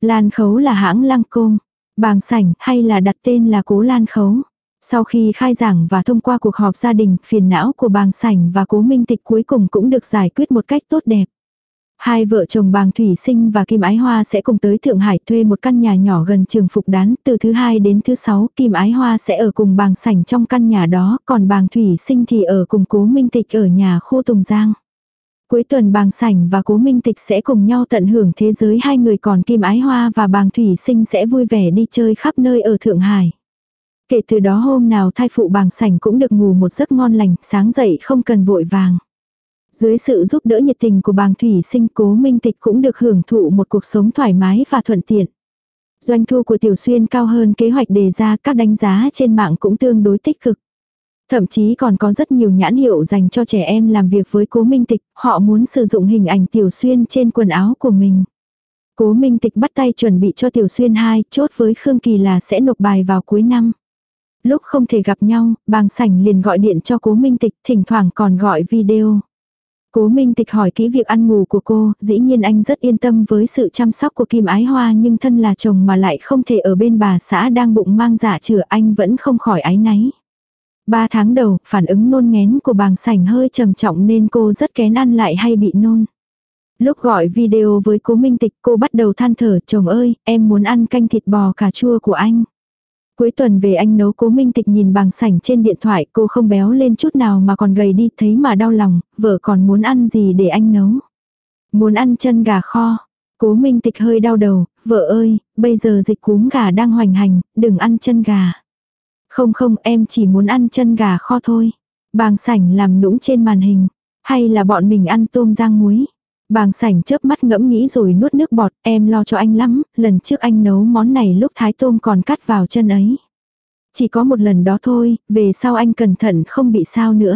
Lan Khấu là hãng Lăng Công. Bàng Sảnh hay là đặt tên là Cố Lan Khấu. Sau khi khai giảng và thông qua cuộc họp gia đình, phiền não của Bàng Sảnh và Cố Minh Tịch cuối cùng cũng được giải quyết một cách tốt đẹp. Hai vợ chồng Bàng Thủy Sinh và Kim Ái Hoa sẽ cùng tới Thượng Hải thuê một căn nhà nhỏ gần trường Phục Đán. Từ thứ hai đến thứ sáu, Kim Ái Hoa sẽ ở cùng Bàng Sảnh trong căn nhà đó, còn Bàng Thủy Sinh thì ở cùng Cố Minh Tịch ở nhà khu Tùng Giang. Cuối tuần Bàng Sảnh và Cố Minh Tịch sẽ cùng nhau tận hưởng thế giới hai người, còn Kim Ái Hoa và Bàng Thủy Sinh sẽ vui vẻ đi chơi khắp nơi ở Thượng Hải. Kể từ đó hôm nào thai phụ Bàng Sảnh cũng được ngủ một giấc ngon lành, sáng dậy không cần vội vàng. Dưới sự giúp đỡ nhiệt tình của Bàng Thủy Sinh, Cố Minh Tịch cũng được hưởng thụ một cuộc sống thoải mái và thuận tiện. Doanh thu của Tiểu Xuyên cao hơn kế hoạch đề ra, các đánh giá trên mạng cũng tương đối tích cực. Thậm chí còn có rất nhiều nhãn hiệu dành cho trẻ em làm việc với Cố Minh Tịch, họ muốn sử dụng hình ảnh Tiểu Xuyên trên quần áo của mình. Cố Minh Tịch bắt tay chuẩn bị cho Tiểu Xuyên hai, chốt với Khương Kỳ là sẽ nộp bài vào cuối năm. Lúc không thể gặp nhau, Bàng Sảnh liền gọi điện cho Cố Minh Tịch, thỉnh thoảng còn gọi video. Cố Minh Tịch hỏi kỹ việc ăn ngủ của cô, dĩ nhiên anh rất yên tâm với sự chăm sóc của Kim Ái Hoa, nhưng thân là chồng mà lại không thể ở bên bà xã đang bụng mang dạ chửa, anh vẫn không khỏi áy náy. Ba tháng đầu, phản ứng nôn nghén của Bàng Sảnh hơi trầm trọng nên cô rất kén ăn lại hay bị nôn. Lúc gọi video với Cố Minh Tịch, cô bắt đầu than thở, chồng ơi, em muốn ăn canh thịt bò cà chua của anh. Cuối tuần về anh nấu. Cố Minh Tịch nhìn Bàng Sảnh trên điện thoại, cô không béo lên chút nào mà còn gầy đi, thấy mà đau lòng, vợ còn muốn ăn gì để anh nấu. Muốn ăn chân gà kho. Cố Minh Tịch hơi đau đầu, vợ ơi, bây giờ dịch cúm gà đang hoành hành, đừng ăn chân gà. Không không, em chỉ muốn ăn chân gà kho thôi. Bàng Sảnh làm nũng trên màn hình. Hay là bọn mình ăn tôm rang muối. Bàng Sảnh chớp mắt ngẫm nghĩ rồi nuốt nước bọt, em lo cho anh lắm, lần trước anh nấu món này lúc thái tôm còn cắt vào chân ấy. Chỉ có một lần đó thôi, về sau anh cẩn thận không bị sao nữa.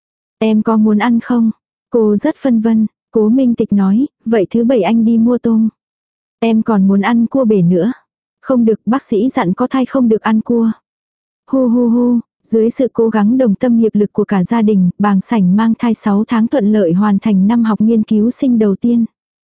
Em có muốn ăn không? Cô rất phân vân. Cố Minh Tịch nói, vậy thứ bảy anh đi mua tôm. Em còn muốn ăn cua bể nữa. Không được, bác sĩ dặn có thai không được ăn cua. Hu hu hu, dưới sự cố gắng đồng tâm hiệp lực của cả gia đình, Bàng Sảnh mang thai sáu tháng thuận lợi hoàn thành năm học nghiên cứu sinh đầu tiên.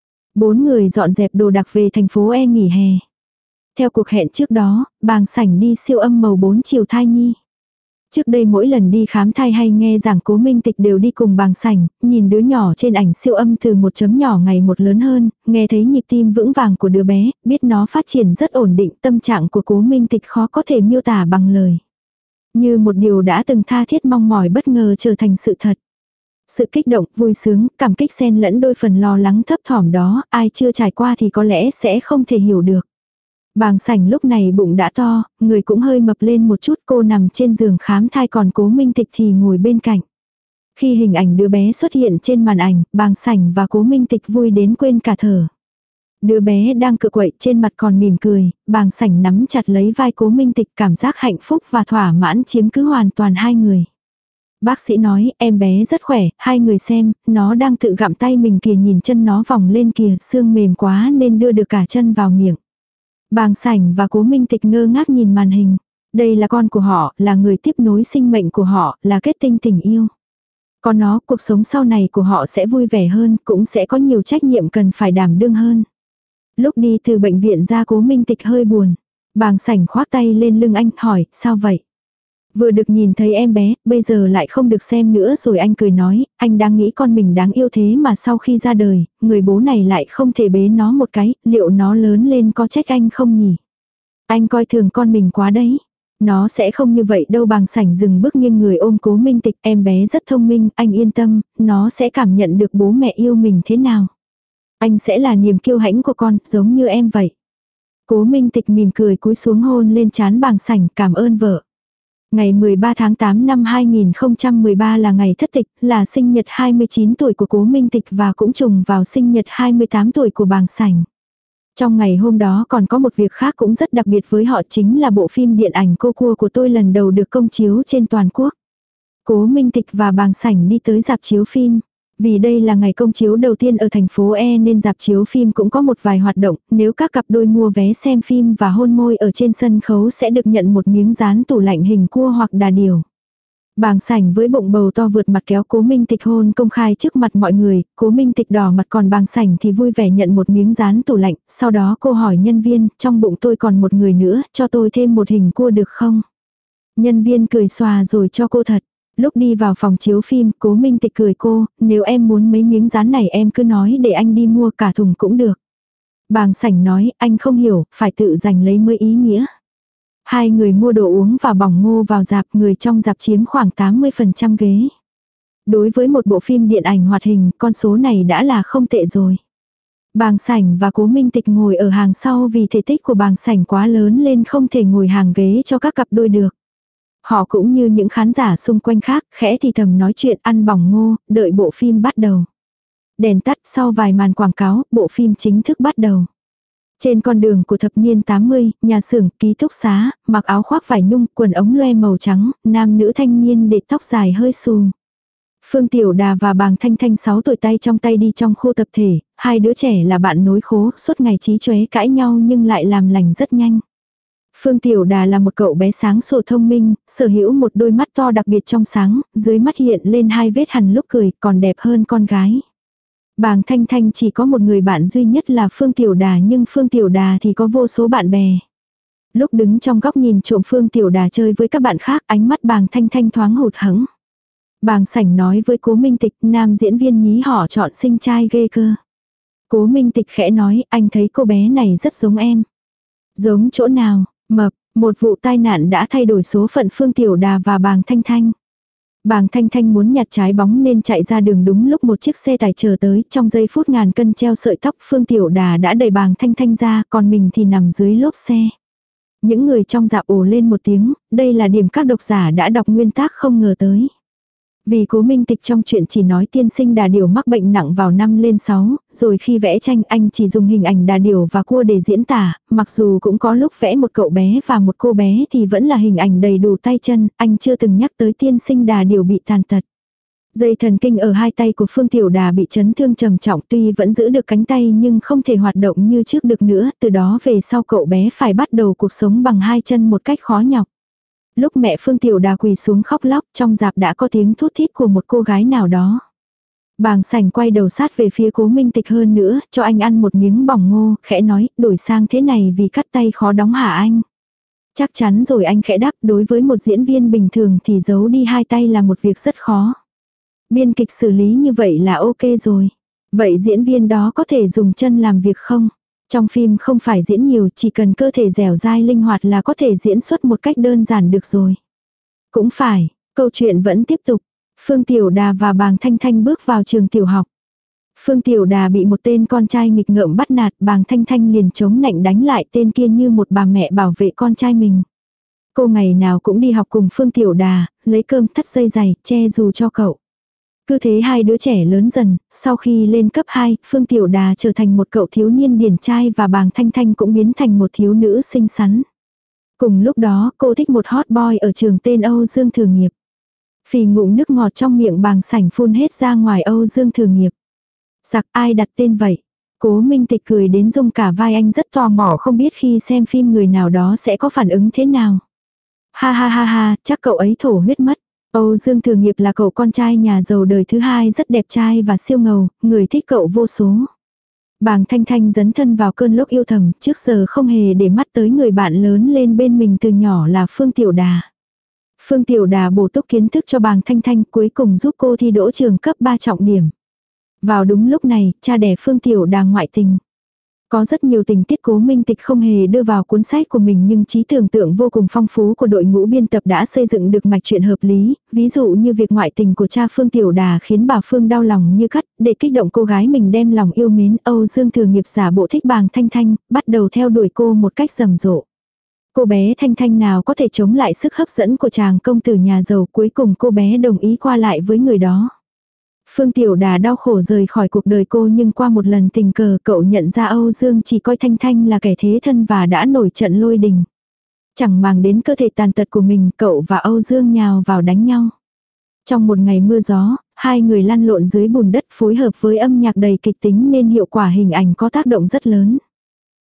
Bốn người dọn dẹp đồ đạc về thành phố E nghỉ hè. Theo cuộc hẹn trước đó, Bàng Sảnh đi siêu âm màu bốn chiều thai nhi. Trước đây mỗi lần đi khám thai hay nghe giảng, Cố Minh Tịch đều đi cùng Bàng Sảnh, nhìn đứa nhỏ trên ảnh siêu âm từ một chấm nhỏ ngày một lớn hơn, nghe thấy nhịp tim vững vàng của đứa bé, biết nó phát triển rất ổn định, tâm trạng của Cố Minh Tịch khó có thể miêu tả bằng lời. Như một điều đã từng tha thiết mong mỏi bất ngờ trở thành sự thật. Sự kích động, vui sướng, cảm kích xen lẫn đôi phần lo lắng thấp thỏm đó, ai chưa trải qua thì có lẽ sẽ không thể hiểu được. Bàng Sảnh lúc này bụng đã to, người cũng hơi mập lên một chút, cô nằm trên giường khám thai còn Cố Minh Tịch thì ngồi bên cạnh. Khi hình ảnh đứa bé xuất hiện trên màn ảnh, Bàng Sảnh và Cố Minh Tịch vui đến quên cả thở. Đứa bé đang cựa quậy trên mặt còn mỉm cười, Bàng Sảnh nắm chặt lấy vai Cố Minh Tịch, cảm giác hạnh phúc và thỏa mãn chiếm cứ hoàn toàn hai người. Bác sĩ nói, em bé rất khỏe, hai người xem, nó đang tự gặm tay mình kìa, nhìn chân nó vòng lên kìa, xương mềm quá nên đưa được cả chân vào miệng. Bàng Sảnh và Cố Minh Tịch ngơ ngác nhìn màn hình. Đây là con của họ, là người tiếp nối sinh mệnh của họ, là kết tinh tình yêu. Có nó, cuộc sống sau này của họ sẽ vui vẻ hơn, cũng sẽ có nhiều trách nhiệm cần phải đảm đương hơn. Lúc đi từ bệnh viện ra, Cố Minh Tịch hơi buồn. Bàng Sảnh khoác tay lên lưng anh, hỏi, sao vậy? Vừa được nhìn thấy em bé, bây giờ lại không được xem nữa rồi. Anh cười nói, anh đang nghĩ con mình đáng yêu thế mà sau khi ra đời, người bố này lại không thể bế nó một cái, liệu nó lớn lên có trách anh không nhỉ? Anh coi thường con mình quá đấy. Nó sẽ không như vậy đâu. Bàng Sảnh dừng bước nghiêng người ôm Cố Minh Tịch, em bé rất thông minh, anh yên tâm, nó sẽ cảm nhận được bố mẹ yêu mình thế nào. Anh sẽ là niềm kiêu hãnh của con, giống như em vậy. Cố Minh Tịch mỉm cười cúi xuống hôn lên trán Bàng Sảnh, cảm ơn vợ. Ngày mười ba tháng tám năm hai nghìn không trăm mười ba là ngày thất tịch, là sinh nhật hai mươi chín tuổi của Cố Minh Tịch và cũng trùng vào sinh nhật hai mươi tám tuổi của Bàng Sảnh. Trong ngày hôm đó còn có một việc khác cũng rất đặc biệt với họ, chính là bộ phim điện ảnh Cô Cua của tôi lần đầu được công chiếu trên toàn quốc. Cố Minh Tịch và Bàng Sảnh đi tới rạp chiếu phim. Vì đây là ngày công chiếu đầu tiên ở thành phố E nên rạp chiếu phim cũng có một vài hoạt động, nếu các cặp đôi mua vé xem phim và hôn môi ở trên sân khấu sẽ được nhận một miếng dán tủ lạnh hình cua hoặc đà điểu. Bàng sảnh với bụng bầu to vượt mặt kéo Cố Minh Tịch hôn công khai trước mặt mọi người, Cố Minh Tịch đỏ mặt còn bàng sảnh thì vui vẻ nhận một miếng rán tủ lạnh, sau đó cô hỏi nhân viên, trong bụng tôi còn một người nữa, cho tôi thêm một hình cua được không? Nhân viên cười xòa rồi cho cô thật. Lúc đi vào phòng chiếu phim, Cố Minh Tịch cười cô, nếu em muốn mấy miếng rán này em cứ nói để anh đi mua cả thùng cũng được. Bàng sảnh nói, anh không hiểu, phải tự giành lấy mới ý nghĩa. Hai người mua đồ uống và bỏng ngô vào rạp, người trong rạp chiếm khoảng tám mươi phần trăm ghế. Đối với một bộ phim điện ảnh hoạt hình, con số này đã là không tệ rồi. Bàng sảnh và Cố Minh Tịch ngồi ở hàng sau vì thể tích của bàng sảnh quá lớn lên không thể ngồi hàng ghế cho các cặp đôi được. Họ cũng như những khán giả xung quanh khác, khẽ thì thầm nói chuyện ăn bỏng ngô, đợi bộ phim bắt đầu. Đèn tắt, sau vài màn quảng cáo, bộ phim chính thức bắt đầu. Trên con đường của thập niên tám mươi, nhà xưởng, ký túc xá, mặc áo khoác vải nhung, quần ống loe màu trắng, nam nữ thanh niên để tóc dài hơi xù. Phương Tiểu Đà và Bàng Thanh Thanh sáu tuổi tay trong tay đi trong khu tập thể, hai đứa trẻ là bạn nối khố, suốt ngày chí chóe cãi nhau nhưng lại làm lành rất nhanh. Phương Tiểu Đà là một cậu bé sáng sủa thông minh, sở hữu một đôi mắt to đặc biệt trong sáng, dưới mắt hiện lên hai vết hằn lúc cười, còn đẹp hơn con gái. Bàng Thanh Thanh chỉ có một người bạn duy nhất là Phương Tiểu Đà, nhưng Phương Tiểu Đà thì có vô số bạn bè. Lúc đứng trong góc nhìn trộm Phương Tiểu Đà chơi với các bạn khác, ánh mắt Bàng Thanh Thanh thoáng hụt hẫng. Bàng sảnh nói với Cố Minh Tịch, nam diễn viên nhí họ chọn xinh trai ghê cơ. Cố Minh Tịch khẽ nói, anh thấy cô bé này rất giống em. Giống chỗ nào? Mập, một vụ tai nạn đã thay đổi số phận Phương Tiểu Đà và Bàng Thanh Thanh. Bàng Thanh Thanh muốn nhặt trái bóng nên chạy ra đường đúng lúc một chiếc xe tải chờ tới, trong giây phút ngàn cân treo sợi tóc Phương Tiểu Đà đã đẩy Bàng Thanh Thanh ra, còn mình thì nằm dưới lốp xe. Những người trong dạp ồ lên một tiếng, đây là điểm các độc giả đã đọc nguyên tác không ngờ tới. Vì Cố Minh Tịch trong chuyện chỉ nói tiên sinh đà điểu mắc bệnh nặng vào năm lên sáu, rồi khi vẽ tranh anh chỉ dùng hình ảnh đà điểu và cua để diễn tả, mặc dù cũng có lúc vẽ một cậu bé và một cô bé thì vẫn là hình ảnh đầy đủ tay chân, anh chưa từng nhắc tới tiên sinh đà điểu bị tàn tật. Dây thần kinh ở hai tay của Phương Tiểu Đà bị chấn thương trầm trọng, tuy vẫn giữ được cánh tay nhưng không thể hoạt động như trước được nữa, từ đó về sau cậu bé phải bắt đầu cuộc sống bằng hai chân một cách khó nhọc. Lúc mẹ Phương Tiểu Đà quỳ xuống khóc lóc, trong rạp đã có tiếng thút thít của một cô gái nào đó. Bàng sảnh quay đầu sát về phía Cố Minh Tịch hơn nữa, cho anh ăn một miếng bỏng ngô, khẽ nói, đổi sang thế này vì cắt tay khó đóng hả anh? Chắc chắn rồi, anh khẽ đáp, đối với một diễn viên bình thường thì giấu đi hai tay là một việc rất khó. Biên kịch xử lý như vậy là ok rồi. Vậy diễn viên đó có thể dùng chân làm việc không? Trong phim không phải diễn nhiều, chỉ cần cơ thể dẻo dai linh hoạt là có thể diễn xuất một cách đơn giản được rồi. Cũng phải, câu chuyện vẫn tiếp tục. Phương Tiểu Đà và Bàng Thanh Thanh bước vào trường tiểu học. Phương Tiểu Đà bị một tên con trai nghịch ngợm bắt nạt, Bàng Thanh Thanh liền chống nạnh đánh lại tên kia như một bà mẹ bảo vệ con trai mình. Cô ngày nào cũng đi học cùng Phương Tiểu Đà, lấy cơm, thắt dây giày, che dù cho cậu. Cứ thế hai đứa trẻ lớn dần, sau khi lên cấp hai, Phương Tiểu Đà trở thành một cậu thiếu niên điển trai và Bàng Thanh Thanh cũng biến thành một thiếu nữ xinh xắn. Cùng lúc đó, cô thích một hot boy ở trường tên Âu Dương Thừa Nghiệp. Phì ngụm nước ngọt trong miệng Bàng sảnh phun hết ra ngoài Âu Dương Thừa Nghiệp. Sặc, ai đặt tên vậy? Cố Minh Tịch cười đến rung cả vai, anh rất tò mò không biết khi xem phim người nào đó sẽ có phản ứng thế nào. Ha ha ha ha, chắc cậu ấy thổ huyết mất. Âu Dương Thừa Nghiệp là cậu con trai nhà giàu đời thứ hai, rất đẹp trai và siêu ngầu, người thích cậu vô số. Bàng Thanh Thanh dấn thân vào cơn lốc yêu thầm, trước giờ không hề để mắt tới người bạn lớn lên bên mình từ nhỏ là Phương Tiểu Đà. Phương Tiểu Đà bổ túc kiến thức cho Bàng Thanh Thanh, cuối cùng giúp cô thi đỗ trường cấp ba trọng điểm. Vào đúng lúc này, cha đẻ Phương Tiểu Đà ngoại tình. Có rất nhiều tình tiết Cố Minh Tịch không hề đưa vào cuốn sách của mình, nhưng trí tưởng tượng vô cùng phong phú của đội ngũ biên tập đã xây dựng được mạch truyện hợp lý, ví dụ như việc ngoại tình của cha Phương Tiểu Đà khiến bà Phương đau lòng như cắt, để kích động cô gái mình đem lòng yêu mến, Âu Dương Thừa Nghiệp giả bộ thích Bàng Thanh Thanh, bắt đầu theo đuổi cô một cách rầm rộ. Cô bé Thanh Thanh nào có thể chống lại sức hấp dẫn của chàng công tử nhà giàu, cuối cùng cô bé đồng ý qua lại với người đó. Phương Tiểu Đà đau khổ rời khỏi cuộc đời cô, nhưng qua một lần tình cờ cậu nhận ra Âu Dương chỉ coi Thanh Thanh là kẻ thế thân và đã nổi trận lôi đình. Chẳng màng đến cơ thể tàn tật của mình, cậu và Âu Dương nhào vào đánh nhau. Trong một ngày mưa gió, hai người lăn lộn dưới bùn đất phối hợp với âm nhạc đầy kịch tính nên hiệu quả hình ảnh có tác động rất lớn.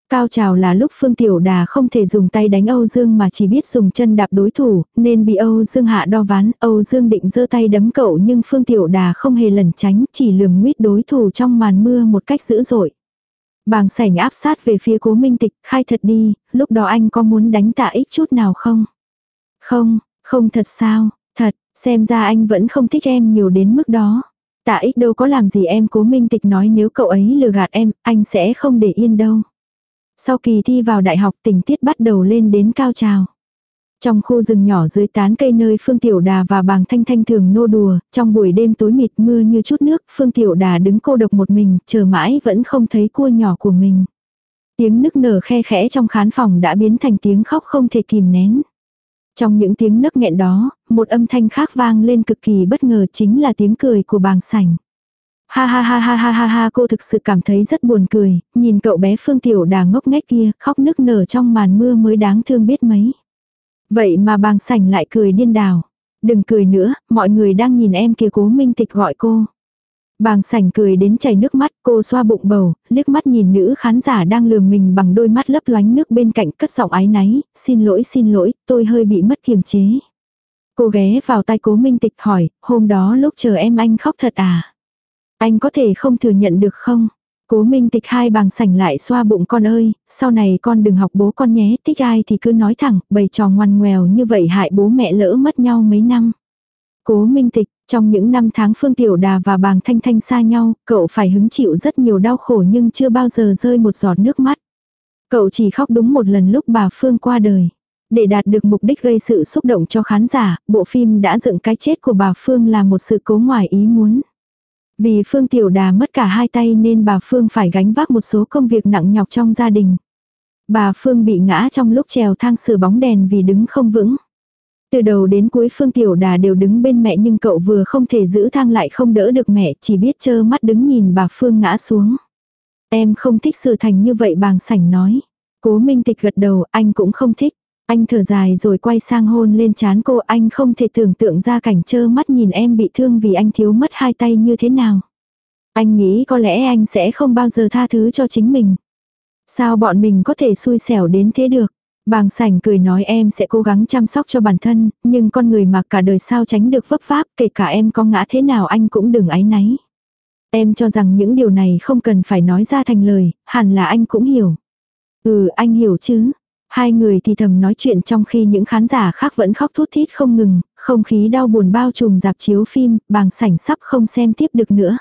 Cao trào là lúc Phương Tiểu Đà không thể dùng tay đánh Âu Dương mà chỉ biết dùng chân đạp đối thủ, nên bị Âu Dương hạ đo ván. Âu Dương định giơ tay đấm cậu nhưng Phương Tiểu Đà không hề lẩn tránh, chỉ lườm nguýt đối thủ trong màn mưa một cách dữ dội. Bàng Sảnh áp sát về phía Cố Minh Tịch, khai thật đi, lúc đó anh có muốn đánh Tạ Ích chút nào không? Không, không thật sao, thật, xem ra anh vẫn không thích em nhiều đến mức đó. Tạ Ích đâu có làm gì em. Cố Minh Tịch nói nếu cậu ấy lừa gạt em, anh sẽ không để yên đâu. Sau kỳ thi vào đại học tình tiết bắt đầu lên đến cao trào. Trong khu rừng nhỏ dưới tán cây nơi Phương Tiểu Đà và Bàng Thanh Thanh thường nô đùa, trong buổi đêm tối mịt mưa như chút nước, Phương Tiểu Đà đứng cô độc một mình, chờ mãi vẫn không thấy cua nhỏ của mình. Tiếng nức nở khe khẽ trong khán phòng đã biến thành tiếng khóc không thể kìm nén. Trong những tiếng nấc nghẹn đó, một âm thanh khác vang lên cực kỳ bất ngờ, chính là tiếng cười của Bàng Sảnh. Ha ha ha ha ha ha ha, cô thực sự cảm thấy rất buồn cười, nhìn cậu bé Phương Tiểu Đà ngốc nghếch kia, khóc nức nở trong màn mưa mới đáng thương biết mấy. Vậy mà Bàng Sảnh lại cười điên đảo. Đừng cười nữa, mọi người đang nhìn em kìa. Cố Minh Tịch gọi cô. Bàng Sảnh cười đến chảy nước mắt, cô xoa bụng bầu, liếc mắt nhìn nữ khán giả đang lườm mình bằng đôi mắt lấp loánh nước bên cạnh, cất giọng áy náy, xin lỗi xin lỗi, tôi hơi bị mất kiềm chế. Cô ghé vào tai Cố Minh Tịch hỏi, hôm đó lúc chờ em anh khóc thật à? Anh có thể không thừa nhận được không? Cố Minh Tịch hai Bàng Sảnh lại xoa bụng, con ơi, sau này con đừng học bố con nhé, thích ai thì cứ nói thẳng, bày trò ngoằn ngoèo như vậy hại bố mẹ lỡ mất nhau mấy năm. Cố Minh Tịch, trong những năm tháng Phương Tiểu Đà và Bàng Thanh Thanh xa nhau, cậu phải hứng chịu rất nhiều đau khổ nhưng chưa bao giờ rơi một giọt nước mắt. Cậu chỉ khóc đúng một lần lúc bà Phương qua đời. Để đạt được mục đích gây sự xúc động cho khán giả, bộ phim đã dựng cái chết của bà Phương là một sự cố ngoài ý muốn. Vì Phương Tiểu Đà mất cả hai tay nên bà Phương phải gánh vác một số công việc nặng nhọc trong gia đình. Bà Phương bị ngã trong lúc trèo thang sửa bóng đèn vì đứng không vững. Từ đầu đến cuối Phương Tiểu Đà đều đứng bên mẹ nhưng cậu vừa không thể giữ thang lại không đỡ được mẹ, chỉ biết trơ mắt đứng nhìn bà Phương ngã xuống. Em không thích sự thành như vậy, Bàng Sảnh nói. Cố Minh Tịch gật đầu, anh cũng không thích. Anh thở dài rồi quay sang hôn lên trán cô. Anh không thể tưởng tượng ra cảnh trơ mắt nhìn em bị thương vì anh thiếu mất hai tay như thế nào. Anh nghĩ có lẽ anh sẽ không bao giờ tha thứ cho chính mình. Sao bọn mình có thể xui xẻo đến thế được? Bàng Sảnh cười nói em sẽ cố gắng chăm sóc cho bản thân, nhưng con người mà cả đời sao tránh được vấp váp, kể cả em có ngã thế nào anh cũng đừng áy náy. Em cho rằng những điều này không cần phải nói ra thành lời, hẳn là anh cũng hiểu. Ừ, anh hiểu chứ. Hai người thì thầm nói chuyện trong khi những khán giả khác vẫn khóc thút thít không ngừng, không khí đau buồn bao trùm rạp chiếu phim, Bàng Sảnh sắp không xem tiếp được nữa.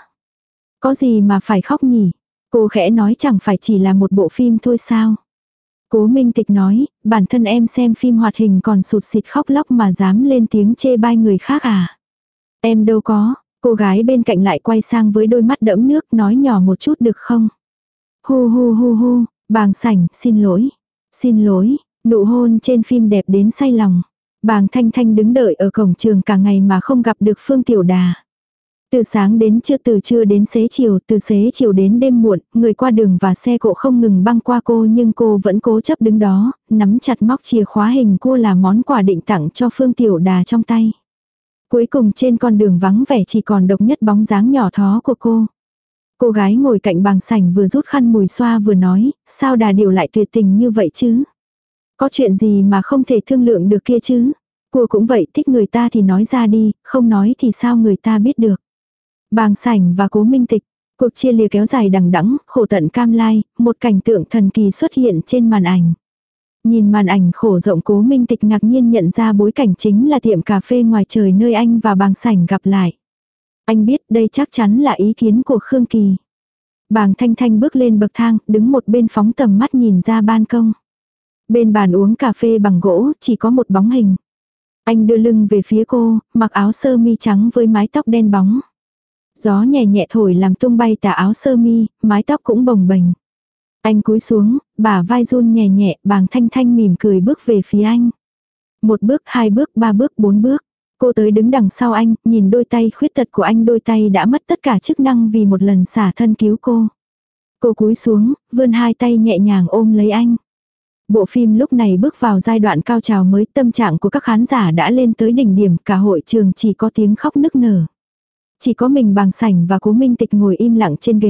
Có gì mà phải khóc nhỉ? Cô khẽ nói, chẳng phải chỉ là một bộ phim thôi sao? Cố Minh Tịch nói, bản thân em xem phim hoạt hình còn sụt sịt khóc lóc mà dám lên tiếng chê bai người khác à? Em đâu có. Cô gái bên cạnh lại quay sang với đôi mắt đẫm nước, nói nhỏ một chút được không? Hu hu hu hu, Bàng Sảnh, xin lỗi. Xin lỗi, nụ hôn trên phim đẹp đến say lòng. Bàng Thanh Thanh đứng đợi ở cổng trường cả ngày mà không gặp được Phương Tiểu Đà. Từ sáng đến trưa, từ trưa đến xế chiều, từ xế chiều đến đêm muộn, người qua đường và xe cộ không ngừng băng qua cô nhưng cô vẫn cố chấp đứng đó, nắm chặt móc chìa khóa hình cua là món quà định tặng cho Phương Tiểu Đà trong tay. Cuối cùng trên con đường vắng vẻ chỉ còn độc nhất bóng dáng nhỏ thó của cô. Cô gái ngồi cạnh Bàng Sảnh vừa rút khăn mùi xoa vừa nói, sao Đà Điểu lại tuyệt tình như vậy chứ? Có chuyện gì mà không thể thương lượng được kia chứ? Cô cũng vậy, thích người ta thì nói ra đi, không nói thì sao người ta biết được. Bàng Sảnh và Cố Minh Tịch, cuộc chia lìa kéo dài đằng đẵng, khổ tận cam lai, một cảnh tượng thần kỳ xuất hiện trên màn ảnh. Nhìn màn ảnh khổ rộng, Cố Minh Tịch ngạc nhiên nhận ra bối cảnh chính là tiệm cà phê ngoài trời nơi anh và Bàng Sảnh gặp lại. Anh biết đây chắc chắn là ý kiến của Khương Kỳ. Bàng Thanh Thanh bước lên bậc thang, đứng một bên phóng tầm mắt nhìn ra ban công. Bên bàn uống cà phê bằng gỗ, chỉ có một bóng hình. Anh đưa lưng về phía cô, mặc áo sơ mi trắng với mái tóc đen bóng. Gió nhẹ nhẹ thổi làm tung bay tà áo sơ mi, mái tóc cũng bồng bềnh. Anh cúi xuống, bả vai run nhẹ nhẹ, Bàng Thanh Thanh mỉm cười bước về phía anh. Một bước, hai bước, ba bước, bốn bước. Cô tới đứng đằng sau anh, nhìn đôi tay khuyết tật của anh, đôi tay đã mất tất cả chức năng vì một lần xả thân cứu cô. Cô cúi xuống, vươn hai tay nhẹ nhàng ôm lấy anh. Bộ phim lúc này bước vào giai đoạn cao trào mới, tâm trạng của các khán giả đã lên tới đỉnh điểm, cả hội trường chỉ có tiếng khóc nức nở. Chỉ có mình Bàng Sảnh và Cố Minh Tịch ngồi im lặng trên ghế,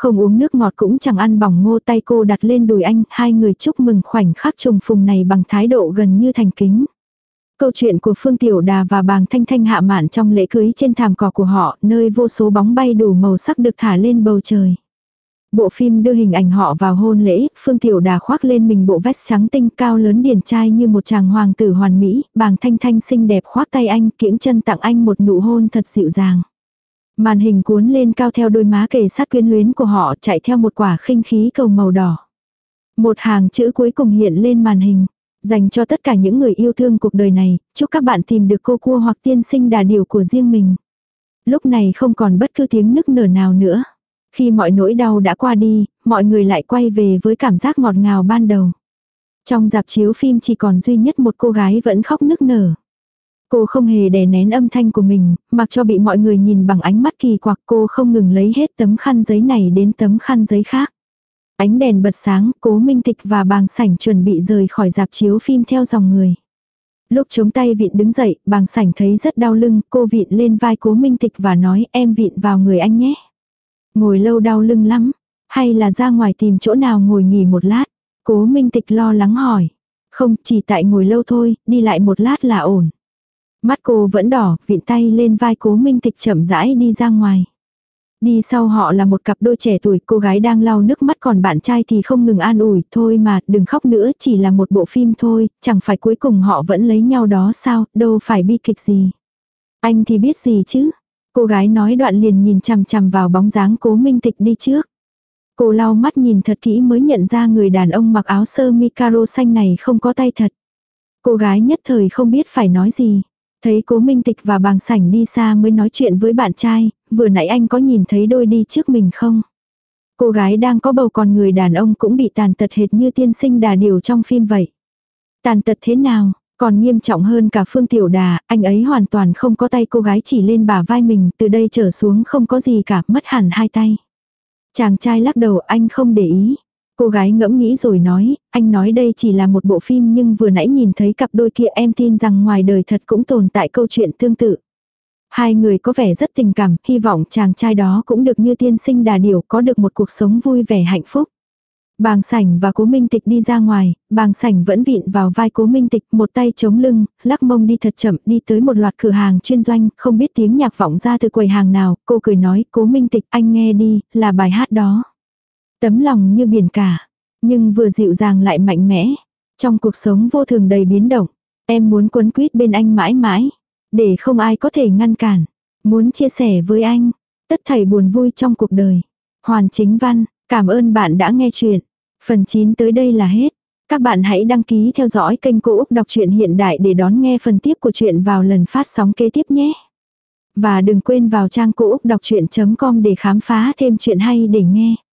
Không uống nước ngọt cũng chẳng ăn bỏng ngô, tay cô đặt lên đùi anh, hai người chúc mừng khoảnh khắc trùng phùng này bằng thái độ gần như thành kính. Câu chuyện của Phương Tiểu Đà và Bàng Thanh Thanh hạ mạn trong lễ cưới trên thảm cỏ của họ, nơi vô số bóng bay đủ màu sắc được thả lên bầu trời. Bộ phim đưa hình ảnh họ vào hôn lễ, Phương Tiểu Đà khoác lên mình bộ vest trắng tinh cao lớn điển trai như một chàng hoàng tử hoàn mỹ, Bàng Thanh Thanh xinh đẹp khoác tay anh, kiễng chân tặng anh một nụ hôn thật dịu dàng. Màn hình cuốn lên cao theo đôi má kề sát quyến luyến của họ, chạy theo một quả khinh khí cầu màu đỏ. Một hàng chữ cuối cùng hiện lên màn hình. Dành cho tất cả những người yêu thương cuộc đời này, chúc các bạn tìm được cô cua hoặc tiên sinh đà điểu của riêng mình. Lúc này không còn bất cứ tiếng nức nở nào nữa. Khi mọi nỗi đau đã qua đi, mọi người lại quay về với cảm giác ngọt ngào ban đầu. Trong rạp chiếu phim chỉ còn duy nhất một cô gái vẫn khóc nức nở. Cô không hề đè nén âm thanh của mình, mặc cho bị mọi người nhìn bằng ánh mắt kỳ quặc, cô không ngừng lấy hết tấm khăn giấy này đến tấm khăn giấy khác. Ánh đèn bật sáng, Cố Minh Tịch và Bàng Sảnh chuẩn bị rời khỏi rạp chiếu phim theo dòng người. Lúc chống tay vịn đứng dậy, Bàng Sảnh thấy rất đau lưng, cô vịn lên vai Cố Minh Tịch và nói em vịn vào người anh nhé. Ngồi lâu đau lưng lắm, hay là ra ngoài tìm chỗ nào ngồi nghỉ một lát? Cố Minh Tịch lo lắng hỏi. Không, chỉ tại ngồi lâu thôi, đi lại một lát là ổn. Mắt cô vẫn đỏ, vịn tay lên vai Cố Minh Tịch chậm rãi đi ra ngoài. Đi sau họ là một cặp đôi trẻ tuổi, cô gái đang lau nước mắt còn bạn trai thì không ngừng an ủi, thôi mà, đừng khóc nữa, chỉ là một bộ phim thôi, chẳng phải cuối cùng họ vẫn lấy nhau đó sao, đâu phải bi kịch gì. Anh thì biết gì chứ. Cô gái nói đoạn liền nhìn chằm chằm vào bóng dáng Cố Minh Tịch đi trước. Cô lau mắt nhìn thật kỹ mới nhận ra người đàn ông mặc áo sơ mi caro xanh này không có tay thật. Cô gái nhất thời không biết phải nói gì. Thấy Cố Minh Tịch và Bàng Sảnh đi xa mới nói chuyện với bạn trai, vừa nãy anh có nhìn thấy đôi đi trước mình không? Cô gái đang có bầu còn người đàn ông cũng bị tàn tật hệt như tiên sinh đà điểu trong phim vậy. Tàn tật thế nào? Còn nghiêm trọng hơn cả Phương Tiểu Đà, anh ấy hoàn toàn không có tay, cô gái chỉ lên bả vai mình, từ đây trở xuống không có gì cả, mất hẳn hai tay. Chàng trai lắc đầu, anh không để ý. Cô gái ngẫm nghĩ rồi nói, anh nói đây chỉ là một bộ phim nhưng vừa nãy nhìn thấy cặp đôi kia em tin rằng ngoài đời thật cũng tồn tại câu chuyện tương tự. Hai người có vẻ rất tình cảm, hy vọng chàng trai đó cũng được như tiên sinh đà điểu, có được một cuộc sống vui vẻ hạnh phúc. Bàng Sảnh và Cố Minh Tịch đi ra ngoài, Bàng Sảnh vẫn vịn vào vai Cố Minh Tịch, một tay chống lưng, lắc mông đi thật chậm, đi tới một loạt cửa hàng chuyên doanh, không biết tiếng nhạc vọng ra từ quầy hàng nào, cô cười nói, Cố Minh Tịch anh nghe đi, là bài hát đó. Tấm lòng như biển cả, nhưng vừa dịu dàng lại mạnh mẽ. Trong cuộc sống vô thường đầy biến động, em muốn quấn quýt bên anh mãi mãi, để không ai có thể ngăn cản. Muốn chia sẻ với anh, tất thảy buồn vui trong cuộc đời. Hoàn Chính Văn, cảm ơn bạn đã nghe chuyện. Phần chín tới đây là hết. Các bạn hãy đăng ký theo dõi kênh Cô Úc Đọc truyện Hiện Đại để đón nghe phần tiếp của chuyện vào lần phát sóng kế tiếp nhé. Và đừng quên vào trang cô úc đọc chuyện chấm com để khám phá thêm chuyện hay để nghe.